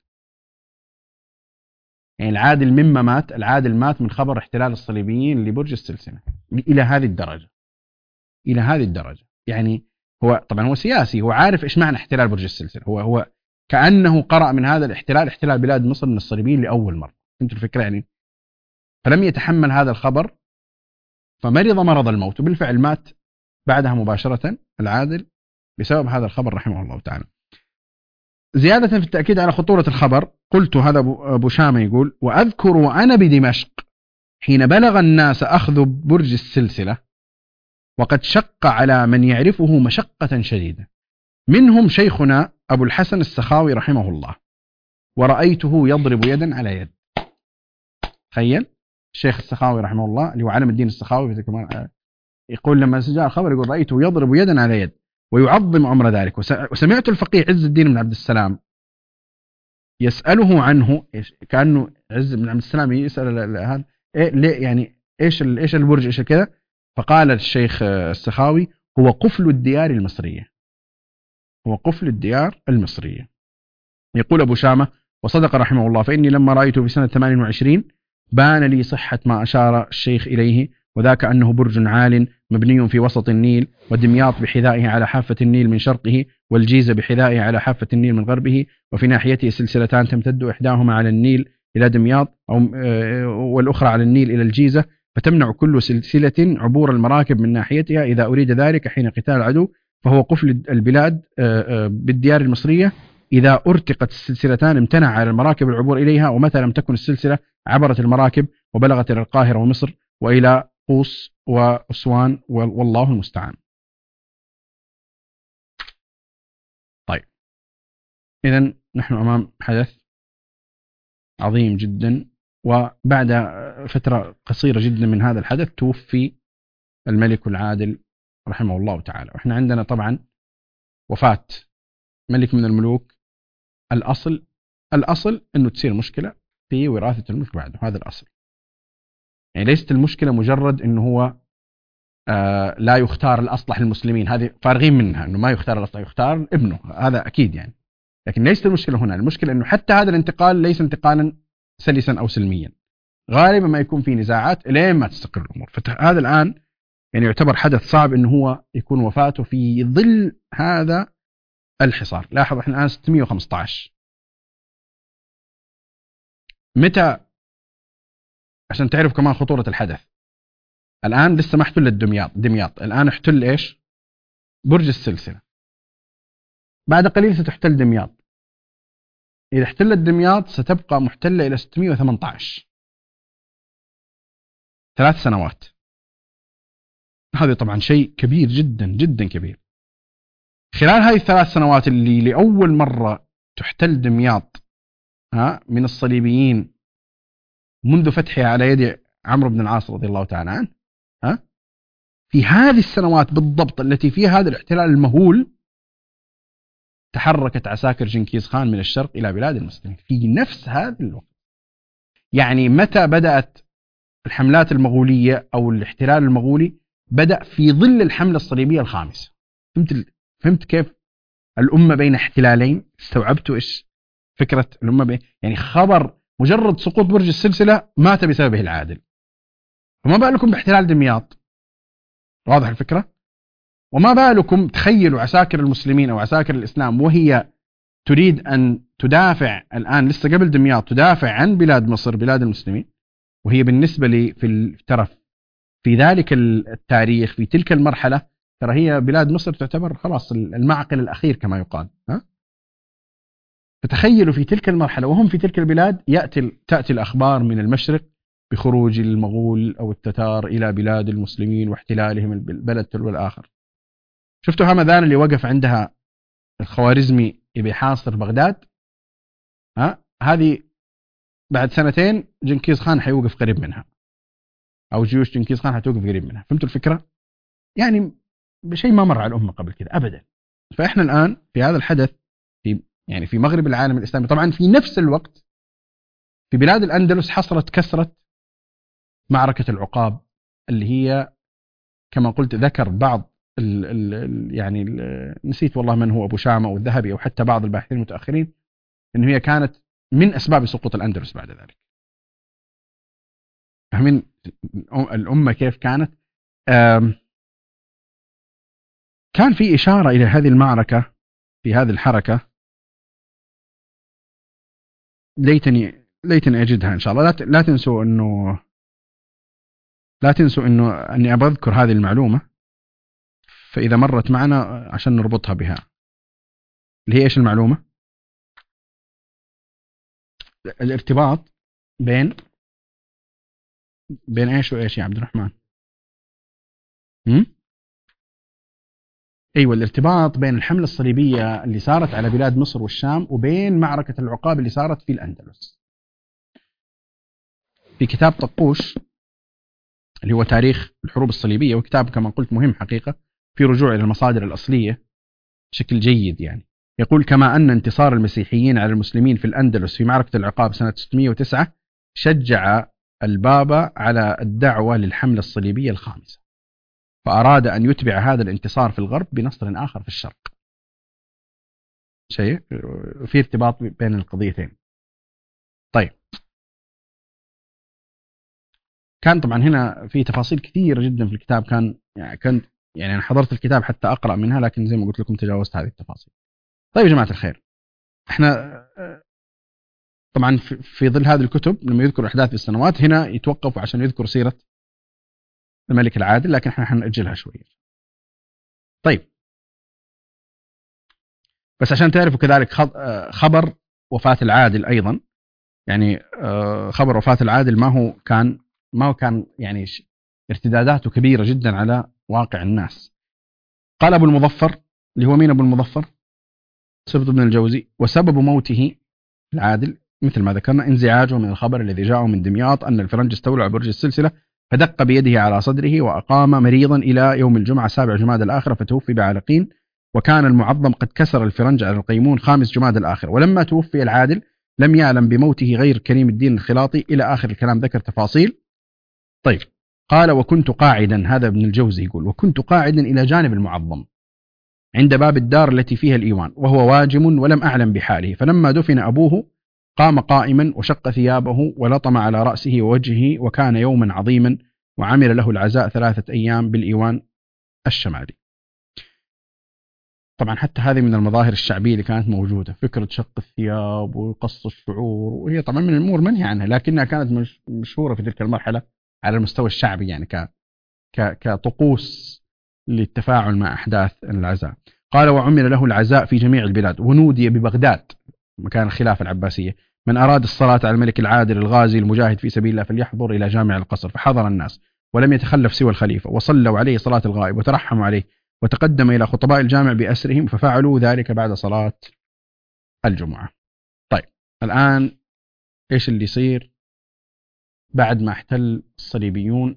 يعني العادل مما مات، العادل مات من خبر احتلال الصليبيين لبرج السلسلة، إلى هذه الدرجة، إلى هذه الدرجة. يعني هو طبعا هو سياسي، هو عارف إيش معنى احتلال برج السلسلة، هو هو كأنه قرأ من هذا الاحتلال احتلال بلاد مصر من الصليبيين لأول مرة، فهمت الفكرة يعني. فلم يتحمل هذا الخبر فمرض مرض الموت، وبالفعل مات بعدها مباشرة العادل بسبب هذا الخبر رحمه الله تعالى. زيادة في التأكيد على خطورة الخبر، قلت هذا أبو شامة يقول: وأذكر وأنا بدمشق حين بلغ الناس أخذ برج السلسلة وقد شق على من يعرفه مشقة شديدة، منهم شيخنا أبو الحسن السخاوي رحمه الله، ورأيته يضرب يدا على يد. تخيل الشيخ السخاوي رحمه الله اللي هو علم الدين السخاوي يقول لما جاء الخبر يقول: رأيته يضرب يدا على يد ويعظم عمر ذلك. وسمعت الفقيه عز الدين بن عبد السلام يسأله عنه، كأنه عز بن عبد السلام يسأل هذا إيه ليه، يعني إيش إيش البرج إيش كذا، فقال الشيخ السخاوي: هو قفل الديار المصرية، هو قفل الديار المصرية. يقول أبو شامة: وصدق رحمه الله، فإني لما رأيته في سنة ثمانية وعشرين بان لي صحة ما أشار الشيخ إليه، وذاك أنه برج عال مبني في وسط النيل، ودمياط بحذائه على حافة النيل من شرقه، والجيزة بحذائه على حافة النيل من غربه، وفي ناحيته سلسلتان تمتد إحداهما على النيل إلى دمياط أو والأخرى على النيل إلى الجيزة، فتمنع كل سلسلة عبور المراكب من ناحيتها إذا أريد ذلك حين قتال العدو، فهو قفل البلاد بالديار المصرية. إذا أرتقت السلسلتان امتنع على المراكب العبور إليها، ومتى لم تكن السلسلة عبرت المراكب وبلغت إلى القاهرة ومصر وإلى قوس وأسوان، والله المستعان. طيب، إذن نحن أمام حدث عظيم جدا، وبعد فترة قصيرة جدا من هذا الحدث توفي الملك العادل رحمه الله تعالى. وإحنا عندنا طبعا وفاة ملك من الملوك، الأصل الأصل أنه تصير مشكلة في وراثة الملك بعده، هذا الأصل. يعني ليست المشكلة مجرد أنه هو آه لا يختار الأصلح للمسلمين، هذه فارغين منها، أنه ما يختار الأصلح، يختار ابنه، هذا أكيد يعني. لكن ليست المشكلة هنا، المشكلة أنه حتى هذا الانتقال ليس انتقالا سلسا أو سلميا، غالبا ما يكون في نزاعات إلين ما تستقر الأمور. فهذا الآن يعني يعتبر حدث صعب أنه هو يكون وفاته في ظل هذا الحصار. لاحظ احنا الآن ستمائة وخمسة عشر، متى عشان تعرف كمان خطورة الحدث، الآن لسه ما احتلت دمياط دمياط الآن احتل إيش؟ برج السلسلة. بعد قليل ستحتل دمياط، إذا احتلت دمياط ستبقى محتلة إلى ستمائة وثمانية عشر، ثلاث سنوات. هذا طبعا شيء كبير جدا جدا كبير. خلال هذه الثلاث سنوات اللي لأول مرة تحتل دمياط ها من الصليبيين منذ فتحها على يد عمرو بن العاص رضي الله تعالى عنه، ها في هذه السنوات بالضبط التي فيها هذا الاحتلال المهول تحركت عساكر جنكيز خان من الشرق إلى بلاد المسلمين في نفس هذا الوقت. يعني متى بدأت الحملات المغولية أو الاحتلال المغولي؟ بدأ في ظل الحملة الصليبية الخامسة. فهمت فهمت كيف الأمة بين احتلالين؟ استوعبتوا إيش فكرة الأمة بين، يعني خبر مجرد سقوط برج السلسلة مات بسببه العادل، فما بالكم باحتلال دمياط؟ واضح الفكرة؟ وما بالكم تخيلوا عساكر المسلمين أو عساكر الإسلام وهي تريد أن تدافع الآن لسه قبل دمياط، تدافع عن بلاد مصر بلاد المسلمين، وهي بالنسبة لي في الترف في ذلك التاريخ في تلك المرحلة ترى هي بلاد مصر تعتبر خلاص المعقل الأخير كما يقال. ها؟ فتخيلوا في تلك المرحلة وهم في تلك البلاد يأتي تأتي الأخبار من المشرق بخروج المغول أو التتار إلى بلاد المسلمين واحتلالهم البلد تلو الآخر. شفتوا همذان اللي وقف عندها الخوارزمي يبي حاصر بغداد، ها هذه بعد سنتين جنكيز خان حيوقف قريب منها، أو جيوش جنكيز خان حتوقف قريب منها. فهمتوا الفكرة؟ يعني بشيء ما مر على الأمة قبل كده أبدا. فإحنا الآن في هذا الحدث في يعني في مغرب العالم الإسلامي، طبعا في نفس الوقت في بلاد الأندلس حصلت كسرة معركة العقاب اللي هي كما قلت ذكر بعض ال ال يعني ال نسيت والله من هو أبو شامة أو الذهبي أو حتى بعض الباحثين المتأخرين إن هي كانت من أسباب سقوط الأندلس بعد ذلك. فاهمين الأمة كيف كانت؟ كان في إشارة إلى هذه المعركة في هذه الحركة، ليتني ليتني أجدها إن شاء الله. لا لا تنسوا إنه لا تنسوا إنه أني أبغى أذكر هذه المعلومة، فإذا مرت معنا عشان نربطها بها، اللي هي إيش المعلومة؟ الارتباط بين بين إيش وإيش يا عبد الرحمن؟ هم؟ أيوة، الارتباط بين الحملة الصليبية اللي صارت على بلاد مصر والشام وبين معركة العقاب اللي صارت في الأندلس. في كتاب طقوش اللي هو تاريخ الحروب الصليبية، وكتاب كما قلت مهم حقيقة، في رجوع إلى المصادر الأصلية بشكل جيد يعني. يقول: كما أن انتصار المسيحيين على المسلمين في الأندلس في معركة العقاب سنة ستمائة وتسعة شجع البابا على الدعوة للحملة الصليبية الخامسة، فأراد أن يتبع هذا الانتصار في الغرب بنصر آخر في الشرق. شيء في ارتباط بين القضيتين. طيب، كان طبعا هنا في تفاصيل كثيرة جدا في الكتاب. كان يعني كنت يعني أنا حضرت الكتاب حتى أقرأ منها، لكن زي ما قلت لكم تجاوزت هذه التفاصيل. طيب يا جماعة الخير، احنا طبعا في ظل هذه الكتب لما يذكر أحداث السنوات هنا يتوقف عشان يذكر سيرة الملك العادل، لكن احنا حنأجلها شوية. طيب، بس عشان تعرفوا كذلك خبر وفاة العادل أيضا، يعني خبر وفاة العادل ما هو كان ما هو كان يعني ارتداداته كبيرة جدا على واقع الناس. قال أبو المظفر، اللي هو مين أبو المظفر؟ سبط بن الجوزي: وسبب موته العادل مثل ما ذكرنا انزعاجه من الخبر الذي جاءه من دمياط أن الفرنج استولوا على برج السلسلة، فدق بيده على صدره وأقام مريضا إلى يوم الجمعة سابع جماد الآخرة فتوفي بعلقين، وكان المعظم قد كسر الفرنج على القيمون خامس جماد الآخرة، ولما توفي العادل لم يعلم بموته غير كريم الدين الخلاطي، إلى آخر الكلام ذكر تفاصيل. طيب، قال: وكنت قاعدا، هذا ابن الجوزي يقول: وكنت قاعدا إلى جانب المعظم عند باب الدار التي فيها الإيوان وهو واجم ولم أعلم بحاله، فلما دفن أبوه قام قائما وشق ثيابه ولطم على رأسه ووجهه، وكان يوما عظيما وعمل له العزاء ثلاثة أيام بالإيوان الشمالي. طبعا حتى هذه من المظاهر الشعبية اللي كانت موجودة، فكرة شق الثياب وقص الشعور، وهي طبعا من الأمور منهي عنها، لكنها كانت مشهورة في تلك المرحلة على المستوى الشعبي، يعني ك كطقوس للتفاعل مع أحداث العزاء. قال: وعمل له العزاء في جميع البلاد، ونودي ببغداد مكان الخلافة العباسية: من أراد الصلاة على الملك العادل الغازي المجاهد في سبيل الله فليحضر إلى جامع القصر. فحضر الناس ولم يتخلف سوى الخليفة، وصلوا عليه صلاة الغائب وترحموا عليه، وتقدم إلى خطباء الجامع بأسرهم، ففعلوا ذلك بعد صلاة الجمعة. طيب، الآن إيش اللي يصير بعد ما احتل الصليبيون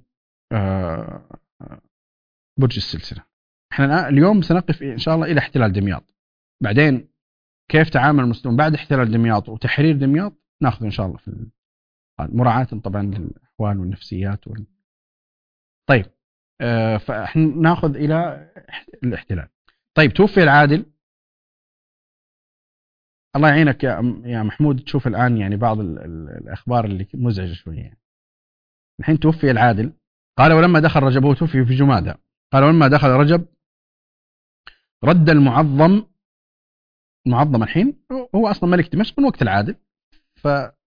برج السلسلة؟ احنا اليوم سنقف إن شاء الله إلى احتلال دمياط، بعدين كيف تعامل المسلمون بعد احتلال دمياط وتحرير دمياط ناخذ إن شاء الله في مراعاة طبعا للأحوال والنفسيات وال... طيب، آه فاحنا ناخذ إلى الاحتلال. طيب، توفي العادل، الله يعينك يا يا محمود، تشوف الآن يعني بعض ال ال الأخبار اللي مزعجة شوية يعني. الحين توفي العادل، قال: ولما دخل رجب، هو توفي في جمادى، قال: ولما دخل رجب رد المعظم، المعظم الحين هو أصلا ملك دمشق من وقت العادل، فلما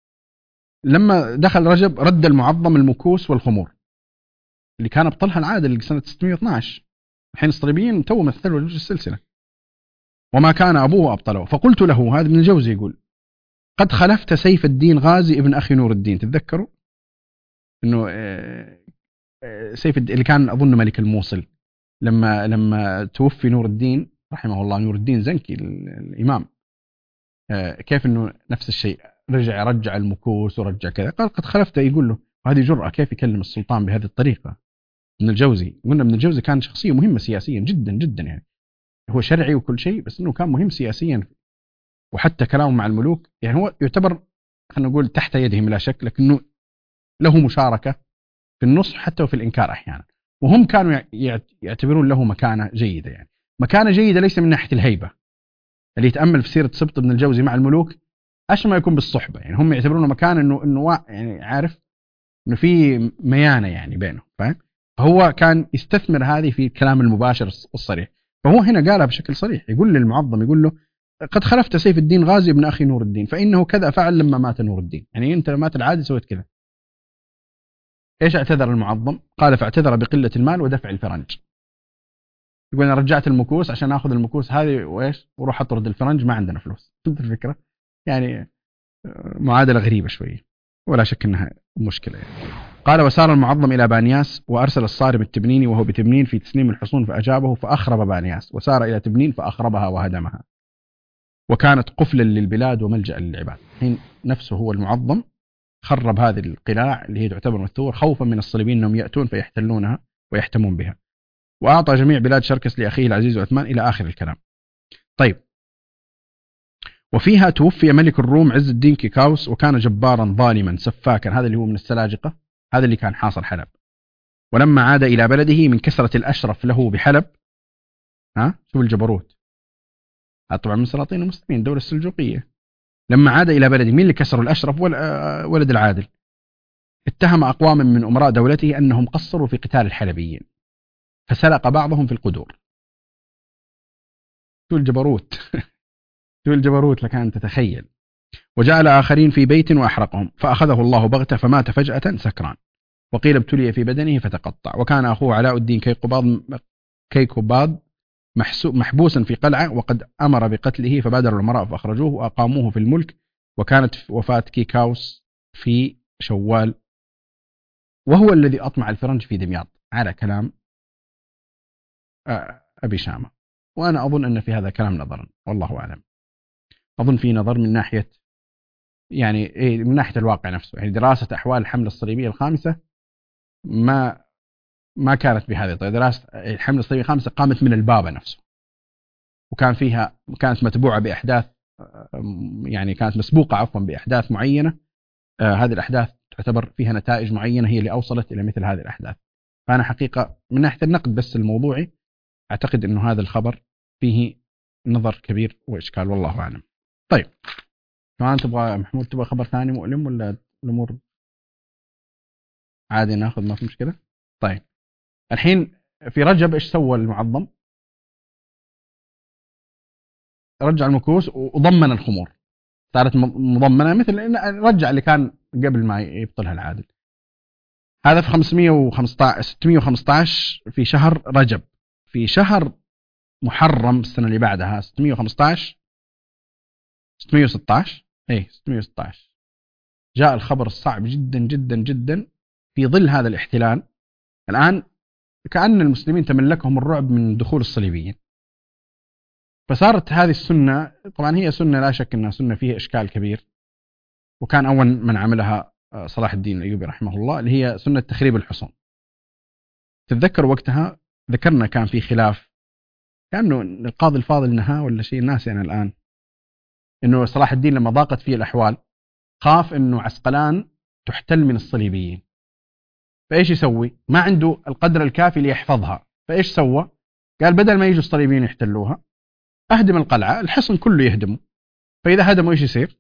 دخل رجب رد المعظم المكوس والخمور اللي كان ابطلها العادل سنة ستمائة واثناشر. الحين الصليبيين تو مثلوا برج السلسلة، وما كان أبوه أبطله. فقلت له، هذا ابن الجوزي يقول: قد خلفت سيف الدين غازي ابن أخي نور الدين. تتذكروا إنه سيف الدين اللي كان أظن ملك الموصل، لما لما توفي نور الدين رحمه الله، نور الدين زنكي الإمام، كيف إنه نفس الشيء رجع رجع المكوس ورجع كذا. قال: قد خلفت، يقول له هذه جرأة، كيف يكلم السلطان بهذه الطريقة؟ ابن الجوزي قلنا ابن الجوزي كان شخصية مهمة سياسيا جدا جدا، يعني هو شرعي وكل شيء، بس إنه كان مهم سياسيا، وحتى كلامه مع الملوك يعني هو يعتبر خلينا نقول تحت يدهم لا شك، لكنه له مشاركة في النصح حتى وفي الإنكار أحيانا، وهم كانوا يعتبرون له مكانة جيدة. يعني مكانة جيدة ليس من ناحية الهيبة، اللي يتأمل في سيرة سبط بن الجوزي مع الملوك أشبه ما يكون بالصحبة، يعني هم يعتبرونه مكان إنه إنه يعني عارف إنه في ميانة يعني بينه، فاهم؟ هو كان يستثمر هذه في الكلام المباشر الصريح. فهو هنا قالها بشكل صريح، يقول للمعظم، يقول له قد خلفت سيف الدين غازي ابن أخي نور الدين فإنه كذا فعل لما مات نور الدين. يعني أنت لما مات العادي سويت كذا. إيش اعتذر المعظم؟ قال فاعتذر بقلة المال ودفع الفرنج. يقول أنا رجعت المكوس عشان أخذ المكوس هذه وإيش وروح أطرد الفرنج، ما عندنا فلوس. فهمت الفكرة؟ يعني معادلة غريبة شوية، ولا شك أنها مشكلة يعني. قال وسار المعظم إلى بانياس وأرسل الصارم التبنيني وهو بتبنين في تسليم الحصون فأجابه فأخرب بانياس، وسار إلى تبنين فأخربها وهدمها، وكانت قفلا للبلاد وملجأ للعباد. حين نفسه هو المعظم خرب هذه القلاع اللي هي تعتبر مثور خوفا من الصليبيين أنهم يأتون فيحتلونها ويحتمون بها، وأعطى جميع بلاد شركس لأخيه العزيز عثمان إلى آخر الكلام. طيب، وفيها توفي ملك الروم عز الدين كيكاوس، وكان جبارا ظالما سفاكا، هذا اللي هو من السلاجقة، هذا اللي كان حاصر حلب. ولما عاد إلى بلده من كسرة الأشرف له بحلب، ها شوف الجبروت، هذا طبعا من سلاطين المسلمين الدولة السلجوقية. لما عاد إلى بلده، مين اللي كسروا الأشرف؟ ولد العادل. اتهم أقوام من أمراء دولته أنهم قصروا في قتال الحلبيين، فسلق بعضهم في القدور. شو الجبروت شو الجبروت لك أن تتخيل. وجعل آخرين في بيت وأحرقهم، فأخذه الله بغتة فمات فجأة سكران، وقيل ابتلي في بدنه فتقطع. وكان أخوه علاء الدين كيقباض كيكوباض محبوسا في قلعة، وقد أمر بقتله، فبادر الأمراء فأخرجوه وأقاموه في الملك. وكانت وفاة كيكاوس في شوال، وهو الذي أطمع الفرنج في دمياط على كلام أبي شامة. وأنا أظن أن في هذا كلام نظرا، والله أعلم. أظن في نظر من ناحية يعني إيه، من ناحية الواقع نفسه. يعني دراسة أحوال الحملة الصليبية الخامسة ما ما كانت بهذه الطريقة. دراسة الحملة الصليبية الخامسة قامت من البابا نفسه، وكان فيها كانت متبوعة بأحداث، يعني كانت مسبوقة عفوا بأحداث معينة. آه هذه الأحداث تعتبر فيها نتائج معينة هي اللي أوصلت إلى مثل هذه الأحداث. فأنا حقيقة من ناحية النقد بس الموضوعي أعتقد أنه هذا الخبر فيه نظر كبير وإشكال، والله أعلم. طيب، كمان تبغى محمود تبغى خبر ثاني مؤلم ولا الأمور عادي ناخذ ما في مشكلة؟ طيب، الحين في رجب إيش سوى المعظم؟ رجع المكوس وضمن الخمور، صارت مضمنة مثل رجع اللي كان قبل ما يبطلها العادل. هذا في خمسمئة وخمسة عشر ستمئة وخمسة عشر في شهر رجب. في شهر محرم السنة اللي بعدها ستمئة وخمسة عشر ستمئة وستة عشر اي ستمئة وستة عشر جاء الخبر الصعب جدا جدا جدا في ظل هذا الاحتلال. الآن كأن المسلمين تملكهم الرعب من دخول الصليبيين، فصارت هذه السنة، طبعا هي سنة لا شك أنها سنة فيها إشكال كبير، وكان أول من عملها صلاح الدين الأيوبي رحمه الله، اللي هي سنة تخريب الحصون. تتذكر وقتها ذكرنا كان في خلاف، كأنه القاضي الفاضل نهى ولا شيء، الناس يعني الآن، أنه صلاح الدين لما ضاقت فيه الأحوال خاف أنه عسقلان تحتل من الصليبيين، فإيش يسوي؟ ما عنده القدر الكافي ليحفظها، فإيش سوى؟ قال بدل ما يجوا الصليبيين يحتلوها أهدم القلعة، الحصن كله يهدمه، فإذا هدموا إيش يصير؟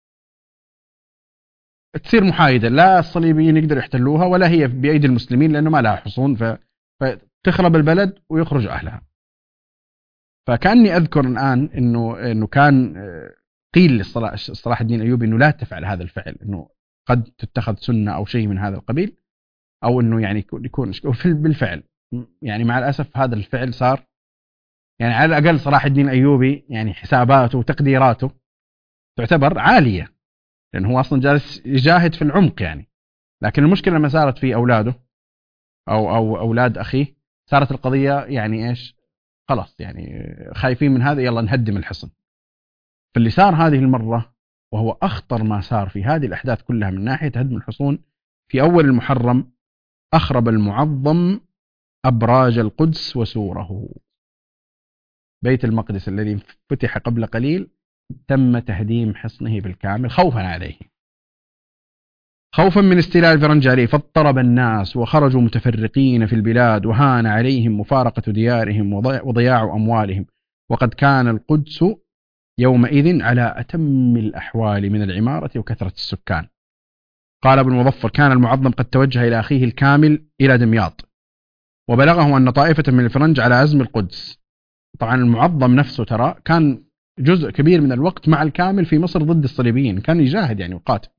تصير محايدة، لا الصليبيين يقدروا يحتلوها ولا هي بأيدي المسلمين لأنه ما لها حصون، فتخرب البلد ويخرج أهلها. فكأني أذكر الآن إنه إنه كان قيل لصلاح الدين الأيوبي إنه لا تفعل هذا الفعل، إنه قد تتخذ سنة أو شيء من هذا القبيل، أو إنه يعني يكون بالفعل. يعني مع الأسف هذا الفعل صار، يعني على الأقل صلاح الدين الأيوبي يعني حساباته وتقديراته تعتبر عالية، لأنه هو أصلا جالس يجاهد في العمق يعني. لكن المشكلة لما صارت في أولاده أو أو أولاد أخيه، صارت القضية يعني إيش؟ خلاص يعني خايفين من هذا، يلا نهدم الحصن. فاللي صار هذه المرة، وهو أخطر ما صار في هذه الأحداث كلها من ناحية هدم الحصون، في أول المحرم أخرب المعظم أبراج القدس وسوره. بيت المقدس الذي فتح قبل قليل تم تهديم حصنه بالكامل خوفا عليه. خوفا من استيلاء الفرنج عليه، فاضطرب الناس وخرجوا متفرقين في البلاد، وهان عليهم مفارقة ديارهم وضياع أموالهم، وقد كان القدس يومئذ على أتم الأحوال من العمارة وكثرة السكان. قال ابن المظفر: كان المعظم قد توجه إلى أخيه الكامل إلى دمياط، وبلغه أن طائفة من الفرنج على عزم القدس. طبعا المعظم نفسه ترى كان جزء كبير من الوقت مع الكامل في مصر ضد الصليبيين، كان يجاهد يعني وقاتل.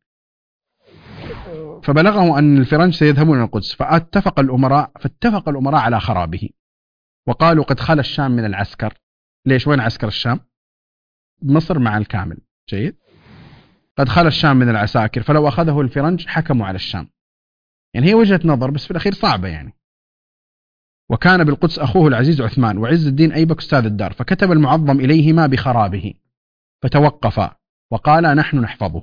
فبلغه أن الفرنج سيذهبون إلى القدس، فاتفق الأمراء فاتفق الأمراء على خرابه، وقالوا: قد خلى الشام من العسكر. ليش؟ وين عسكر الشام؟ مصر مع الكامل. جيد. قد خلى الشام من العساكر، فلو أخذه الفرنج حكموا على الشام. يعني هي وجهة نظر، بس في الأخير صعبة يعني. وكان بالقدس أخوه العزيز عثمان وعز الدين أيبك أستاذ الدار، فكتب المعظم إليهما بخرابه، فتوقفا وقال: نحن نحفظه.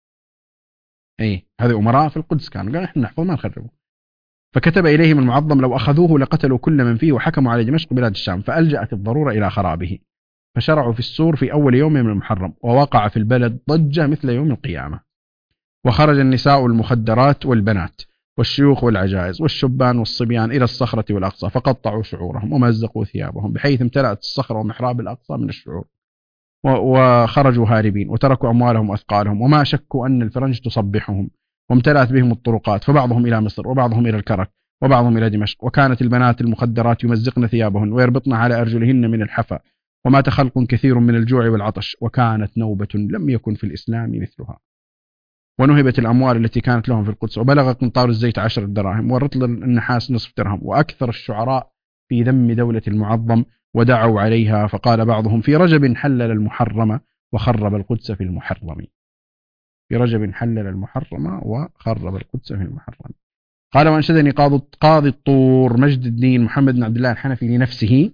أي هذه أمراء في القدس كانوا قالوا: نحن نحفظه ما نخربه. فكتب إليهم المعظم: لو أخذوه لقتلوا كل من فيه وحكموا على دمشق بلاد الشام. فألجأت الضرورة إلى خرابه، فشرعوا في السور في أول يوم من المحرم، ووقع في البلد ضجة مثل يوم القيامة. وخرج النساء والمخدرات والبنات والشيوخ والعجائز والشبان والصبيان إلى الصخرة والأقصى، فقطعوا شعورهم ومزقوا ثيابهم، بحيث امتلأت الصخرة ومحراب الأقصى من الشعور، وخرجوا هاربين وتركوا أموالهم وأثقالهم، وما شكوا أن الفرنج تصبحهم، وامتلأت بهم الطرقات، فبعضهم إلى مصر وبعضهم إلى الكرك وبعضهم إلى دمشق. وكانت البنات المخدرات يمزقن ثيابهن ويربطن على أرجلهن من الحفا، ومات خلق كثير من الجوع والعطش، وكانت نوبة لم يكن في الإسلام مثلها. ونهبت الأموال التي كانت لهم في القدس، وبلغ قنطار الزيت عشر دراهم، والرطل النحاس نصف درهم. وأكثر الشعراء في ذم دولة المعظم ودعوا عليها، فقال بعضهم: في رجب حلل المحرم وخرب القدس في المحرم. في رجب حلل المحرم وخرب القدس في المحرم. قال: وأنشدني قاضي الطور مجد الدين محمد بن عبد الله الحنفي لنفسه: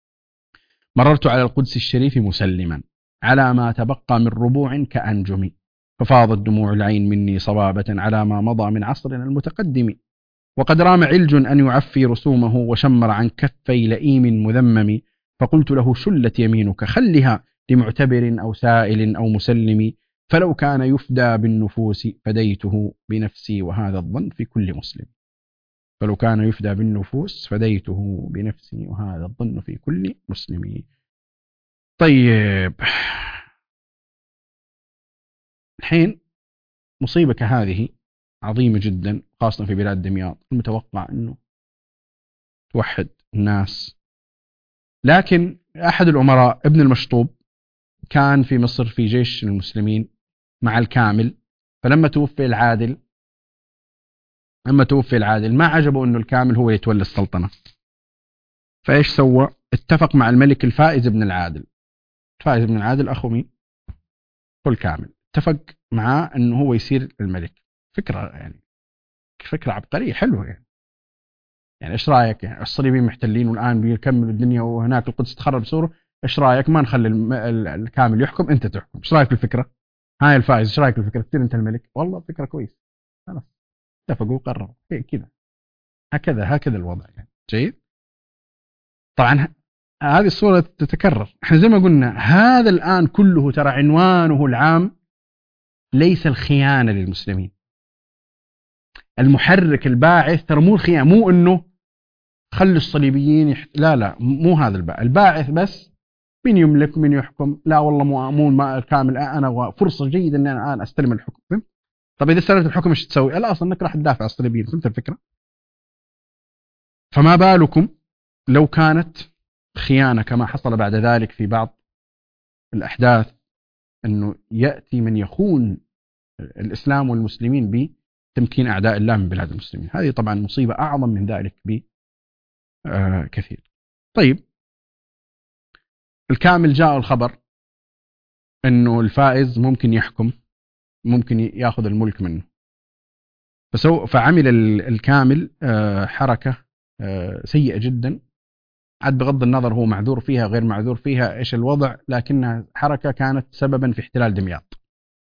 مررت على القدس الشريف مسلما على ما تبقى من ربوع كأنجم، ففاضت دموع العين مني صبابة على ما مضى من عصرنا المتقدم. وقد رام علج أن يعفي رسومه، وشمر عن كفي لئيم مذمم، فقلت له: شلت يمينك خلها لمعتبر أو سائل أو مسلم، فلو كان يفدى بالنفوس فديته بنفسي وهذا الظن في كل مسلم. فلو كان يفدى بالنفوس فديته بنفسي وهذا الظن في كل مسلم. طيب، الحين مصيبة كهذه عظيمة جدا، خاصة في بلاد دمياط، المتوقع أنه توحد الناس. لكن أحد الأمراء ابن المشطوب كان في مصر في جيش المسلمين مع الكامل، فلما توفي العادل لما توفي العادل ما عجبه أنه الكامل هو يتولى السلطنة، فإيش سوى؟ اتفق مع الملك الفائز بن العادل. الفائز بن العادل أخو مين؟ هو الكامل. اتفق معاه أنه هو يصير الملك. فكرة يعني فكرة عبقرية حلوة يعني. يعني إيش رأيك؟ يعني الصليبيين محتلين والآن بيكملوا الدنيا وهناك القدس تخرب سوره، إيش رأيك ما نخلي الكامل يحكم، أنت تحكم؟ إيش رأيك بالفكرة؟ هاي الفائز، إيش رأيك بالفكرة؟ تصير أنت الملك. والله فكرة كويس. خلاص اتفقوا وقرروا كذا. هكذا هكذا الوضع يعني. جيد. طبعا هذه الصورة تتكرر. احنا زي ما قلنا هذا الآن كله ترى عنوانه العام ليس الخيانة للمسلمين. المحرك الباعث ترى مو الخيانة، مو انه خلي الصليبيين يحت... لا لا مو هذا الباعث. الباعث بس من يملك من يحكم. لا والله مو مو ما كامل، انا فرصة جيدة ان انا الان استلم الحكم. فهمت؟ طب اذا استلمت الحكم ايش تسوي؟ لا اصلا انك راح تدافع عن الصليبيين. فهمت الفكرة؟ فما بالكم لو كانت خيانة كما حصل بعد ذلك في بعض الأحداث، أنه يأتي من يخون الإسلام والمسلمين بتمكين أعداء الله من بلاد المسلمين. هذه طبعا مصيبة أعظم من ذلك بكثير. طيب، الكامل جاء الخبر أنه الفائز ممكن يحكم، ممكن يأخذ الملك منه، فسو فعمل الكامل حركة سيئة جدا. عاد بغض النظر هو معذور فيها غير معذور فيها إيش الوضع، لكنها حركة كانت سببا في احتلال دمياط.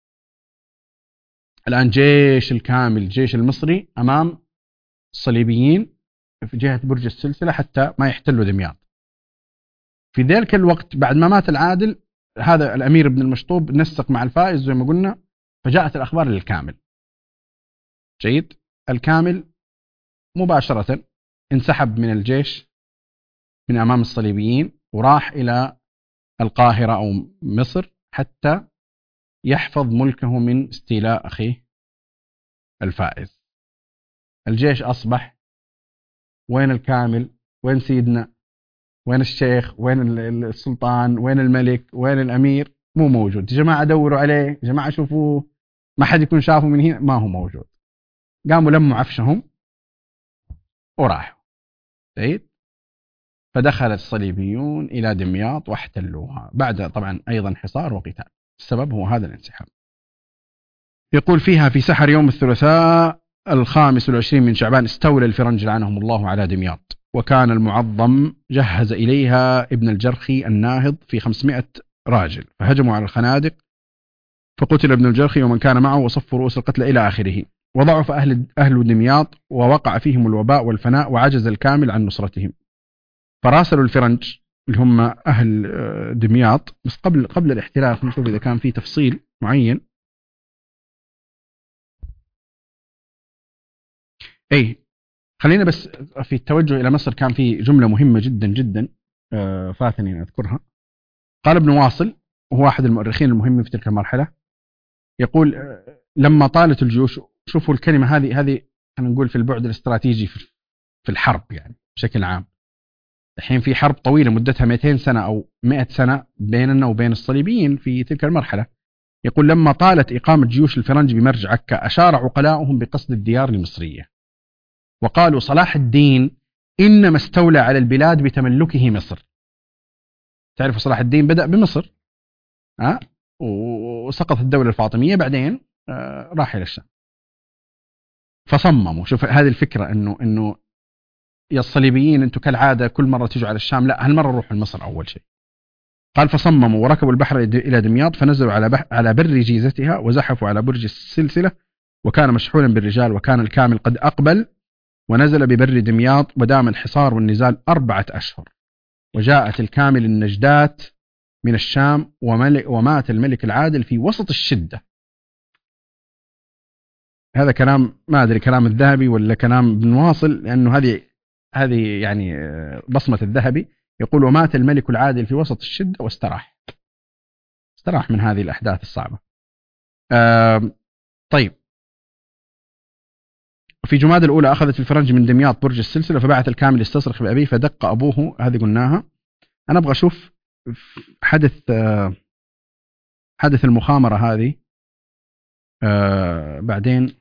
الآن جيش الكامل جيش المصري أمام الصليبيين في جهة برج السلسلة حتى ما يحتلوا دمياط. في ذلك الوقت بعد ما مات العادل، هذا الأمير ابن المشطوب نسق مع الفائز زي ما قلنا، فجاءت الأخبار للكامل. جيد. الكامل مباشرة انسحب من الجيش من أمام الصليبيين وراح إلى القاهرة أو مصر حتى يحفظ ملكه من استيلاء أخيه الفائز. الجيش أصبح وين الكامل؟ وين سيدنا؟ وين الشيخ؟ وين السلطان؟ وين الملك؟ وين الأمير؟ مو موجود. جماعة دوروا عليه، جماعة شوفوه، ما حد يكون شافه من هنا، ما هو موجود. قاموا لموا عفشهم وراحوا. جيد. فدخل الصليبيون إلى دمياط واحتلوها بعد طبعا أيضا حصار وقتال. السبب هو هذا الانسحاب. يقول فيها: في سحر يوم الثلاثاء الخامس والعشرين من شعبان استولى الفرنج لعنهم الله على دمياط، وكان المعظم جهز إليها ابن الجرخي الناهض في خمسمائة راجل، فهجموا على الخنادق فقتل ابن الجرخي ومن كان معه وصفوا رؤوس القتلى إلى آخره. وضعف أهل, أهل دمياط ووقع فيهم الوباء والفناء وعجز الكامل عن نصرتهم، فراسلوا الفرنج اللي هم أهل دمياط. بس قبل قبل الاحتلال نشوف إذا كان في تفصيل معين. أي خلينا بس في التوجه إلى مصر كان في جملة مهمة جدا جدا فاتني أن أذكرها. قال ابن واصل وهو أحد المؤرخين المهمين في تلك المرحلة، يقول: لما طالت الجيوش، شوفوا الكلمة هذه هذه أنا نقول في البعد الاستراتيجي في الحرب يعني بشكل عام. الحين في حرب طويلة مدتها مئتين سنة أو مئة سنة بيننا وبين الصليبيين في تلك المرحلة. يقول: لما طالت إقامة جيوش الفرنج بمرج عكا أشار عقلاؤهم بقصد الديار المصرية، وقالوا: صلاح الدين إنما استولى على البلاد بتملكه مصر. تعرف صلاح الدين بدأ بمصر أه؟ وسقط الدولة الفاطمية، بعدين آه راح إلى الشام. فصمموا، شوف هذه الفكرة إنه إنه يا الصليبيين أنتم كالعادة كل مرة تجوا على الشام، لا هالمرة نروح لمصر أول شيء. قال: فصمموا وركبوا البحر إلى دمياط، فنزلوا على بح على بر جيزتها وزحفوا على برج السلسلة، وكان مشحونا بالرجال، وكان الكامل قد أقبل ونزل ببر دمياط، ودام الحصار والنزال أربعة أشهر. وجاءت الكامل النجدات من الشام، ومات الملك العادل في وسط الشدة. هذا كلام ما أدري كلام الذهبي ولا كلام ابن واصل، لأنه هذه هذه يعني بصمة الذهبي. يقول: ومات الملك العادل في وسط الشدة واستراح استراح من هذه الأحداث الصعبة. آه طيب. في جماد الأولى أخذت الفرنج من دمياط برج السلسلة، فبعث الكامل يستصرخ بأبيه، فدق أبوه. هذه قلناها. أنا أبغى أشوف حدث آه حدث المخامرة هذه آه بعدين.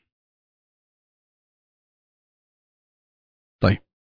طيب.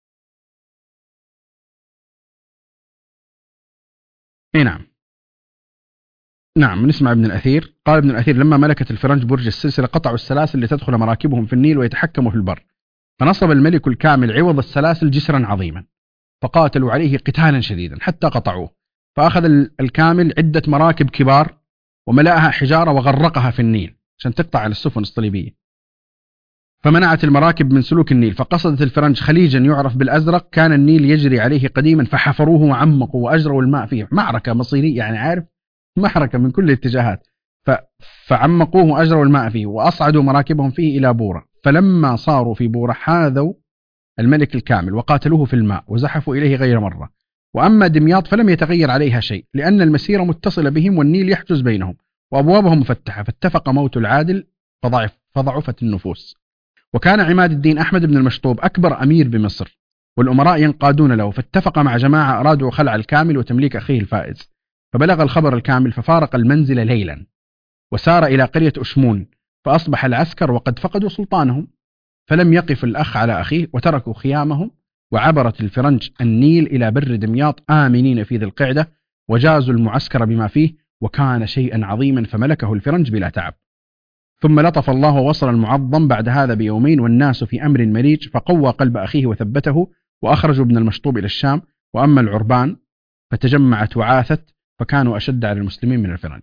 اي نعم نعم نسمع ابن الأثير. قال ابن الأثير: لما ملكت الفرنج برج السلسلة قطعوا السلاسل لتدخل مراكبهم في النيل ويتحكموا في البر، فنصب الملك الكامل عوض السلاسل جسرا عظيما، فقاتلوا عليه قتالا شديدا حتى قطعوه. فأخذ الكامل عدة مراكب كبار وملأها حجارة وغرقها في النيل عشان تقطع على السفن الصليبية، فمنعت المراكب من سلوك النيل. فقصدت الفرنج خليجا يعرف بالأزرق، كان النيل يجري عليه قديما، فحفروه وعمقوا وأجروا الماء فيه. معركة مصيرية يعني، عارف، محركة من كل الاتجاهات. فعمقوه وأجروا الماء فيه وأصعدوا مراكبهم فيه إلى بورة. فلما صاروا في بورة حاذوا الملك الكامل وقاتلوه في الماء وزحفوا إليه غير مرة. وأما دمياط فلم يتغير عليها شيء، لأن المسيرة متصلة بهم والنيل يحجز بينهم وأبوابهم مفتحة، فاتفق موت العادل فضعف فضعفت النفوس. وكان عماد الدين أحمد بن المشطوب أكبر أمير بمصر، والأمراء ينقادون له، فاتفق مع جماعة أرادوا خلع الكامل وتمليك أخيه الفائز. فبلغ الخبر الكامل، ففارق المنزل ليلا وسار إلى قرية أشمون، فأصبح العسكر وقد فقدوا سلطانهم، فلم يقف الأخ على أخيه وتركوا خيامهم، وعبرت الفرنج النيل إلى بر دمياط آمنين في ذي القعدة، وجازوا المعسكر بما فيه، وكان شيئا عظيما فملكه الفرنج بلا تعب. ثم لطف الله ووصل المعظم بعد هذا بيومين والناس في أمر مريج، فقوى قلب أخيه وثبته، وأخرجوا ابن المشطوب إلى الشام. وأما العربان فتجمعت وعاثت، فكانوا أشد على المسلمين من الفرنج.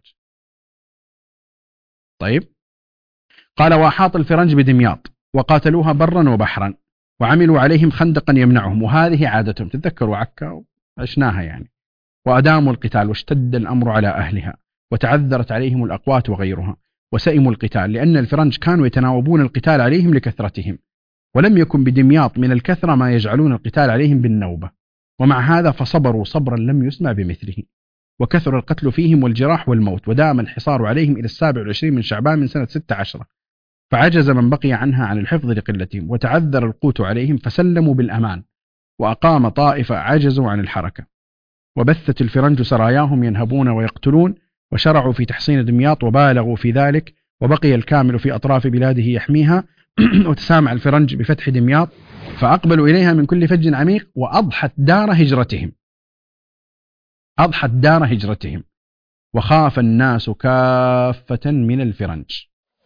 طيب. قال: وأحاط الفرنج بدمياط وقاتلوها برا وبحرا، وعملوا عليهم خندقا يمنعهم، وهذه عادتهم، تتذكروا عكا عشناها يعني. وأداموا القتال واشتد الأمر على أهلها، وتعذرت عليهم الأقوات وغيرها، وسئموا القتال، لأن الفرنج كانوا يتناوبون القتال عليهم لكثرتهم، ولم يكن بدمياط من الكثرة ما يجعلون القتال عليهم بالنوبة، ومع هذا فصبروا صبرا لم يسمع بمثله، وكثر القتل فيهم والجراح والموت، ودام الحصار عليهم إلى السابع والعشرين من شعبان من سنة ستة عشر، فعجز من بقي عنها عن الحفظ لقلتهم، وتعذر القوت عليهم فسلموا بالأمان، وأقام طائفة عجزوا عن الحركة، وبثت الفرنج سراياهم ينهبون ويقتلون، وشرعوا في تحصين دمياط وبالغوا في ذلك، وبقي الكامل في أطراف بلاده يحميها وتسامع الفرنج بفتح دمياط، فأقبلوا إليها من كل فج عميق، وأضحت دار هجرتهم أضحت دار هجرتهم وخاف الناس كافة من الفرنج،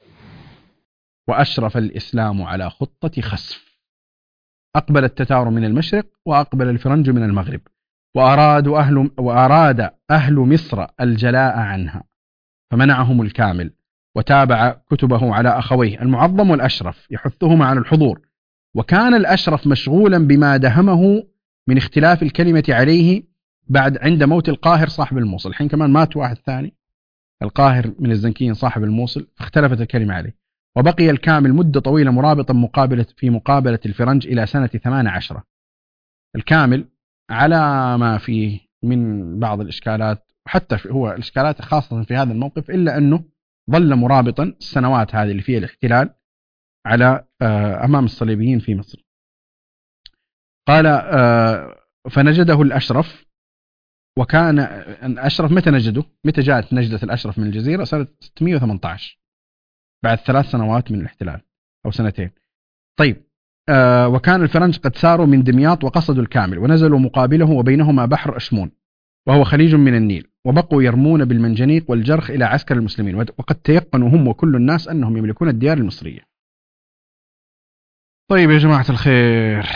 وأشرف الإسلام على خطة خسف. أقبل التتار من المشرق، وأقبل الفرنج من المغرب، وأرادوا أهل وأراد أهل مصر الجلاء عنها، فمنعهم الكامل، وتابع كتبه على أخويه المعظم والأشرف يحثهما على الحضور، وكان الأشرف مشغولا بما دهمه من اختلاف الكلمة عليه بعد عند موت القاهر صاحب الموصل. الحين كمان مات واحد ثاني، القاهر من الزنكيين صاحب الموصل، فاختلفت الكلمة عليه، وبقي الكامل مدة طويلة مرابطا مقابلة في مقابلة الفرنج إلى سنة ثمان عشرة. الكامل على ما فيه من بعض الإشكالات، وحتى هو الإشكالات خاصة في هذا الموقف، إلا أنه ظل مرابطا السنوات هذه اللي فيها الاحتلال على أمام الصليبيين في مصر. قال فنجده الأشرف، وكان الأشرف متى نجده؟ متى جاءت نجدة الأشرف من الجزيرة؟ سنة ستمائة وثمانية عشر، بعد ثلاث سنوات من الاحتلال أو سنتين. طيب آه وكان الفرنج قد ساروا من دمياط وقصدوا الكامل، ونزلوا مقابله، وبينهما بحر أشمون وهو خليج من النيل، وبقوا يرمون بالمنجنيق والجرخ إلى عسكر المسلمين، وقد تيقنوا هم وكل الناس أنهم يملكون الديار المصرية. طيب يا جماعة الخير،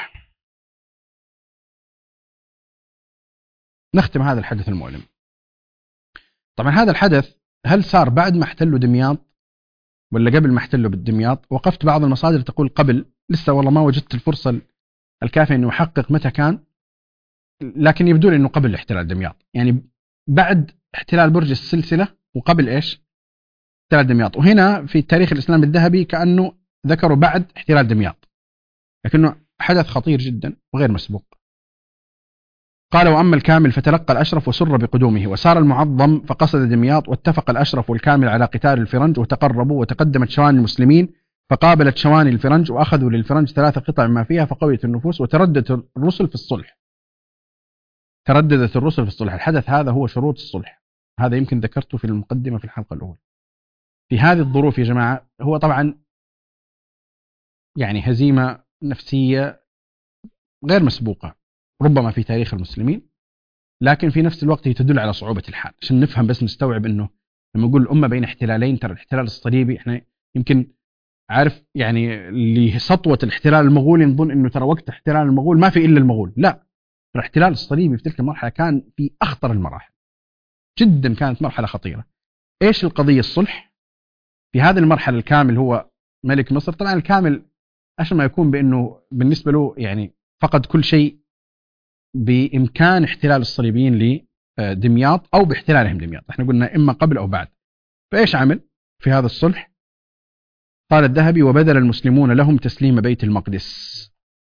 نختم هذا الحدث المؤلم. طبعا هذا الحدث هل صار بعد ما احتلوا دمياط ولا قبل ما احتلوا بالدمياط؟ وقفت بعض المصادر تقول قبل، لسه والله ما وجدت الفرصة الكافية انه احقق متى كان، لكن يبدو لي انه قبل احتلال دمياط، يعني بعد احتلال برج السلسلة وقبل ايش؟ احتلال دمياط. وهنا في التاريخ الاسلامي الذهبي كأنه ذكروا بعد احتلال دمياط، لكنه حدث خطير جدا وغير مسبوق. قال وأما الكامل فتلقى الأشرف وسر بقدومه، وسار المعظم فقصد دمياط، واتفق الأشرف والكامل على قتال الفرنج، وتقربوا، وتقدمت شواني المسلمين فقابلت شواني الفرنج، وأخذوا للفرنج ثلاث قطع ما فيها، فقويت النفوس، وترددت الرسل في الصلح ترددت الرسل في الصلح. الحدث هذا هو شروط الصلح، هذا يمكن ذكرته في المقدمة في الحلقة الأولى. في هذه الظروف يا جماعة، هو طبعا يعني هزيمة نفسية غير مسبوقة ربما في تاريخ المسلمين، لكن في نفس الوقت هي تدل على صعوبة الحال. عشان نفهم بس نستوعب انه لما نقول الأمة بين احتلالين، ترى الاحتلال الصليبي احنا يمكن عارف يعني لسطوة الاحتلال المغولي نظن انه ترى وقت احتلال المغول ما في الا المغول، لا، الاحتلال الصليبي في تلك المرحلة كان في اخطر المراحل جدا، كانت مرحلة خطيرة. ايش القضية؟ الصلح. في هذه المرحلة الكامل هو ملك مصر، طبعا الكامل عشان ما يكون بانه بالنسبة له يعني فقد كل شيء بإمكان احتلال الصليبيين لدمياط أو باحتلالهم دمياط، احنا قلنا إما قبل أو بعد. فإيش عمل في هذا الصلح؟ قال الذهبي وبذل المسلمون لهم تسليم بيت المقدس.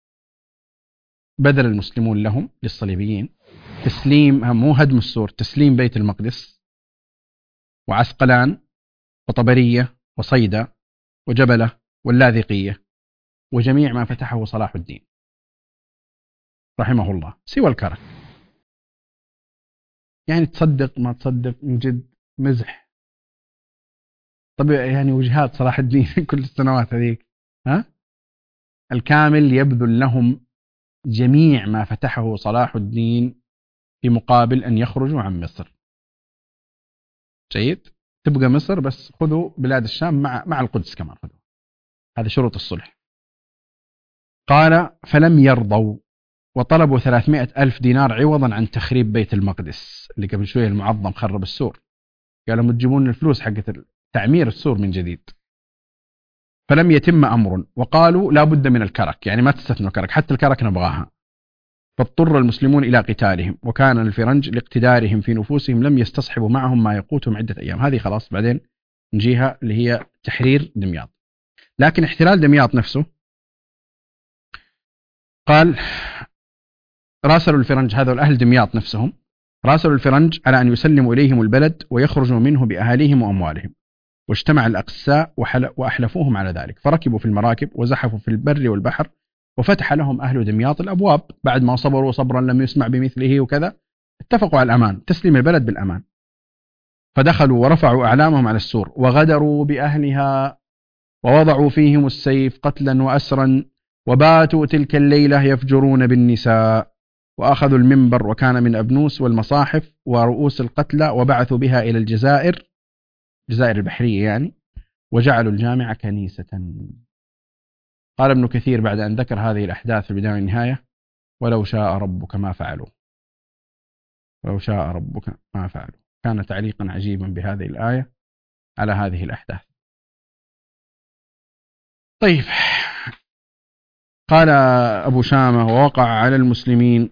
بذل المسلمون لهم للصليبيين تسليم، مو هدم السور، تسليم بيت المقدس وعسقلان وطبرية وصيدا وجبلة واللاذقية وجميع ما فتحه صلاح الدين رحمه الله سوى الكرك. يعني تصدق ما تصدق، من جد مزح. طب يعني وجهات صلاح الدين كل السنوات هذيك، ها؟ الكامل يبذل لهم جميع ما فتحه صلاح الدين في مقابل أن يخرجوا عن مصر. جيد، تبقى مصر بس خذوا بلاد الشام مع مع القدس كمان خذوا. هذا شروط الصلح. قال فلم يرضوا، وطلبوا ثلاثمائة ألف دينار عوضا عن تخريب بيت المقدس اللي قبل شوية المعظم خرب السور، قالوا متجيبون الفلوس حقت تعمير السور من جديد. فلم يتم أمر، وقالوا لا بد من الكرك، يعني ما تستثنوا كرك، حتى الكرك نبغاها. فاضطر المسلمون إلى قتالهم، وكان الفرنج لاقتدارهم في نفوسهم لم يستصحبوا معهم ما يقوتهم عدة أيام. هذه خلاص بعدين من جهة اللي هي تحرير دمياط. لكن احتلال دمياط نفسه قال راسلوا الفرنج، هذول أهل دمياط نفسهم راسلوا الفرنج على أن يسلموا إليهم البلد ويخرجوا منه بأهاليهم وأموالهم، واجتمع الأقساء وأحلفوهم على ذلك، فركبوا في المراكب وزحفوا في البر والبحر، وفتح لهم أهل دمياط الأبواب بعد ما صبروا صبرا لم يسمع بمثله وكذا، اتفقوا على الأمان، تسليم البلد بالأمان. فدخلوا ورفعوا أعلامهم على السور وغدروا بأهلها ووضعوا فيهم السيف قتلا وأسرا، وباتوا تلك الليلة يفجرون بالنساء، وأخذوا المنبر وكان من أبنوس والمصاحف ورؤوس القتلى وبعثوا بها إلى الجزائر، الجزائر البحرية يعني، وجعلوا الجامع كنيسة. قال ابن كثير بعد أن ذكر هذه الأحداث في البداية والنهاية: ولو شاء ربك ما فعلوا، ولو شاء ربك ما فعلوا. كان تعليقا عجيبا بهذه الآية على هذه الأحداث. طيب، قال أبو شامة: ووقع على المسلمين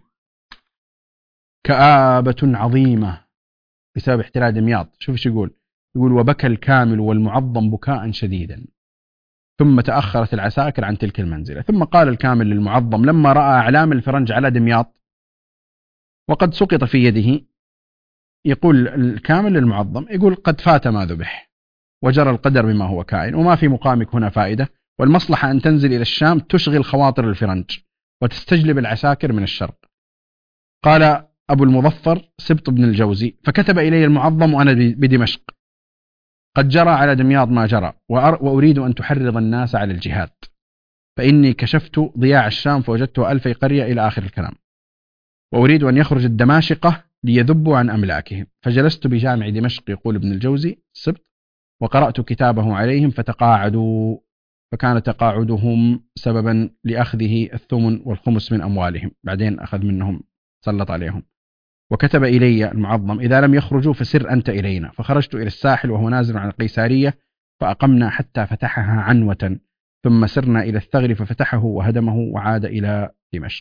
كآبة عظيمة بسبب احتلال دمياط. شوف ايش يقول، يقول: وبكى الكامل والمعظم بكاء شديدا، ثم تأخرت العساكر عن تلك المنزلة. ثم قال الكامل للمعظم لما رأى أعلام الفرنج على دمياط وقد سقط في يده، يقول الكامل للمعظم، يقول: قد فات ما ذبح وجرى القدر بما هو كائن، وما في مقامك هنا فائدة، والمصلحة أن تنزل إلى الشام تشغل خواطر الفرنج وتستجلب العساكر من الشرق. قال أبو المظفر سبط بن الجوزي: فكتب إلي المعظم وأنا بدمشق: قد جرى على دمياط ما جرى، وأريد أن تحرض الناس على الجهاد، فإني كشفت ضياع الشام فوجدته ألفي قرية إلى آخر الكلام، وأريد أن يخرج الدماشقة ليذبوا عن أملاكهم، فجلست بجامع دمشق، يقول ابن الجوزي السبط، وقرأت كتابه عليهم فتقاعدوا، فكان تقاعدهم سببا لأخذه الثمن والخمس من أموالهم، بعدين أخذ منهم سلط عليهم. وكتب إلي المعظم: إذا لم يخرجوا فسر أنت إلينا. فخرجت إلى الساحل وهو نازل عن القيسارية، فأقمنا حتى فتحها عنوة، ثم سرنا إلى الثغر ففتحه وهدمه وعاد إلى دمشق.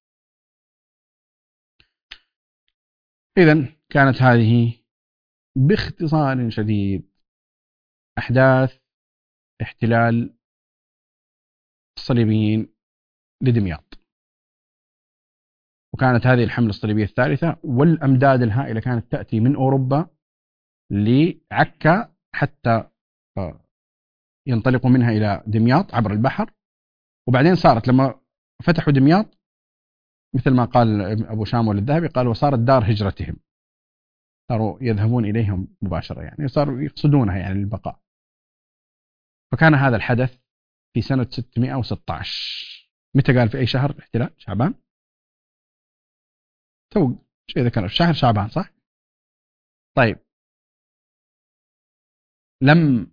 إذن كانت هذه باختصار شديد أحداث احتلال الصليبيين لدمياط. وكانت هذه الحملة الصليبية الثالثة، والأمداد الهائلة كانت تأتي من أوروبا لعكا حتى ينطلقوا منها إلى دمياط عبر البحر. وبعدين صارت لما فتحوا دمياط مثل ما قال أبو شامول الذهبي، قال: وصارت دار هجرتهم، صاروا يذهبون إليهم مباشرة، يعني صاروا يقصدونها يعني للبقاء. فكان هذا الحدث في سنة ستمائة وستة عشر. متى قال في أي شهر احتلال؟ شعبان. تو شيء ذكر في شهر شعبان، صح؟ طيب، لم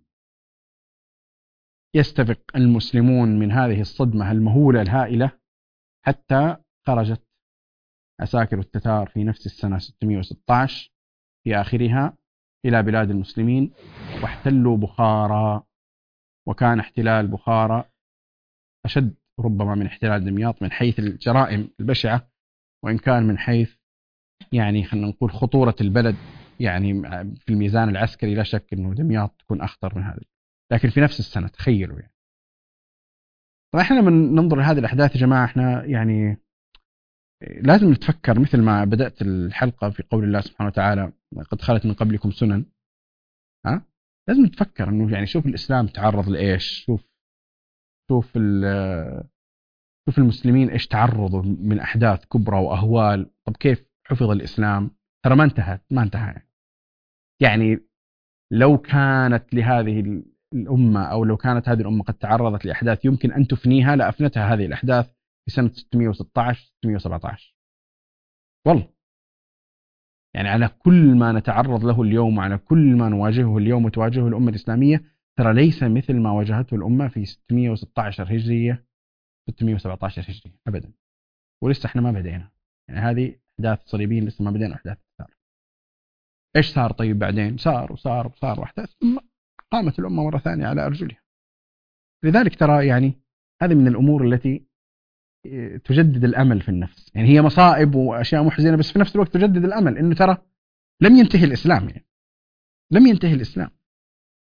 يستفق المسلمون من هذه الصدمة المهولة الهائلة حتى خرجت عساكر التتار في نفس السنة ستمائة وستة عشر في آخرها إلى بلاد المسلمين واحتلوا بخارى. وكان احتلال بخارى أشد ربما من احتلال دمياط من حيث الجرائم البشعة، وإن كان من حيث يعني خلينا نقول خطورة البلد يعني في الميزان العسكري لا شك أنه دمياط تكون أخطر من هذا، لكن في نفس السنة تخيلوا يعني. طبعا احنا من ننظر لهذه الأحداث يا جماعة، احنا يعني لازم نتفكر مثل ما بدأت الحلقة في قول الله سبحانه وتعالى: قد خلت من قبلكم سنن. ها؟ لازم نتفكر انه يعني شوف الإسلام تعرض لإيش، شوف شوف شوف المسلمين ايش تعرضوا من أحداث كبرى وأهوال. طب كيف حفظ الإسلام؟ ترى ما انتهت ما انتهى يعني. لو كانت لهذه الأمة أو لو كانت هذه الأمة قد تعرضت لأحداث يمكن أن تفنيها لأفنتها هذه الأحداث في سنة ستمائة وستة عشر ستمائة وسبعة عشر. والله يعني على كل ما نتعرض له اليوم وعلى كل ما نواجهه اليوم وتواجهه الأمة الإسلامية، ترى ليس مثل ما واجهته الأمة في ستمائة وستة عشر هجرية ستمائة وسبعة عشر هجرية أبدا. ولسه احنا ما بدينا يعني، هذه أحداث الصليبيين لسه ما بدينا أحداث الثار. إيش صار طيب بعدين؟ صار وصار وصار وأحداث، ثم قامت الأمة مرة ثانية على أرجلها. لذلك ترى يعني هذه من الأمور التي تجدد الأمل في النفس، يعني هي مصائب وأشياء محزنة بس في نفس الوقت تجدد الأمل إنه ترى لم ينتهي الإسلام، يعني لم ينتهي الإسلام،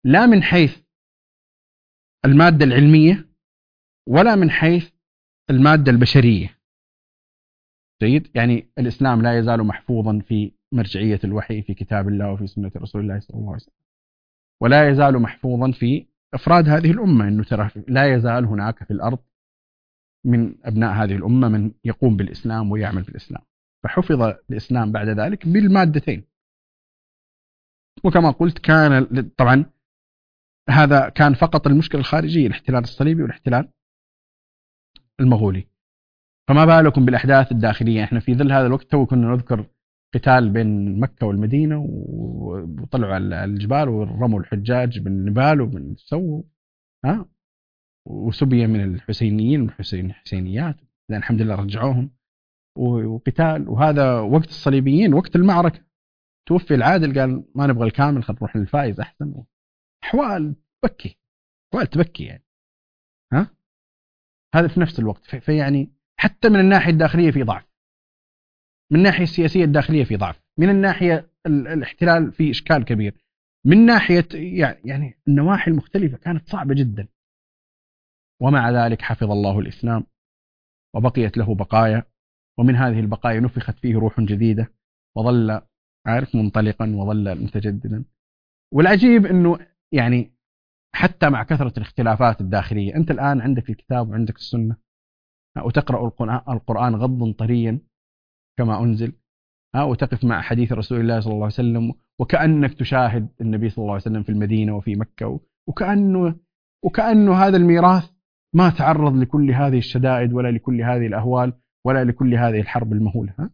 لا من حيث المادة العلمية ولا من حيث المادة البشرية. جيد؟ يعني الإسلام لا يزال محفوظا في مرجعية الوحي في كتاب الله وفي سنة رسول الله صلى الله عليه وسلم، ولا يزال محفوظا في أفراد هذه الأمة، أنه ترى لا يزال هناك في الأرض من أبناء هذه الأمة من يقوم بالإسلام ويعمل بالإسلام. فحفظ الإسلام بعد ذلك بالمادتين. وكما قلت كان طبعا هذا كان فقط المشكلة الخارجية، الاحتلال الصليبي والاحتلال المغولي، فما بالكم بالأحداث الداخلية. احنا في ظل هذا الوقت تو كنا نذكر قتال بين مكة والمدينة، وطلعوا على الجبال ورموا الحجاج بالنبال وبالسو ها، وسبية من الحسينيين والحسين الحسينيات، لأن الحمد لله رجعوهم، وقتال. وهذا وقت الصليبيين، وقت المعركة توفي العادل قال ما نبغى الكامل، خلينا نروح للفائز أحسن. أحوال تبكي، أحوال تبكي يعني ها. هذا في نفس الوقت فيعني حتى من الناحية الداخلية في ضعف، من الناحية السياسية الداخلية في ضعف، من الناحية الاحتلال في إشكال كبير، من ناحية يعني النواحي المختلفة كانت صعبة جدا. ومع ذلك حفظ الله الإسلام وبقيت له بقايا، ومن هذه البقايا نفخت فيه روح جديدة وظل عارف منطلقا وظل متجددا. والعجيب أنه يعني حتى مع كثرة الاختلافات الداخلية، أنت الآن عندك الكتاب وعندك السنة، وتقرأ القرآن غضا طريا كما أنزل، وتقف مع حديث رسول الله صلى الله عليه وسلم وكأنك تشاهد النبي صلى الله عليه وسلم في المدينة وفي مكة، وكأنه, وكأنه هذا الميراث ما تعرض لكل هذه الشدائد ولا لكل هذه الأهوال ولا لكل هذه الحرب المهولة.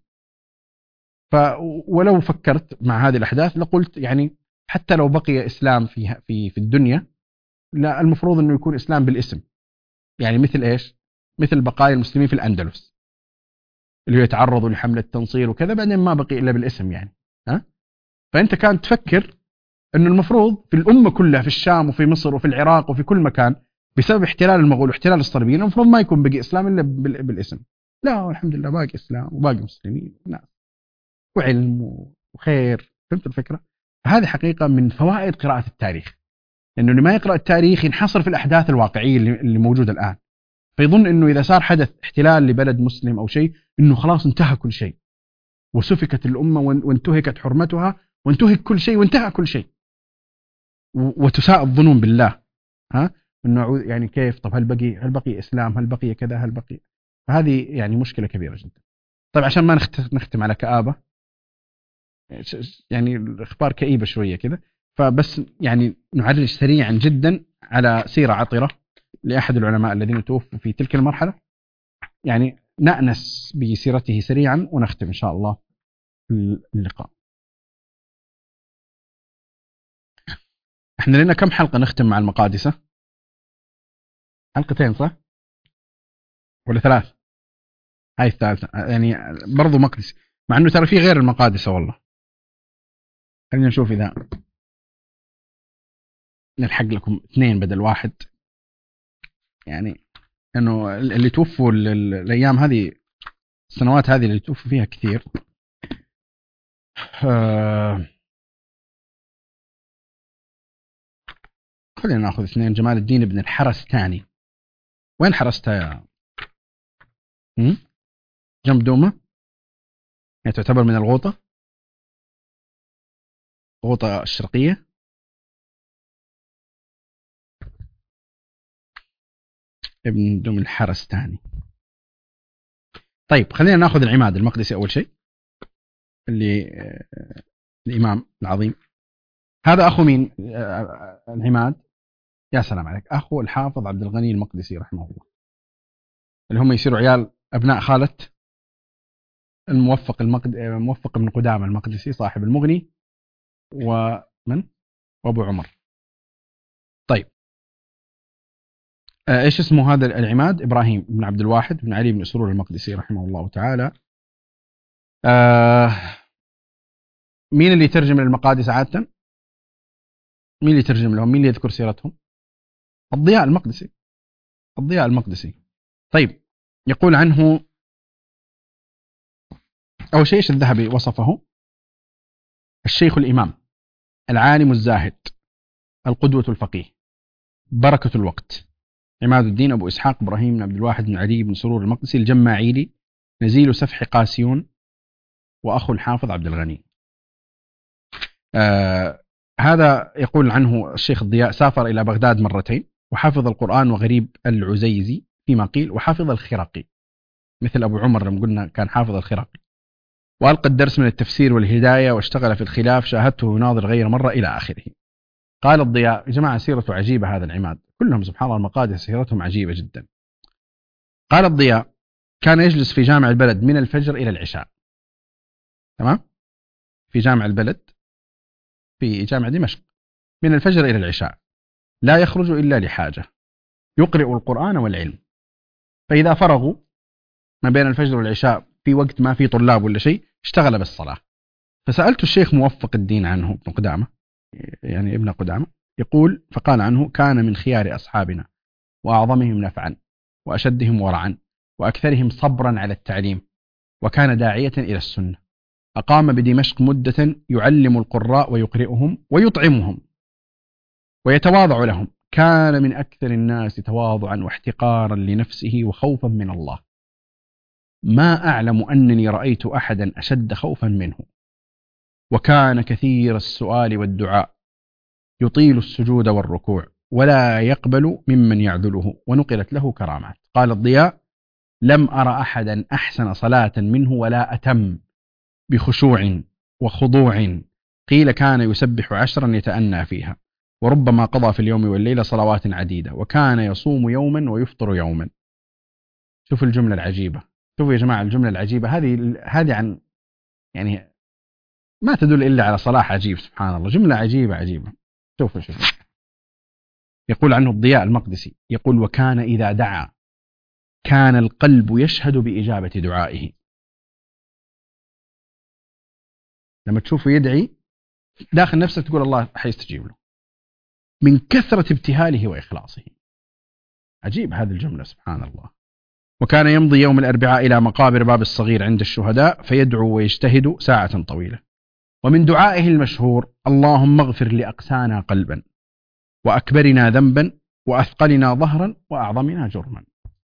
فولو فكرت مع هذه الأحداث لقلت يعني حتى لو بقي إسلام في في في الدنيا، لا المفروض أنه يكون إسلام بالاسم، يعني مثل إيش؟ مثل بقايا المسلمين في الأندلس اللي يتعرضوا لحملة تنصير وكذا، بعدين ما بقي إلا بالاسم يعني ها. فأنت كان تفكر أنه المفروض في الأمة كلها، في الشام وفي مصر وفي العراق وفي كل مكان، بسبب احتلال المغول واحتلال الصليبيين المفروض ما يكون بقي إسلام إلا بالاسم. لا والحمد لله باقي إسلام وباقي مسلمين وناس وعلم وخير. فهمت الفكرة؟ هذه حقيقة من فوائد قراءة التاريخ، لأنه اللي ما يقرأ التاريخ ينحصر في الأحداث الواقعية اللي موجودة الآن، فيظن أنه إذا صار حدث احتلال لبلد مسلم أو شيء أنه خلاص انتهى كل شيء، وسفكت الأمة وانتهكت حرمتها وانتهك كل شيء وانتهى كل شيء، وتساء الظنون بالله ها، انه يعني كيف، طب هل بقي هل بقي اسلام، هل بقي كذا، هل بقي. فهذه يعني مشكله كبيره جدا. طيب عشان ما نختم على كآبه، يعني الاخبار كئيبه شويه كذا، فبس يعني نعرج سريعا جدا على سيره عطره لاحد العلماء الذين توفوا في تلك المرحله، يعني نأنس بسيرته سريعا ونختم ان شاء الله اللقاء. احنا لنا كم حلقه نختم مع المقادسه؟ حلقتين صح ولا ثلاث؟ هاي الثالثة يعني برضو مقدسي، مع انه ترى في غير المقادسة والله. خلينا نشوف اذا نلحق لكم اثنين بدل واحد، يعني انه اللي توفوا الايام هذه، السنوات هذه اللي توفوا فيها كثير. آه خلينا ناخذ اثنين. جمال الدين بن الحرستاني، وين حرستها يا هم؟ جنب دومة، يعني تعتبر من الغوطة، غوطة الشرقية. ابن دوم الحرستاني. طيب خلينا ناخذ العماد المقدسي أول شيء، اللي آه الإمام العظيم هذا أخو مين؟ آه العماد، يا سلام عليك، أخو الحافظ عبد الغني المقدسي رحمه الله، اللي هم يصيروا عيال أبناء خالة الموفق المقد... موفق بن قدامة المقدسي صاحب المغني، ومن وأبو عمر. طيب آه إيش اسمه هذا العماد؟ إبراهيم بن عبد الواحد بن علي بن سرور المقدسي رحمه الله تعالى. آه مين اللي يترجم للمقادس عادة؟ مين اللي يترجم لهم؟ مين اللي يذكر سيرتهم؟ الضياء المقدسي، الضياء المقدسي. طيب يقول عنه أول شيء الذهبي وصفه الشيخ الإمام العالم الزاهد القدوة الفقيه، بركة الوقت، عماد الدين أبو إسحاق إبراهيم بن عبد الواحد بن علي بن سرور المقدسي الجماعيلي، نزيل سفح قاسيون، وأخو الحافظ عبد الغني. آه هذا يقول عنه الشيخ الضياء: سافر إلى بغداد مرتين، وحفظ القرآن وغريب العزيزي فيما قيل، وحفظ الخرقي مثل أبو عمر لما قلنا كان حافظ الخرقي، وألقى الدرس من التفسير والهداية، واشتغل في الخلاف، شاهدته يناظر غير مرة، إلى آخره. قال الضياء: يا جماعة سيرته عجيبة، هذا العماد كلهم سبحان الله المقادس سيرتهم عجيبة جدا. قال الضياء: كان يجلس في جامع البلد من الفجر إلى العشاء. تمام؟ في جامع البلد في جامع دمشق من الفجر إلى العشاء، لا يخرج إلا لحاجة، يقرئ القرآن والعلم، فإذا فرغوا ما بين الفجر والعشاء في وقت ما في طلاب ولا شيء اشتغل بالصلاة. فسألت الشيخ موفق الدين عنه ابن قدامة، يعني ابن قدامة، يقول: فقال عنه: كان من خيار أصحابنا، وأعظمهم نفعا، وأشدهم ورعا، وأكثرهم صبرا على التعليم، وكان داعية إلى السنة. أقام بدمشق مدة يعلم القراء ويقرئهم ويطعمهم ويتواضع لهم، كان من أكثر الناس تواضعا واحتقارا لنفسه وخوفا من الله، ما أعلم أنني رأيت أحدا أشد خوفا منه. وكان كثير السؤال والدعاء، يطيل السجود والركوع، ولا يقبل ممن يعذله، ونقلت له كرامات. قال الضياء: لم أرى أحدا أحسن صلاة منه ولا أتم بخشوع وخضوع، قيل كان يسبح عشرا يتأنى فيها، وربما قضى في اليوم والليلة صلوات عديدة، وكان يصوم يوما ويفطر يوما. شوف الجملة العجيبة، شوفوا يا جماعة الجملة العجيبة هذه، هذه عن يعني ما تدل إلا على صلاح عجيب، سبحان الله، جملة عجيبة عجيبة. شوفوا شوفوا يقول عنه الضياء المقدسي، يقول: وكان إذا دعا كان القلب يشهد بإجابة دعائه. لما تشوفه يدعي داخل نفسك تقول الله حيستجيب له من كثرة ابتهاله وإخلاصه. عجيب هذه الجملة، سبحان الله. وكان يمضي يوم الأربعاء إلى مقابر باب الصغير عند الشهداء فيدعو ويجتهد ساعة طويلة، ومن دعائه المشهور: اللهم اغفر لأقسانا قلبا، وأكبرنا ذنبا، وأثقلنا ظهرا، وأعظمنا جرما.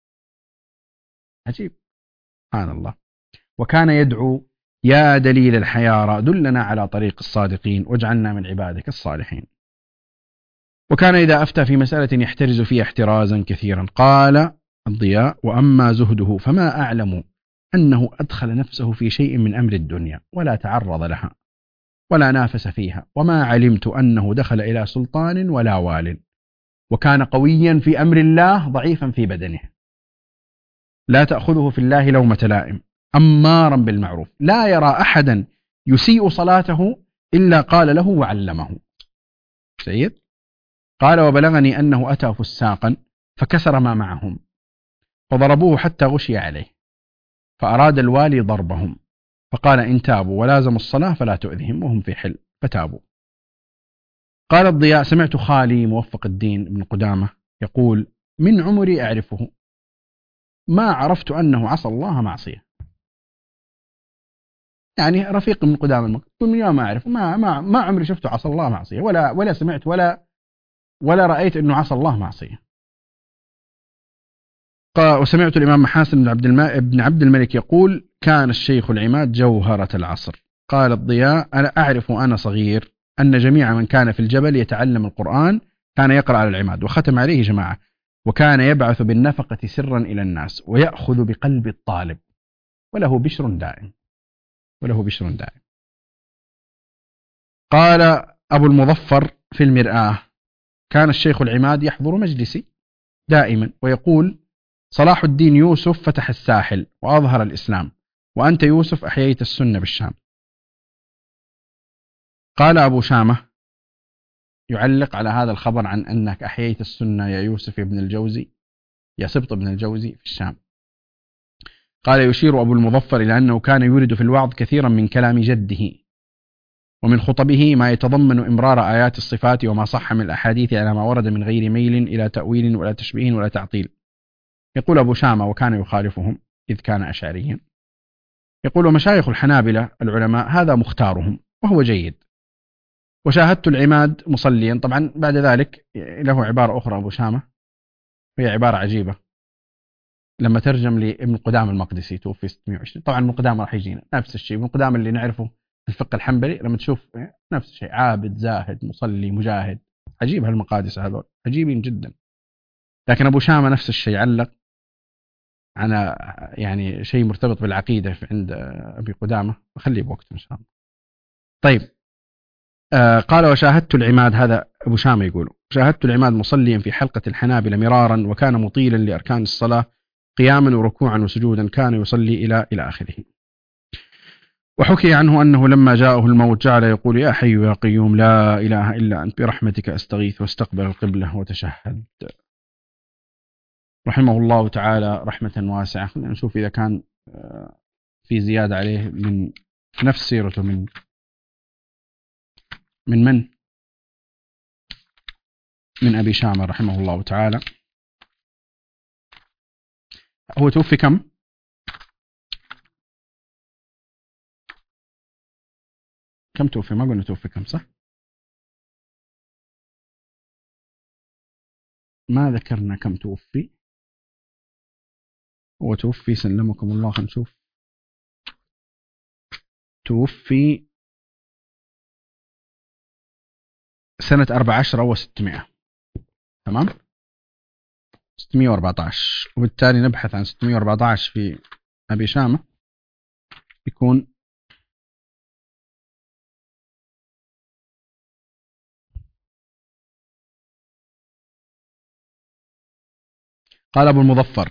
عجيب، سبحان الله. وكان يدعو: يا دليل الحيارى دلنا على طريق الصادقين، واجعلنا من عبادك الصالحين. وكان إذا أفتى في مسألة يحترز فيها احترازا كثيرا. قال الضياء: وأما زهده فما أعلم أنه أدخل نفسه في شيء من أمر الدنيا ولا تعرض لها ولا نافس فيها، وما علمت أنه دخل إلى سلطان ولا وال. وكان قويا في أمر الله ضعيفا في بدنه، لا تأخذه في الله لومة لائم، أمارا بالمعروف، لا يرى أحدا يسيء صلاته إلا قال له وعلمه. سيد قال: وبلغني أنه أتى فساقا فكسر ما معهم، فضربوه حتى غشي عليه، فأراد الوالي ضربهم، فقال: إن تابوا ولازموا الصلاة فلا تؤذهم وهم في حل، فتابوا. قال الضياء: سمعت خالي موفق الدين ابن قدامة يقول: من عمري أعرفه ما عرفت أنه عصى الله معصية. يعني رفيق من قدام المكتب، من يوم ما أعرف ما ما ما عمري شفته عصى الله معصية، ولا ولا سمعت ولا ولا رأيت أنه عصى الله معصية. وسمعت الإمام محاسن بن عبد الم... بن عبد الملك يقول: كان الشيخ العماد جوهرة العصر. قال الضياء: أنا أعرف وأنا صغير أن جميع من كان في الجبل يتعلم القرآن كان يقرأ على العماد، وختم عليه جماعة، وكان يبعث بالنفقة سرا إلى الناس، ويأخذ بقلب الطالب، وله بشر دائم وله بشر دائم. قال أبو المظفر في المرآة: كان الشيخ العماد يحضر مجلسي دائما ويقول: صلاح الدين يوسف فتح الساحل وأظهر الإسلام، وأنت يوسف أحييت السنة بالشام. قال أبو شامة يعلق على هذا الخبر عن أنك أحييت السنة يا يوسف ابن الجوزي يا سبط ابن الجوزي في الشام. قال: يشير أبو المظفر إلى أنه كان يورد في الوعظ كثيرا من كلام جده ومن خطبه ما يتضمن إمرار آيات الصفات وما صح من الأحاديث على ما ورد من غير ميل إلى تأويل ولا تشبيه ولا تعطيل. يقول أبو شامة: وكان يخالفهم إذ كان أشعريا. يقول: مشايخ الحنابلة العلماء هذا مختارهم وهو جيد، وشاهدت العماد مصليا. طبعا بعد ذلك له عبارة أخرى أبو شامة، هي عبارة عجيبة لما ترجم لابن قدامة المقدسي توفي ستمائة وعشرين. طبعا ابن قدامة راح يجينا نفس الشيء، ابن قدامة اللي نعرفه في الفقه الحنبلي لما تشوف نفس الشيء، عابد زاهد مصلي مجاهد. عجيب هالمقادس هذول، عجيبين جدا. لكن أبو شامة نفس الشيء، علق على يعني شيء مرتبط بالعقيدة عند أبي قدامة، خليه بوقت إن شاء الله. طيب آه قال وشاهدت العماد، هذا أبو شامة يقول شاهدت العماد مصليا في حلقة الحنابلة مرارا، وكان مطيلا لأركان الصلاة قياما وركوعا وسجودا، كان يصلي إلى إلى آخره. وحكي عنه أنه لما جاءه الموت جعل يقول يا حي يا قيوم لا إله إلا أنت برحمتك أستغيث، واستقبل القبلة وتشهد رحمه الله تعالى رحمة واسعة. خلينا نشوف إذا كان في زيادة عليه من نفس سيرته من من من من أبي شامة رحمه الله تعالى. هو توفي كم؟ كم توفي؟ ما قلنا توفي كم صح؟ ما ذكرنا كم توفي. هو توفي سلمكم الله، خلينا نشوف. توفي سنة أربع عشر أو ستمائة، تمام؟ ستمائة وأربعة عشر، وبالتالي نبحث عن ستمائة وأربعة عشر في أبي شامة يكون قال أبو المظفر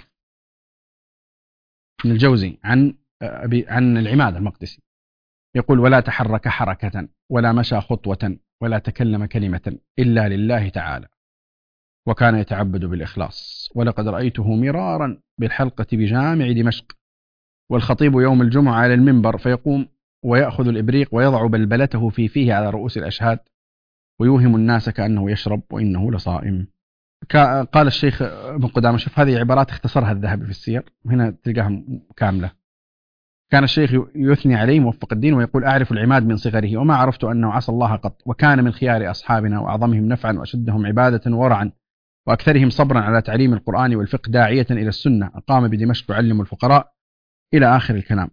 ابن الجوزي عن أبي عن العماد المقدسي يقول ولا تحرك حركة ولا مشى خطوة ولا تكلم كلمة إلا لله تعالى، وكان يتعبد بالإخلاص. ولقد رأيته مرارا بالحلقة بجامع دمشق، والخطيب يوم الجمعة على المنبر فيقوم ويأخذ الإبريق ويضع بلبلته في فيه على رؤوس الأشهاد ويوهم الناس كأنه يشرب وإنه لصائم. قال الشيخ ابن قدامة، شوف هذه عبارات اختصرها الذهبي في السير، هنا تلقاها كاملة. كان الشيخ يثني عليه موفق الدين ويقول أعرف العماد من صغره وما عرفت أنه عصى الله قط، وكان من خيار أصحابنا وأعظمهم نفعا وأشدهم عبادة ورعا وأكثرهم صبرا على تعليم القرآن والفقه داعية إلى السنة، أقام بدمشق يعلم الفقراء إلى آخر الكلام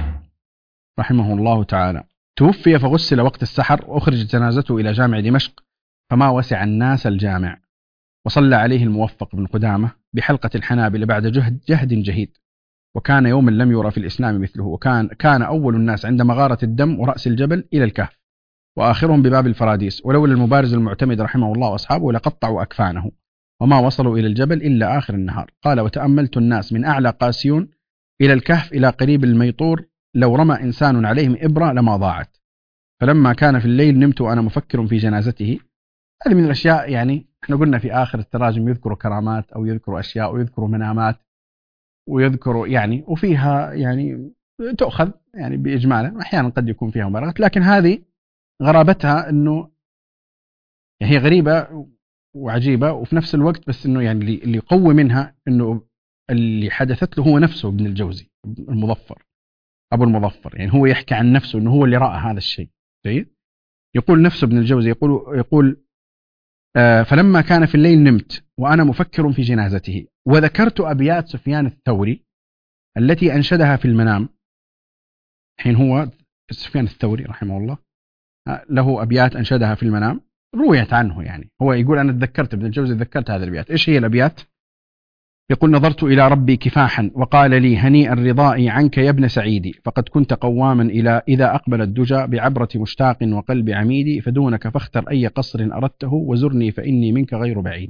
رحمه الله تعالى. توفي فغسل وقت السحر وأخرج جنازته إلى جامع دمشق فما وسع الناس الجامع، وصلى عليه الموفق بن قدامة بحلقة الحنابلة بعد جهد جهد جهيد، وكان يوما لم يرى في الإسلام مثله، وكان كان أول الناس عند مغارة الدم ورأس الجبل إلى الكهف، وآخرهم بباب الفراديس، ولولا المبارز المعتمد رحمه الله وأصحابه لقطعوا أكفانه وما وصلوا إلى الجبل إلا آخر النهار. قال وتأملت الناس من أعلى قاسيون إلى الكهف إلى قريب الميطور، لو رمى إنسان عليهم إبرة لما ضاعت، فلما كان في الليل نمت وأنا مفكر في جنازته. هذه من الأشياء، يعني احنا قلنا في آخر التراجم يذكروا كرامات أو يذكروا أشياء ويذكروا منامات ويذكروا يعني، وفيها يعني تؤخذ يعني بإجمالا، أحيانا قد يكون فيها مبالغات، لكن هذه غرابتها أنه يعني هي غريبة وعجيبة وفي نفس الوقت، بس أنه يعني اللي يقوي منها أنه اللي حدثت له هو نفسه ابن الجوزي المظفر أبو المظفر، يعني هو يحكي عن نفسه أنه هو اللي رأى هذا الشيء. جيد. يقول نفسه ابن الجوزي يقول يقول آه فلما كان في الليل نمت وأنا مفكر في جنازته، وذكرت أبيات سفيان الثوري التي أنشدها في المنام. حين هو سفيان الثوري رحمه الله له أبيات أنشدها في المنام رويت عنه، يعني هو يقول أنا تذكرت ابن الجوزي تذكرت هذه الأبيات. إيش هي الأبيات؟ يقول نظرت إلى ربي كفاحا وقال لي هنيئا رضائي عنك يا ابن سعيدي، فقد كنت قواما إلى إذا أقبل الدجى بعبرة مشتاق وقلب عميدي، فدونك فاختر أي قصر أردته وزرني فإني منك غير بعيد.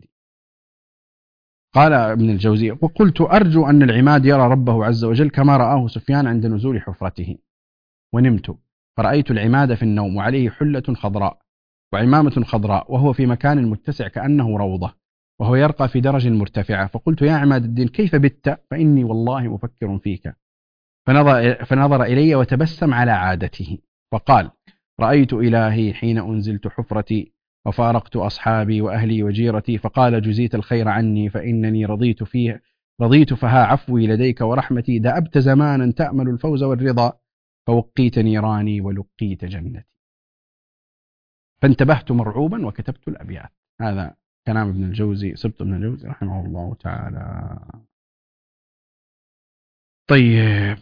قال ابن الجوزي وقلت أرجو أن العماد يرى ربه عز وجل كما رآه سفيان عند نزول حفرته، ونمت فرأيت العماد في النوم وعليه حلة خضراء وعمامة خضراء وهو في مكان متسع كأنه روضة وهو يرقى في درج مرتفعة، فقلت يا عماد الدين كيف بت؟ فإني والله مفكر فيك. فنظر, فنظر إلي وتبسم على عادته وقال رأيت إلهي حين أنزلت حفرتي وفارقت أصحابي وأهلي وجيرتي، فقال جزيت الخير عني فإنني رضيت فيه رضيت فها عفوي لديك ورحمتي، دأبت زمانا تأمل الفوز والرضا فوقيت نيراني ولقيت جنتي. فانتبهت مرعوبا وكتبت الأبيات. هذا كلام ابن الجوزي، سبط ابن الجوزي رحمه الله تعالى. طيب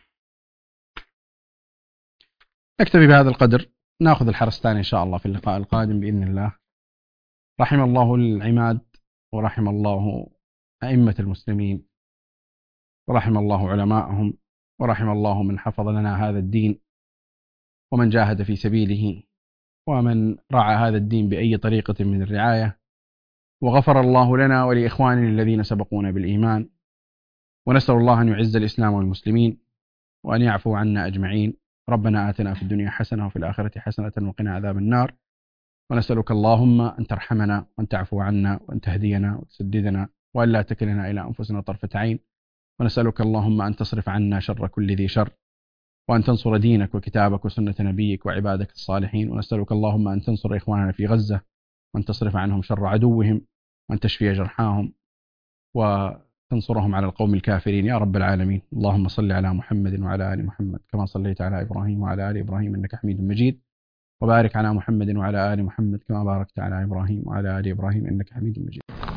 نكتفي بهذا القدر، نأخذ الحرستاني إن شاء الله في اللقاء القادم بإذن الله. رحم الله العماد، ورحم الله أئمة المسلمين، ورحم الله علماءهم، ورحم الله من حفظ لنا هذا الدين، ومن جاهد في سبيله، ومن رعى هذا الدين بأي طريقة من الرعاية، وغفر الله لنا ولإخواننا الذين سبقونا بالإيمان. ونسأل الله أن يعز الإسلام والمسلمين، وأن يعفو عنا أجمعين. ربنا آتنا في الدنيا حسنة وفي الآخرة حسنة وقنا عذاب النار. ونسألك اللهم أن ترحمنا، وأن تعفو عنا، وأن تهدينا وتسددنا، وأن لا تكلنا إلى أنفسنا طرفة عين. ونسألك اللهم أن تصرف عنا شر كل ذي شر، وأن تنصر دينك وكتابك وسنة نبيك وعبادك الصالحين. ونسألك اللهم أن تنصر إخواننا في غزة، وأن تصرف عنهم شر عدوهم، وأن تشفي جرحاهم، وتنصرهم على القوم الكافرين يا رب العالمين. اللهم صل على محمد وعلى آل محمد كما صليت على إبراهيم وعلى آل إبراهيم إنك حميد مجيد، وبارك على محمد وعلى آل محمد كما باركت على إبراهيم وعلى آل إبراهيم إنك حميد مجيد.